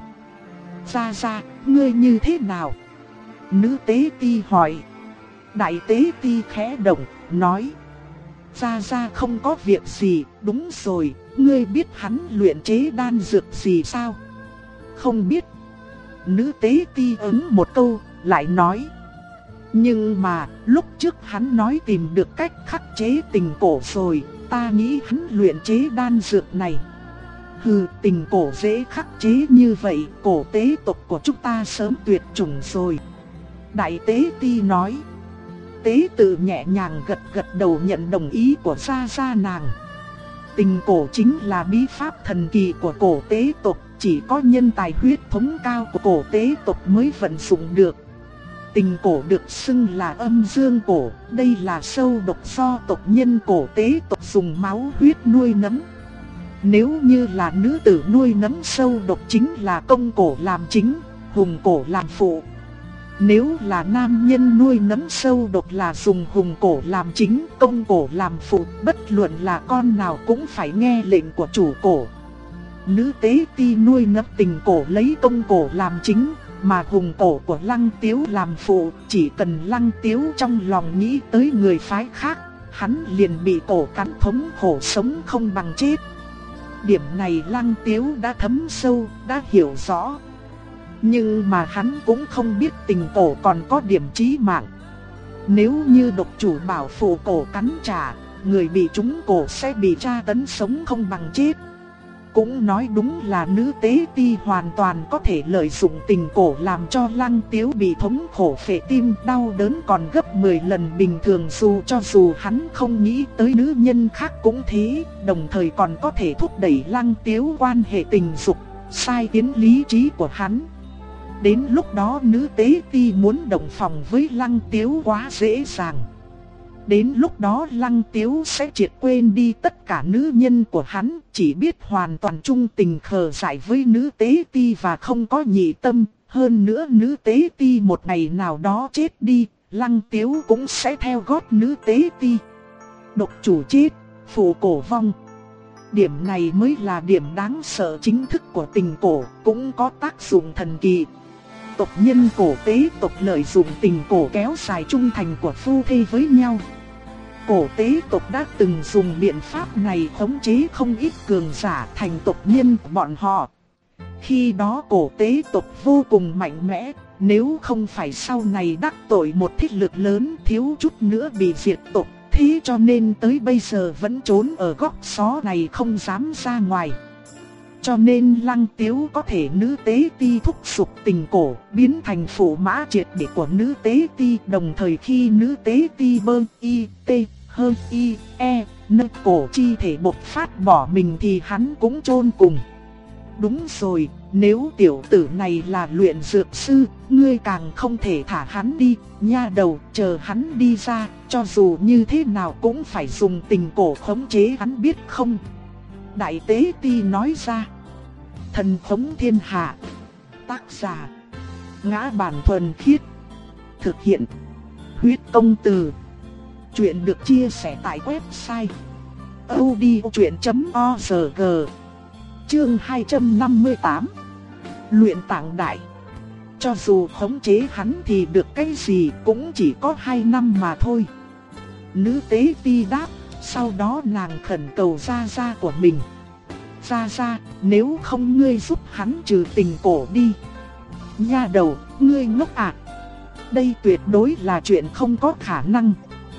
Ra, ngươi như thế nào? Nữ tế ti hỏi. Đại tế ti khẽ động, nói. Ra không có việc gì, đúng rồi, ngươi biết hắn luyện chế đan dược gì sao? Không biết. Nữ tế ti ứng một câu, lại nói. Nhưng mà, lúc trước hắn nói tìm được cách khắc chế tình cổ rồi, ta nghĩ hắn luyện chế đan dược này. Hừ, tình cổ dễ khắc chế như vậy, cổ tế tộc của chúng ta sớm tuyệt chủng rồi. Đại tế ti nói. Tế tự nhẹ nhàng gật đầu nhận đồng ý của gia nàng. Tình cổ chính là bí pháp thần kỳ của cổ tế tộc, chỉ có nhân tài huyết thống cao của cổ tế tộc mới vận dụng được. Tình cổ được xưng là âm dương cổ, đây là sâu độc do tộc nhân cổ tế tộc dùng máu huyết nuôi nấng. Nếu như là nữ tử nuôi nấng sâu độc chính là công cổ làm chính, hùng cổ làm phụ. Nếu là nam nhân nuôi nấng sâu độc là dùng hùng cổ làm chính, công cổ làm phụ, bất luận là con nào cũng phải nghe lệnh của chủ cổ. Nữ tế ti nuôi nấng tình cổ lấy công cổ làm chính, mà hùng cổ của Lăng Tiếu làm phụ. Chỉ cần Lăng Tiếu trong lòng nghĩ tới người phái khác, hắn liền bị cổ cắn thống khổ sống không bằng chết. Điểm này Lăng Tiếu đã thấm sâu, đã hiểu rõ. Nhưng mà hắn cũng không biết tình cổ còn có điểm chí mạng. Nếu như độc chủ bảo phụ cổ cắn trả, người bị trúng cổ sẽ bị tra tấn sống không bằng chết. Cũng nói đúng là nữ tế ti hoàn toàn có thể lợi dụng tình cổ làm cho Lăng Tiếu bị thống khổ phệ tim, đau đớn còn gấp 10 lần bình thường, cho dù hắn không nghĩ tới nữ nhân khác cũng thế, đồng thời còn có thể thúc đẩy Lăng Tiếu quan hệ tình dục, sai khiến lý trí của hắn. Đến lúc đó nữ tế ti muốn đồng phòng với Lăng Tiếu quá dễ dàng. Đến lúc đó Lăng Tiếu sẽ triệt quên đi tất cả nữ nhân của hắn, chỉ biết hoàn toàn trung tình khờ dại với nữ tế ti và không có nhị tâm. Hơn nữa nữ tế ti một ngày nào đó chết đi, Lăng Tiếu cũng sẽ theo gót nữ tế ti. Độc chủ chết, phụ cổ vong. Điểm này mới là điểm đáng sợ chính thức của tình cổ, cũng có tác dụng thần kỳ. Tộc nhân cổ tế tộc lợi dụng tình cổ kéo dài trung thành của phu thê với nhau. Cổ tế tộc đã từng dùng biện pháp này khống chế không ít cường giả thành tộc nhân của bọn họ. Khi đó cổ tế tộc vô cùng mạnh mẽ, nếu không phải sau này đắc tội một thế lực lớn thiếu chút nữa bị diệt tộc, thế cho nên tới bây giờ vẫn trốn ở góc xó này không dám ra ngoài. Cho nên Lăng Tiếu có thể nữ tế ti thúc giục tình cổ biến thành phụ mã triệt để của nữ tế ti. Đồng thời khi nữ tế ti bơ y tê hơn y e nơ cổ chi thể bộc phát bỏ mình thì hắn cũng chôn cùng. Đúng rồi, nếu tiểu tử này là luyện dược sư, ngươi càng không thể thả hắn đi, nha đầu, chờ hắn đi ra, cho dù như thế nào cũng phải dùng tình cổ khống chế hắn, biết không? Đại tế ti nói ra. Thần khống thiên hạ. Tác giả Ngã Bản Thuần Khiết. Thực hiện Huyết Công Từ. Chuyện được chia sẻ tại website audiochuyện.org. Chương 258. Luyện tạng đại. Cho dù khống chế hắn thì được cái gì cũng chỉ có 2 năm mà thôi. Nữ tế ti đáp, sau đó nàng khẩn cầu gia của mình. Gia, nếu không ngươi giúp hắn trừ tình cổ đi. Nha đầu, ngươi ngốc à? đây tuyệt đối là chuyện không có khả năng.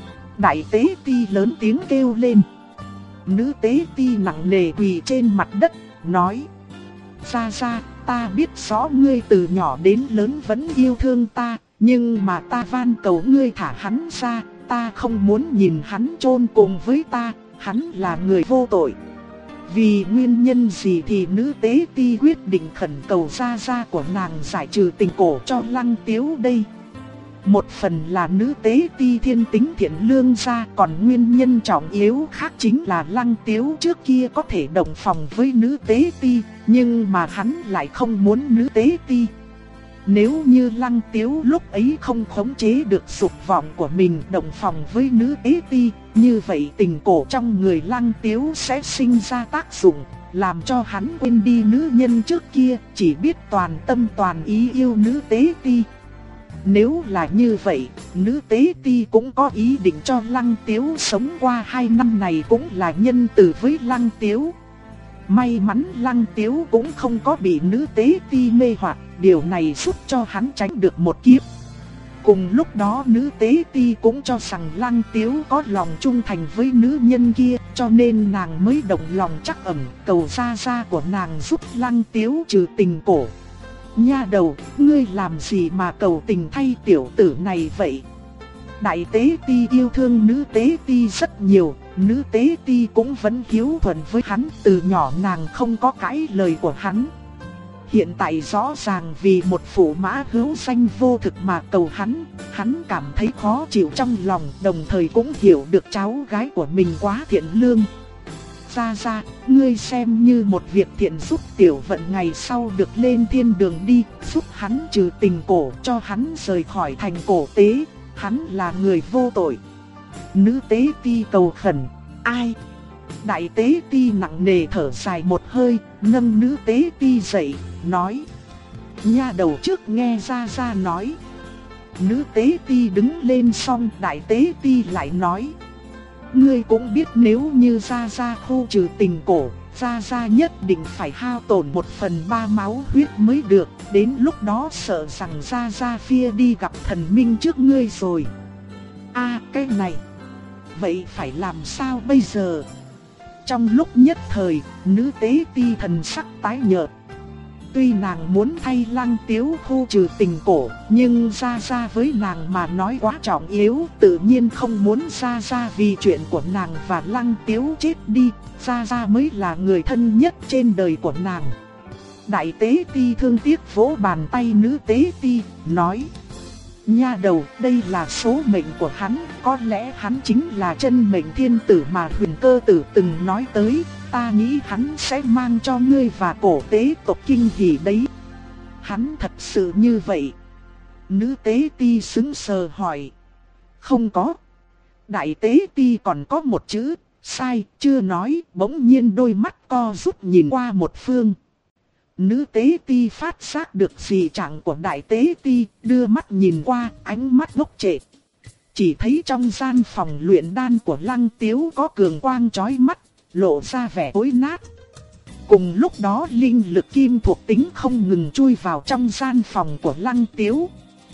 Đại tế ti lớn tiếng kêu lên. Nữ tế ti nặng nề quỳ trên mặt đất, nói: Gia Gia, ta biết rõ ngươi từ nhỏ đến lớn vẫn yêu thương ta, nhưng mà ta van cầu ngươi thả hắn ra, ta không muốn nhìn hắn chôn cùng với ta, hắn là người vô tội. Vì nguyên nhân gì thì nữ tế ti quyết định khẩn cầu Gia Gia của nàng giải trừ tình cổ cho Lăng Tiếu đây? Một phần là nữ tế ti thiên tính thiện lương ra, còn nguyên nhân trọng yếu khác chính là Lăng Tiếu trước kia có thể đồng phòng với nữ tế ti, nhưng mà hắn lại không muốn nữ tế ti. Nếu như Lăng Tiếu lúc ấy không khống chế được dục vọng của mình đồng phòng với nữ tế ti, như vậy tình cổ trong người Lăng Tiếu sẽ sinh ra tác dụng, làm cho hắn quên đi nữ nhân trước kia, chỉ biết toàn tâm toàn ý yêu nữ tế ti. Nếu là như vậy, nữ tế ti cũng có ý định cho Lăng Tiếu sống qua 2 năm này cũng là nhân từ với Lăng Tiếu. May mắn Lăng Tiếu cũng không có bị nữ tế ti mê hoặc, điều này giúp cho hắn tránh được một kiếp. Cùng lúc đó nữ tế ti cũng cho rằng Lăng Tiếu có lòng trung thành với nữ nhân kia, cho nên nàng mới động lòng trắc ẩn cầu Gia Gia của nàng giúp Lăng Tiếu trừ tình cổ. Nha đầu, ngươi làm gì mà cầu tình thay tiểu tử này vậy? Đại tế ti yêu thương nữ tế ti rất nhiều, nữ tế ti cũng vẫn hiếu thuận với hắn, từ nhỏ nàng không có cãi lời của hắn. Hiện tại rõ ràng vì một phụ mã hữu danh vô thực mà cầu hắn cảm thấy khó chịu trong lòng, đồng thời cũng hiểu được cháu gái của mình quá thiện lương. Gia Gia, ngươi xem như một việc thiện giúp tiểu vận ngày sau được lên thiên đường đi, giúp hắn trừ tình cổ, cho hắn rời khỏi thành cổ tế, hắn là người vô tội. Nữ tế ti cầu khẩn. Ai? Đại tế ti nặng nề thở dài một hơi, nâng nữ tế ti dậy, nói: Nha đầu trước nghe Gia Gia nói. Nữ tế ti đứng lên xong đại tế ti lại nói: Ngươi cũng biết nếu như Gia Gia khu trừ tình cổ, Gia Gia nhất định phải hao tổn 1/3 máu huyết mới được, đến lúc đó sợ rằng Gia Gia phia đi gặp thần minh trước ngươi rồi. Cái này, vậy phải làm sao bây giờ? Trong lúc nhất thời, nữ tế ti thần sắc tái nhợt. Tuy nàng muốn thay Lăng Tiếu khu trừ tình cổ, nhưng Gia Gia với nàng mà nói quá trọng yếu, tự nhiên không muốn Gia Gia vì chuyện của nàng và Lăng Tiếu chết đi, Gia Gia mới là người thân nhất trên đời của nàng. Đại tế ti thương tiếc vỗ bàn tay nữ tế ti, nói: Nha đầu, đây là số mệnh của hắn, có lẽ hắn chính là chân mệnh thiên tử mà Huyền Cơ Tử từng nói tới. Ta nghĩ hắn sẽ mang cho ngươi và cổ tế tộc kinh hỉ đấy. Hắn thật sự như vậy? Nữ tế ti sững sờ hỏi. Không có. Đại tế ti còn có một chữ, sai, chưa nói, bỗng nhiên đôi mắt co rút nhìn qua một phương. Nữ tế ti phát giác được dị trạng của đại tế ti, đưa mắt nhìn qua, ánh mắt ngốc trệ. Chỉ thấy trong gian phòng luyện đan của Lăng Tiếu có cường quang chói mắt, lộ ra vẻ tối nát. Cùng lúc đó linh lực kim thuộc tính không ngừng chui vào trong gian phòng của Lăng Tiếu.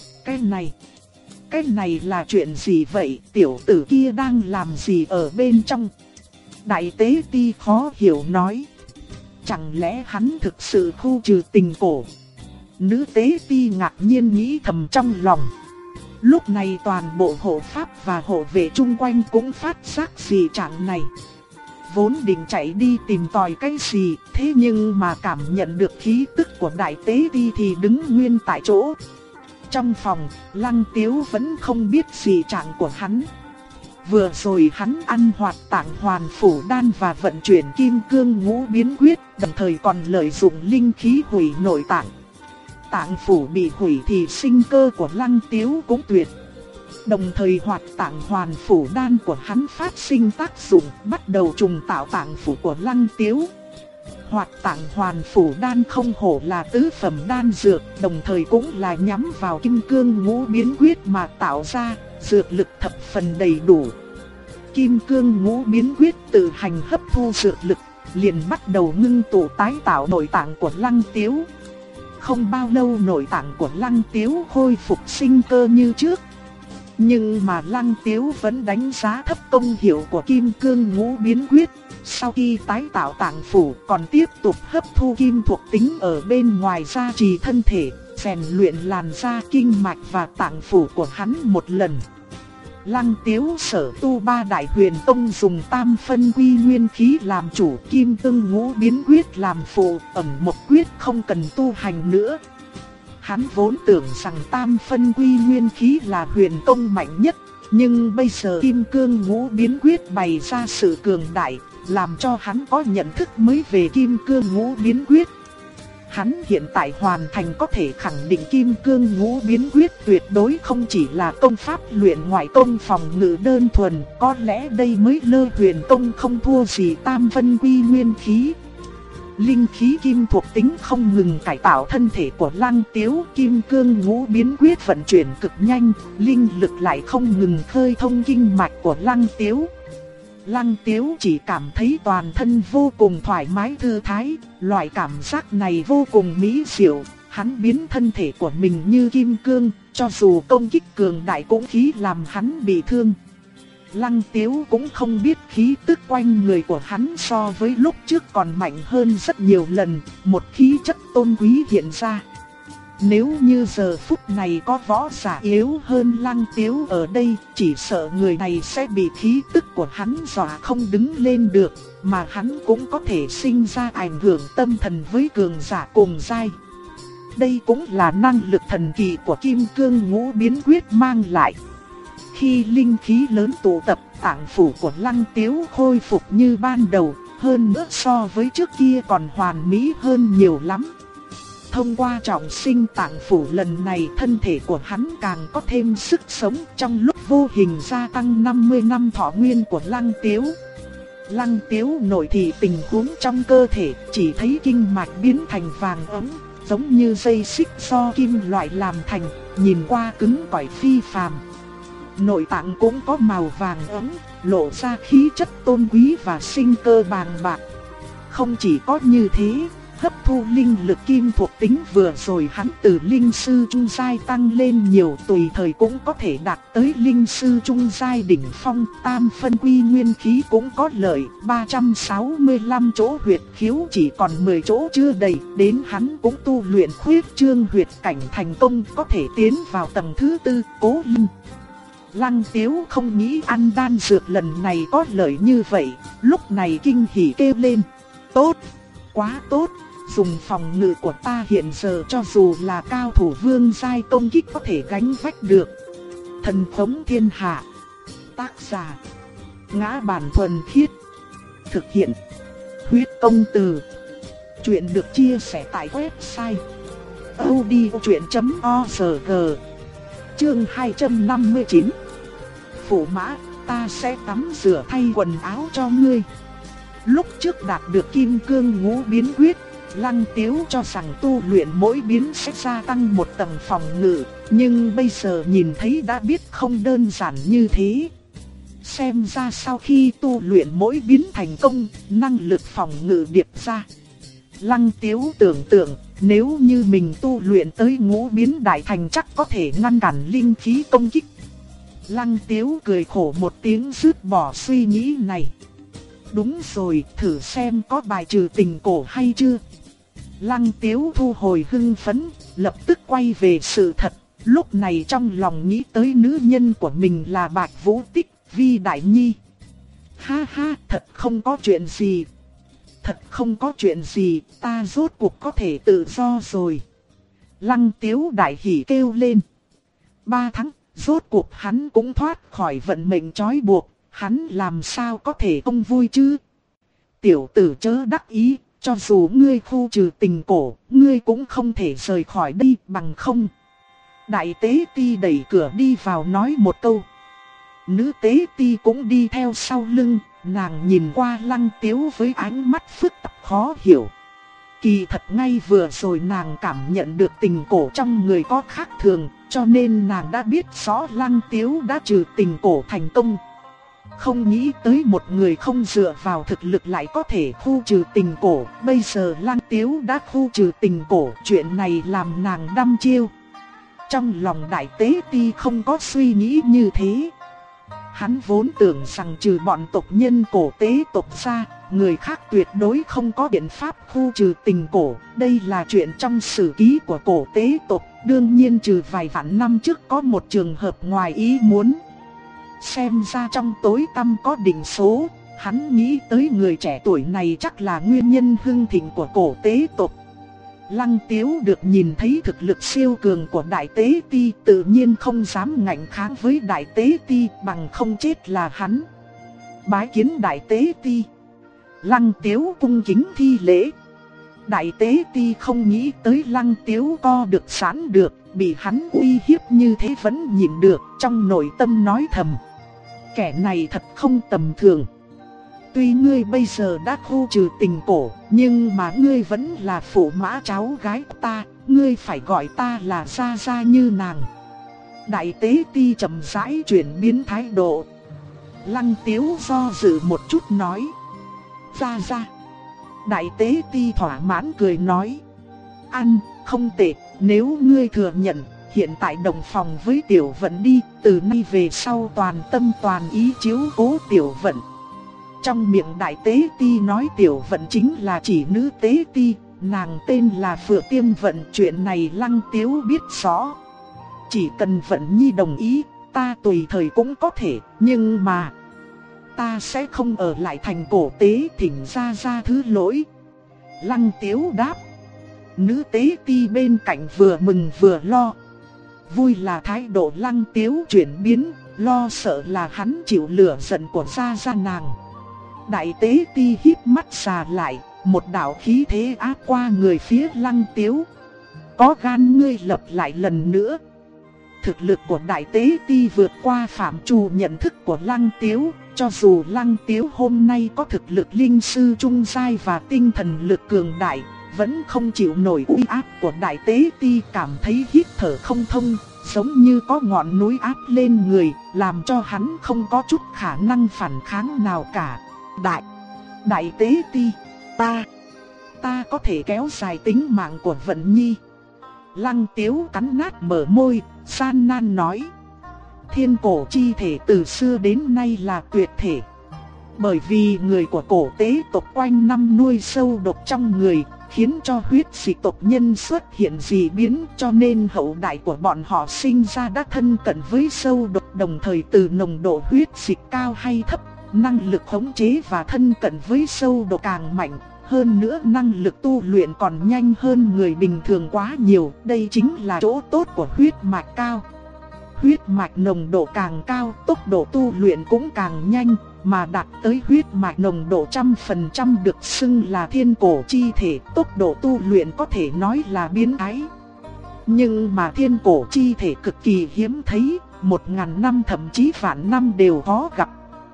Cái này là chuyện gì vậy? Tiểu tử kia đang làm gì ở bên trong? Đại tế ti khó hiểu nói. Chẳng lẽ hắn thực sự khu trừ tình cổ? Nữ tế ti ngạc nhiên nghĩ thầm trong lòng. Lúc này toàn bộ hộ pháp và hộ vệ chung quanh cũng phát giác dị trạng này. Vốn định chạy đi tìm tòi cái gì, thế nhưng mà cảm nhận được khí tức của đại tế ti thì đứng nguyên tại chỗ. Trong phòng, Lăng Tiếu vẫn không biết dị trạng của hắn. Vừa rồi hắn ăn hoạt tạng hoàn phủ đan và vận chuyển kim cương ngũ biến quyết, đồng thời còn lợi dụng linh khí hủy nội tạng. Tạng phủ bị hủy thì sinh cơ của Lăng Tiếu cũng tuyệt. Đồng thời hoạt tạng hoàn phủ đan của hắn phát sinh tác dụng, bắt đầu trùng tạo tạng phủ của Lăng Tiếu. Hoạt tạng hoàn phủ đan không hổ là tứ phẩm đan dược, đồng thời cũng là nhắm vào kim cương ngũ biến quyết mà tạo ra, dược lực thập phần đầy đủ. Kim cương ngũ biến quyết tự hành hấp thu dược lực, liền bắt đầu ngưng tụ tái tạo nội tạng của Lăng Tiếu. không bao lâu nội tạng của Lăng Tiếu khôi phục sinh cơ như trước. Nhưng mà Lăng Tiếu vẫn đánh giá thấp công hiệu của Kim Cương Ngũ Biến Quyết. Sau khi tái tạo tạng phủ còn tiếp tục hấp thu kim thuộc tính ở bên ngoài gia trì thân thể, rèn luyện làn da kinh mạch và tạng phủ của hắn một lần. Lăng Tiếu sở tu ba đại huyền tông dùng tam phân quy nguyên khí làm chủ, Kim Cương Ngũ Biến Quyết làm phụ, ẩn một quyết không cần tu hành nữa. Hắn vốn tưởng rằng tam phân quy nguyên khí là huyền tông mạnh nhất, nhưng bây giờ Kim Cương Ngũ Biến Quyết bày ra sự cường đại, làm cho hắn có nhận thức mới về Kim Cương Ngũ Biến Quyết. Hắn hiện tại hoàn thành có thể khẳng định Kim Cương Ngũ Biến Quyết tuyệt đối không chỉ là công pháp luyện ngoại công phòng ngự đơn thuần, có lẽ đây mới lơ huyền tông không thua gì tam phân quy nguyên khí. Linh khí kim thuộc tính không ngừng cải tạo thân thể của Lăng Tiếu, Kim Cương Ngũ Biến Quyết vận chuyển cực nhanh, linh lực lại không ngừng khơi thông kinh mạch của Lăng Tiếu. Lăng Tiếu chỉ cảm thấy toàn thân vô cùng thoải mái thư thái, loại cảm giác này vô cùng mỹ diệu, hắn biến thân thể của mình như kim cương, cho dù công kích cường đại cũng khí làm hắn bị thương. Lăng Tiếu cũng không biết khí tức quanh người của hắn so với lúc trước còn mạnh hơn rất nhiều lần, một khí chất tôn quý hiện ra. Nếu như giờ phút này có võ giả yếu hơn Lăng Tiếu ở đây, chỉ sợ người này sẽ bị khí tức của hắn dọa không đứng lên được, mà hắn cũng có thể sinh ra ảnh hưởng tâm thần với cường giả cùng giai. Đây cũng là năng lực thần kỳ của Kim Cương Ngũ Biến Quyết mang lại. Khi linh khí lớn tụ tập, tạng phủ của Lăng Tiếu khôi phục như ban đầu, hơn nữa so với trước kia còn hoàn mỹ hơn nhiều lắm. Thông qua trọng sinh tạng phủ lần này, thân thể của hắn càng có thêm sức sống, trong lúc vô hình gia tăng 50 năm thọ nguyên của Lăng Tiếu. Lăng Tiếu nội thị tình huống trong cơ thể, chỉ thấy kinh mạch biến thành vàng ấm, giống như dây xích do kim loại làm thành, nhìn qua cứng cỏi phi phàm. Nội tạng cũng có màu vàng ấm, lộ ra khí chất tôn quý và sinh cơ bàng bạc. Không chỉ có như thế, hấp thu linh lực kim thuộc tính vừa rồi hắn từ linh sư trung giai tăng lên nhiều, tùy thời cũng có thể đạt tới linh sư trung giai đỉnh phong. Tam phân quy nguyên khí cũng có lợi, 365 chỗ huyệt khiếu chỉ còn 10 chỗ chưa đầy, đến hắn cũng tu luyện khuyết trương huyệt cảnh thành công, có thể tiến vào tầng thứ 4, cố linh. Lăng Tiếu không nghĩ ăn đan dược lần này có lợi như vậy, lúc này kinh hỉ kêu lên: tốt, quá tốt! Dùng phòng ngự của ta hiện giờ cho dù là cao thủ vương giai công kích có thể gánh vác được. Thần Phóng Thiên Hạ. Tác giả: Ngã Bản Thuần Khiết. Thực hiện: Huyết Công Từ. Chuyện được chia sẻ tại website audiochuyện.org. Chương 259. Phụ mã, ta sẽ tắm rửa thay quần áo cho ngươi. Lúc trước đạt được Kim Cương Ngũ Biến Quyết, Lăng Tiếu cho rằng tu luyện mỗi biến sẽ gia tăng một tầng phòng ngự, nhưng bây giờ nhìn thấy đã biết không đơn giản như thế. Xem ra sau khi tu luyện mỗi biến thành công, năng lực phòng ngự điệp ra. Lăng Tiếu tưởng tượng, nếu như mình tu luyện tới ngũ biến đại thành chắc có thể ngăn cản linh khí công kích. Lăng Tiếu cười khổ một tiếng dứt bỏ suy nghĩ này. Đúng rồi, thử xem có bài trừ tình cổ hay chưa. Lăng Tiếu thu hồi hưng phấn, lập tức quay về sự thật. Lúc này trong lòng nghĩ tới nữ nhân của mình là Bạch Vũ Tích, Vi Đại Nhi. Ha ha, thật không có chuyện gì. Thật không có chuyện gì, ta rốt cuộc có thể tự do rồi. Lăng Tiếu đại hỉ kêu lên. 3 tháng, rốt cuộc hắn cũng thoát khỏi vận mệnh trói buộc, hắn làm sao có thể không vui chứ? Tiểu tử chớ đắc ý, cho dù ngươi khu trừ tình cổ, ngươi cũng không thể rời khỏi đây bằng không. Đại tế ti đẩy cửa đi vào nói một câu. Nữ tế ti cũng đi theo sau lưng, nàng nhìn qua Lăng Tiếu với ánh mắt phức tạp khó hiểu. Kỳ thật ngay vừa rồi nàng cảm nhận được tình cổ trong người có khác thường, cho nên nàng đã biết rõ Lăng Tiếu đã trừ tình cổ thành công. Không nghĩ tới một người không dựa vào thực lực lại có thể khu trừ tình cổ. Bây giờ Lăng Tiếu đã khu trừ tình cổ, chuyện này làm nàng đăm chiêu. Trong lòng Đại Tế Ti không có suy nghĩ như thế. Hắn vốn tưởng rằng trừ bọn tộc nhân cổ tế tộc ra, người khác tuyệt đối không có biện pháp khu trừ tình cổ. Đây là chuyện trong sử ký của cổ tế tộc. Đương nhiên trừ vài vạn năm trước có một trường hợp ngoài ý muốn. Xem ra trong tối tăm có định số, hắn nghĩ tới người trẻ tuổi này chắc là nguyên nhân hưng thịnh của cổ tế tộc. Lăng Tiếu được nhìn thấy thực lực siêu cường của Đại Tế Ti, tự nhiên không dám ngạnh kháng với Đại Tế Ti, bằng không chết là hắn. Bái kiến Đại Tế Ti. Lăng Tiếu cung kính thi lễ. Đại Tế Ti không nghĩ tới Lăng Tiếu co được sẵn được, bị hắn uy hiếp như thế vẫn nhịn được, trong nội tâm nói thầm: kẻ này thật không tầm thường. Tuy ngươi bây giờ đã khu trừ tình cổ, nhưng mà ngươi vẫn là phụ mã cháu gái ta, ngươi phải gọi ta là Gia Gia như nàng. Đại Tế Ti chậm rãi chuyển biến thái độ. Lăng Tiếu do dự một chút nói: Gia Gia. Đại Tế Ti thỏa mãn cười nói: ăn, không tệ, nếu ngươi thừa nhận, hiện tại đồng phòng với Tiểu Vận đi, từ nay về sau toàn tâm toàn ý chiếu cố Tiểu Vận. Trong miệng Đại Tế Ti nói Tiểu Vận chính là chỉ nữ Tế Ti, nàng tên là Phượng Tiêm Vận, chuyện này Lăng Tiếu biết rõ. Chỉ cần Vận Nhi đồng ý, ta tùy thời cũng có thể, nhưng mà ta sẽ không ở lại thành cổ tế, thỉnh Gia Gia thứ lỗi. Lăng Tiếu đáp. Nữ Tế Ti bên cạnh vừa mừng vừa lo. Vui là thái độ Lăng Tiếu chuyển biến, lo sợ là hắn chịu lửa giận của Gia Gia nàng. Đại Tế Ti híp mắt xà lại, một đạo khí thế áp qua người phía Lăng Tiếu. Có gan ngươi lập lại lần nữa. Thực lực của Đại Tế Ti vượt qua phạm trù nhận thức của Lăng Tiếu. Cho dù Lăng Tiếu hôm nay có thực lực linh sư trung giai và tinh thần lực cường đại, vẫn không chịu nổi uy áp của Đại Tế Ti, cảm thấy hít thở không thông, giống như có ngọn núi áp lên người, làm cho hắn không có chút khả năng phản kháng nào cả. Đại Tế Ti, ta có thể kéo dài tính mạng của Vận Nhi. Lăng Tiếu cắn nát bờ môi, gian nan nói: thiên cổ chi thể từ xưa đến nay là tuyệt thể. Bởi vì người của cổ tế tộc quanh năm nuôi sâu độc trong người, khiến cho huyết dịch tộc nhân xuất hiện dị biến, cho nên hậu đại của bọn họ sinh ra đã thân cận với sâu độc, đồng thời từ nồng độ huyết dịch cao hay thấp, năng lực khống chế và thân cận với sâu độc càng mạnh. Hơn nữa năng lực tu luyện còn nhanh hơn người bình thường quá nhiều, đây chính là chỗ tốt của huyết mạch cao. Huyết mạch nồng độ càng cao, tốc độ tu luyện cũng càng nhanh, mà đạt tới huyết mạch nồng độ 100% được xưng là thiên cổ chi thể, tốc độ tu luyện có thể nói là biến thái. Nhưng mà thiên cổ chi thể cực kỳ hiếm thấy, 1000 năm thậm chí vạn năm đều khó gặp.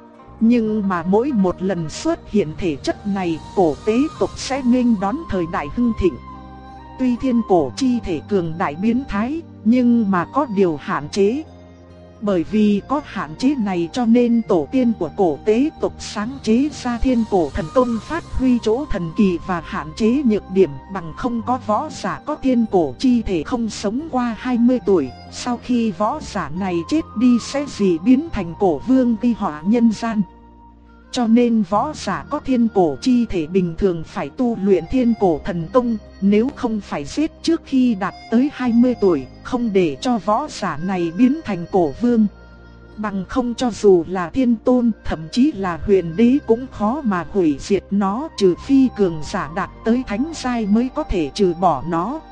Nhưng mà mỗi một lần xuất hiện thể chất này, cổ tế tộc sẽ nghênh đón thời đại hưng thịnh. Tuy thiên cổ chi thể cường đại biến thái, nhưng mà có điều hạn chế. Bởi vì có hạn chế này cho nên tổ tiên của cổ tế tộc sáng chế ra thiên cổ thần công, phát huy chỗ thần kỳ và hạn chế nhược điểm, bằng không có võ giả có thiên cổ chi thể không sống qua 20 tuổi, sau khi võ giả này chết đi sẽ dị biến thành cổ vương gây họa nhân gian. Cho nên võ giả có thiên cổ chi thể bình thường phải tu luyện thiên cổ thần công, nếu không phải giết trước khi đạt tới 20 tuổi, không để cho võ giả này biến thành cổ vương. Bằng không cho dù là thiên tôn, thậm chí là huyền đế cũng khó mà hủy diệt nó, trừ phi cường giả đạt tới thánh giai mới có thể trừ bỏ nó.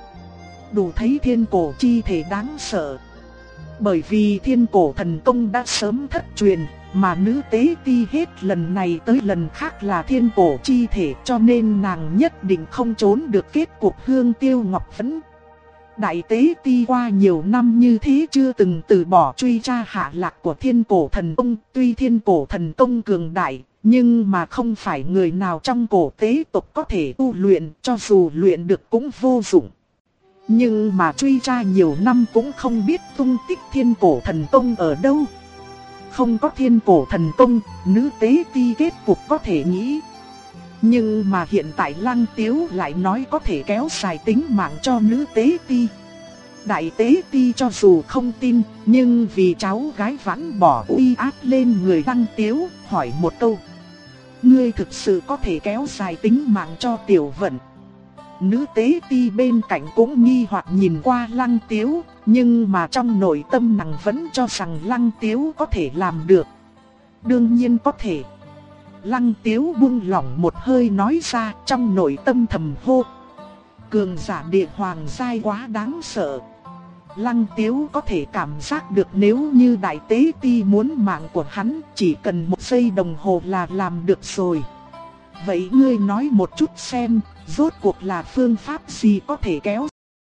Đủ thấy thiên cổ chi thể đáng sợ. Bởi vì thiên cổ thần công đã sớm thất truyền, mà nữ Tế Ti hết lần này tới lần khác là thiên cổ chi thể, cho nên nàng nhất định không trốn được kết cục hương tiêu ngọc vẫn. Đại Tế Ti qua nhiều năm như thế chưa từng từ bỏ truy tra hạ lạc của thiên cổ thần công. Tuy thiên cổ thần công cường đại, nhưng mà không phải người nào trong cổ tế tộc có thể tu luyện, cho dù luyện được cũng vô dụng. Nhưng mà truy tra nhiều năm cũng không biết tung tích thiên cổ thần công ở đâu. Không có thiên cổ thần công, nữ tế ti kết cục có thể nghĩ. Nhưng mà hiện tại Lăng Tiếu lại nói có thể kéo dài tính mạng cho nữ tế ti. Đại tế ti cho dù không tin, nhưng vì cháu gái Vãn bỏ uy áp lên người Lăng Tiếu, hỏi một câu. Ngươi thực sự có thể kéo dài tính mạng cho Tiểu Vận? Nữ tế ti bên cạnh cũng nghi hoặc nhìn qua Lăng Tiếu, nhưng mà trong nội tâm nàng vẫn cho rằng Lăng Tiếu có thể làm được. Đương nhiên có thể. Lăng Tiếu buông lỏng một hơi nói ra, trong nội tâm thầm hô. Cường giả địa hoàng giai quá đáng sợ. Lăng Tiếu có thể cảm giác được nếu như đại tế ti muốn mạng của hắn, chỉ cần 1 giây đồng hồ là làm được rồi. Vậy ngươi nói một chút xem, rốt cuộc là phương pháp gì có thể kéo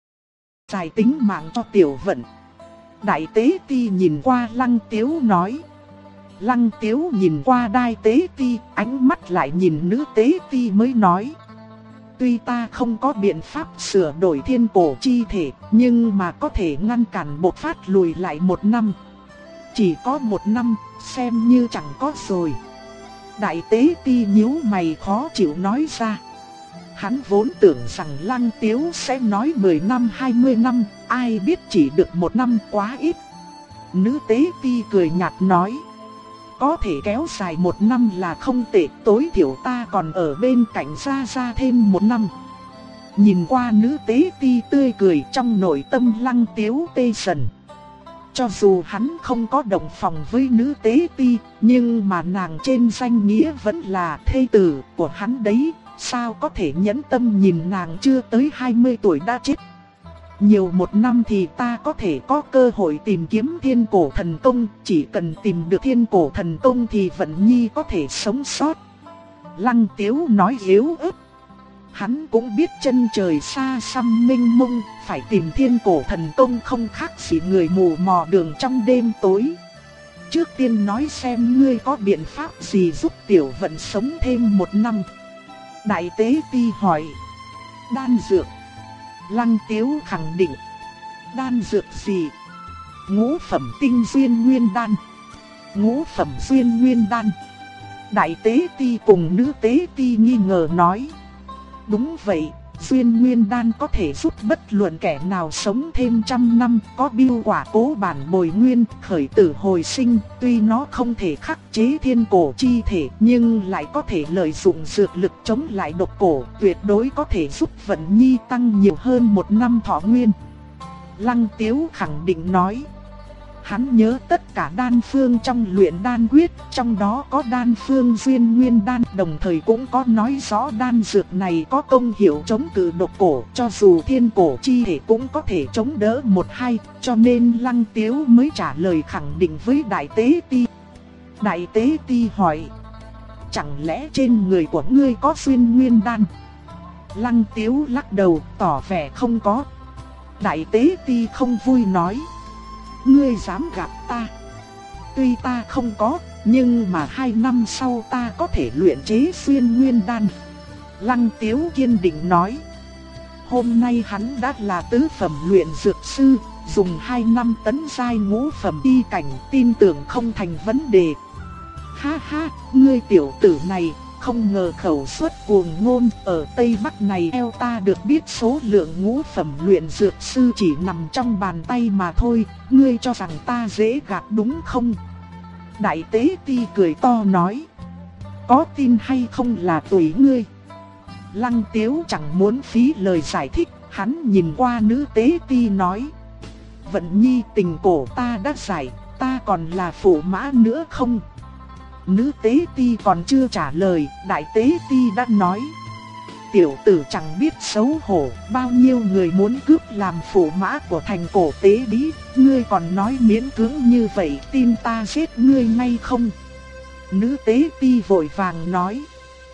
dài tính mạng cho Tiểu Vận? Đại tế ti nhìn qua Lăng Tiếu nói. Lăng Tiếu nhìn qua đại tế ti, ánh mắt lại nhìn nữ tế ti mới nói. Tuy ta không có biện pháp sửa đổi thiên cổ chi thể, nhưng mà có thể ngăn cản bộc phát lùi lại 1 năm. Chỉ có 1 năm, xem như chẳng có rồi. Đại tế ti nhíu mày khó chịu nói ra. Hắn vốn tưởng rằng Lăng Tiếu sẽ nói 10 năm 20 năm, ai biết chỉ được 1 năm quá ít. Nữ tế ti cười nhạt nói. Có thể kéo dài 1 năm là không tệ, tối thiểu ta còn ở bên cạnh ra thêm 1 năm. Nhìn qua nữ tế ti tươi cười, trong nội tâm Lăng Tiếu tê dần. Cho dù hắn không có đồng phòng với nữ tế ti, nhưng mà nàng trên danh nghĩa vẫn là thê tử của hắn đấy, sao có thể nhẫn tâm nhìn nàng chưa tới 20 tuổi đã chết. Nhiều 1 năm thì ta có thể có cơ hội tìm kiếm thiên cổ thần công, chỉ cần tìm được thiên cổ thần công thì Vận Nhi có thể sống sót. Lăng Tiếu nói yếu ớt. Hắn cũng biết chân trời xa xăm mênh mông, phải tìm thiên cổ thần công không khác gì người mù mò đường trong đêm tối. Trước tiên nói xem ngươi có biện pháp gì giúp Tiểu Vận sống thêm 1 năm. Đại tế ti hỏi. Đan dược. Lăng Tiếu khẳng định. Đan dược gì? Ngũ phẩm tinh duyên nguyên đan. Ngũ phẩm duyên nguyên đan. Đại tế ti cùng nữ tế ti nghi ngờ nói. Đúng vậy, duyên nguyên đan có thể giúp bất luận kẻ nào sống thêm 100 năm, có biêu quả cố bản bồi nguyên, khởi tử hồi sinh. Tuy nó không thể khắc chế thiên cổ chi thể, nhưng lại có thể lợi dụng dược lực chống lại độc cổ, tuyệt đối có thể giúp Vận Nhi tăng nhiều hơn 1 năm thọ nguyên. Lăng Tiếu khẳng định nói. Hắn nhớ tất cả đan phương trong luyện đan quyết, trong đó có đan phương duyên nguyên đan, đồng thời cũng có nói rõ đan dược này có công hiệu chống cự độc cổ, cho dù thiên cổ chi thể cũng có thể chống đỡ 1-2, cho nên Lăng Tiếu mới trả lời khẳng định với đại tế ti. Đại tế ti hỏi. Chẳng lẽ trên người của ngươi có duyên nguyên đan? Lăng Tiếu lắc đầu, tỏ vẻ không có. Đại tế ti không vui nói. Ngươi dám gặp ta? Tuy ta không có, nhưng mà 2 năm sau ta có thể luyện chế xuyên nguyên đan. Lăng Tiếu kiên định nói. Hôm nay hắn đã là tứ phẩm luyện dược sư, dùng 2 năm tấn giai ngũ phẩm y cảnh, tin tưởng không thành vấn đề. Ha ha, ngươi tiểu tử này, không ngờ khẩu suất cuồng ngôn, ở Tây Bắc này theo ta được biết số lượng ngũ phẩm luyện dược sư chỉ nằm trong bàn tay mà thôi, ngươi cho rằng ta dễ gạt đúng không? Đại tế ti cười to nói. Có tin hay không là tùy ngươi. Lăng Tiếu chẳng muốn phí lời giải thích, hắn nhìn qua nữ tế ti nói. Vận Nhi tình cổ ta đã giải, ta còn là phụ mã nữa không? Nữ tế ti còn chưa trả lời, đại tế ti đã nói. Tiểu tử chẳng biết xấu hổ, bao nhiêu người muốn cướp làm phụ mã của thành cổ tế bí, ngươi còn nói miễn cưỡng như vậy, tin ta giết ngươi ngay không? Nữ tế ti vội vàng nói.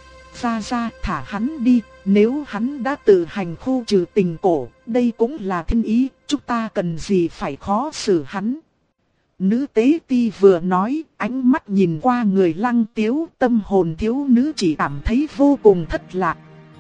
Ra thả hắn đi, nếu hắn đã tự hành khu trừ tình cổ, đây cũng là thiên ý, chúng ta cần gì phải khó xử hắn. Nữ tế ti vừa nói, ánh mắt nhìn qua người Lăng Tiếu, tâm hồn thiếu nữ chỉ cảm thấy vô cùng thất lạc.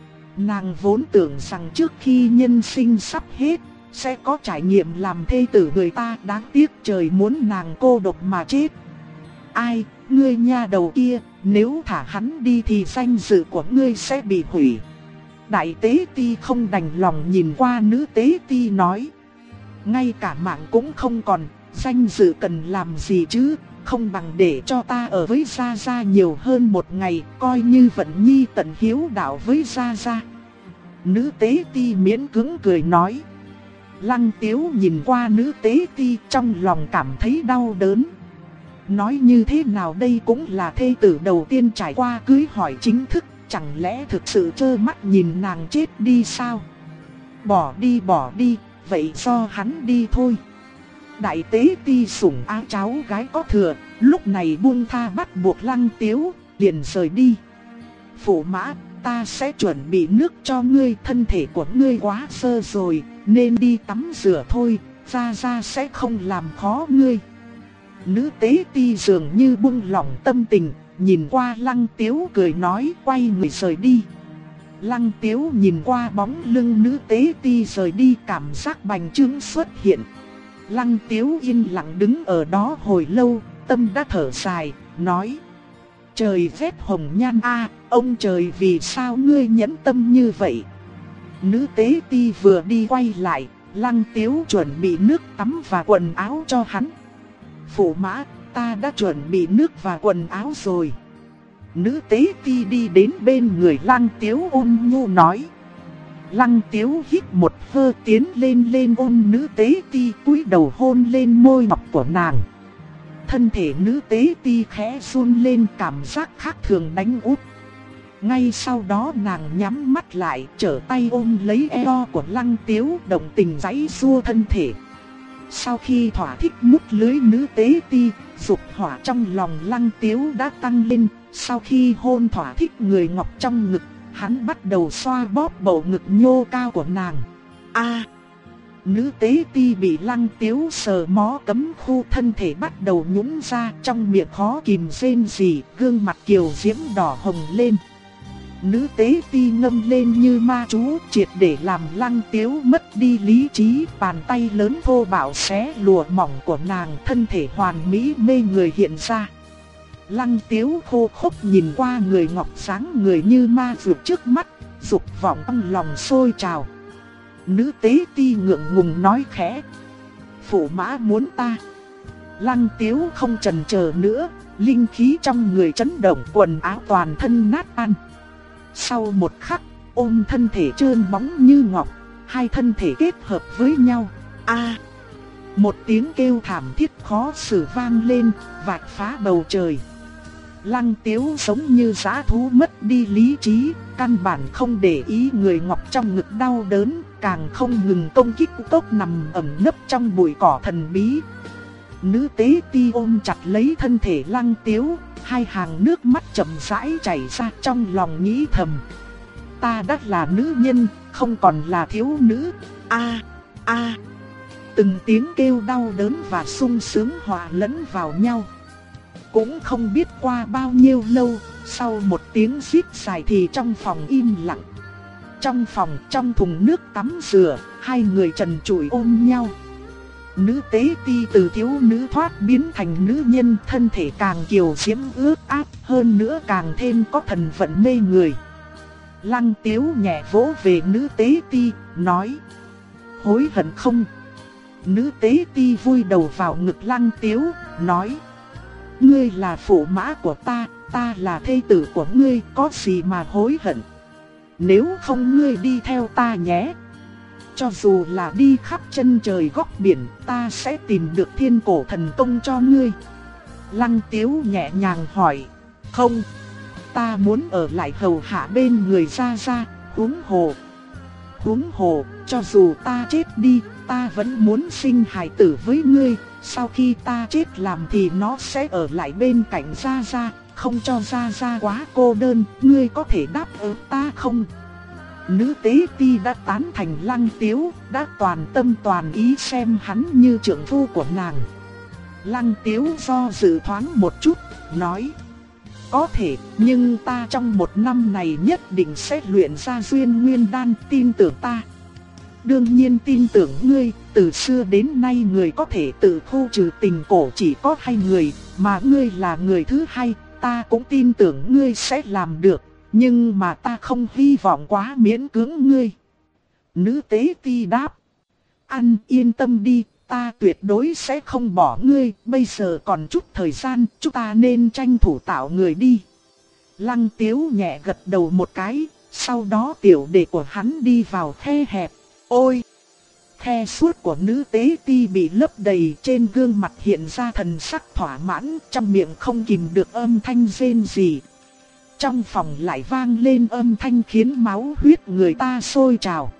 Nàng vốn tưởng rằng trước khi nhân sinh sắp hết, sẽ có trải nghiệm làm thê tử người ta, đáng tiếc trời muốn nàng cô độc mà chết. Ai, ngươi nha đầu kia, nếu thả hắn đi thì danh dự của ngươi sẽ bị hủy. Đại tế ti không đành lòng nhìn qua nữ tế ti nói. Ngay cả mạng cũng không còn, danh dự cần làm gì chứ, không bằng để cho ta ở với Gia Gia nhiều hơn một ngày, coi như Vận Nhi tận hiếu đạo với Gia Gia. Nữ tế ti miễn cưỡng cười nói. Lăng Tiếu nhìn qua nữ tế ti trong lòng cảm thấy đau đớn. Nói như thế nào đây cũng là thê tử đầu tiên trải qua cưới hỏi chính thức, chẳng lẽ thực sự trơ mắt nhìn nàng chết đi sao? Bỏ đi, vậy do hắn đi thôi. Đại tế ti sủng ái cháu gái có thừa, lúc này buông tha bắt buộc Lăng Tiếu, liền rời đi. Phụ mã, ta sẽ chuẩn bị nước cho ngươi, thân thể của ngươi quá sơ rồi, nên đi tắm rửa thôi, Gia Gia sẽ không làm khó ngươi. Nữ tế ti dường như buông lỏng tâm tình, nhìn qua Lăng Tiếu cười nói, quay người rời đi. Lăng Tiếu nhìn qua bóng lưng nữ tế ti rời đi, cảm giác bành trướng xuất hiện. Lăng Tiếu yên lặng đứng ở đó hồi lâu, tâm đã thở dài, nói. Trời phép hồng nhan a, ông trời vì sao ngươi nhẫn tâm như vậy? Nữ tế ti vừa đi quay lại, Lăng Tiếu chuẩn bị nước tắm và quần áo cho hắn. Phụ mã, ta đã chuẩn bị nước và quần áo rồi. Nữ tế ti đi đến bên người Lăng Tiếu ôn nhu nói. Lăng Tiếu hít một hơi tiến lên ôm nữ tế ti, cúi đầu hôn lên môi ngọc của nàng. Thân thể nữ tế ti khẽ run lên, cảm giác khác thường đánh úp. Ngay sau đó nàng nhắm mắt lại, trở tay ôm lấy eo của Lăng Tiếu, động tình giãy giụa thân thể. Sau khi thỏa thích mút lưới nữ tế ti, dục hỏa trong lòng Lăng Tiếu đã tăng lên. Sau khi hôn thỏa thích người ngọc trong ngực, hắn bắt đầu xoa bóp bầu ngực nhô cao của nàng. Nữ tế ti bị Lăng Tiếu sờ mó cấm khu, thân thể bắt đầu nhũn ra, trong miệng khó kìm rên rỉ, gương mặt kiều diễm đỏ hồng lên. Nữ tế ti ngâm lên như ma chú, triệt để làm Lăng Tiếu mất đi lý trí, bàn tay lớn thô bạo xé lụa mỏng của nàng, thân thể hoàn mỹ mê người hiện ra. Lăng Tiếu khô khốc nhìn qua người ngọc sáng người như ma vượt trước mắt, dục vọng trong lòng sôi trào. Nữ tế ti ngượng ngùng nói khẽ. Phụ mã muốn ta. Lăng Tiếu không chần chờ nữa, linh khí trong người chấn động, quần áo toàn thân nát tan. Sau một khắc, ôm thân thể trơn bóng như ngọc, hai thân thể kết hợp với nhau. Một tiếng kêu thảm thiết khó xử vang lên, vạch phá bầu trời. Lăng Tiếu giống như dã thú mất đi lý trí, căn bản không để ý người ngọc trong ngực đau đớn, càng không ngừng công kích tốc nằm ẩn nấp trong bụi cỏ thần bí. Nữ tế ti ôm chặt lấy thân thể Lăng Tiếu, hai hàng nước mắt chậm rãi chảy ra, trong lòng nghĩ thầm. Ta đã là nữ nhân, không còn là thiếu nữ. Từng tiếng kêu đau đớn và sung sướng hòa lẫn vào nhau. Cũng không biết qua bao nhiêu lâu, sau một tiếng rít dài thì trong phòng im lặng. Trong phòng, trong thùng nước tắm rửa, hai người trần trụi ôm nhau. Nữ tế ti từ thiếu nữ thoát biến thành nữ nhân, thân thể càng kiều diễm ướt át, hơn nữa càng thêm có thần vận mê người. Lăng Tiếu nhẹ vỗ về nữ tế ti, nói. Hối hận không? Nữ tế ti vui đầu vào ngực Lăng Tiếu, nói. Ngươi là phụ mã của ta, ta là thê tử của ngươi, có gì mà hối hận? Nếu không ngươi đi theo ta nhé. Cho dù là đi khắp chân trời góc biển, ta sẽ tìm được thiên cổ thần công cho ngươi. Lăng Tiếu nhẹ nhàng hỏi. Không, ta muốn ở lại hầu hạ bên người Gia Gia, huống hồ, cho dù ta chết đi, ta vẫn muốn sinh hài tử với ngươi. Sau khi ta chết làm thì nó sẽ ở lại bên cạnh Gia Gia, không cho Gia Gia quá cô đơn, ngươi có thể đáp ứng ta không? Nữ tế ti đã tán thành Lăng Tiếu, đã toàn tâm toàn ý xem hắn như trượng phu của nàng. Lăng Tiếu do dự thoáng một chút, nói. Có thể, nhưng ta trong một năm này nhất định sẽ luyện ra Duyên Nguyên Đan, tin tưởng ta. đương nhiên tin tưởng ngươi, từ xưa đến nay người có thể tự khu trừ tình cổ chỉ có 2 người, mà ngươi là người thứ 2, ta cũng tin tưởng ngươi sẽ làm được, nhưng mà ta không hy vọng quá miễn cưỡng ngươi. Nữ tế ti đáp, Ăn yên tâm đi, ta tuyệt đối sẽ không bỏ ngươi, bây giờ còn chút thời gian, chúng ta nên tranh thủ tạo người đi. Lăng Tiếu nhẹ gật đầu một cái, sau đó tiểu đệ của hắn đi vào khe hẹp. Ôi! Khe suốt của nữ tế ti bị lấp đầy, trên gương mặt hiện ra thần sắc thỏa mãn, trong miệng không kìm được âm thanh rên rỉ. Trong phòng lại vang lên âm thanh khiến máu huyết người ta sôi trào.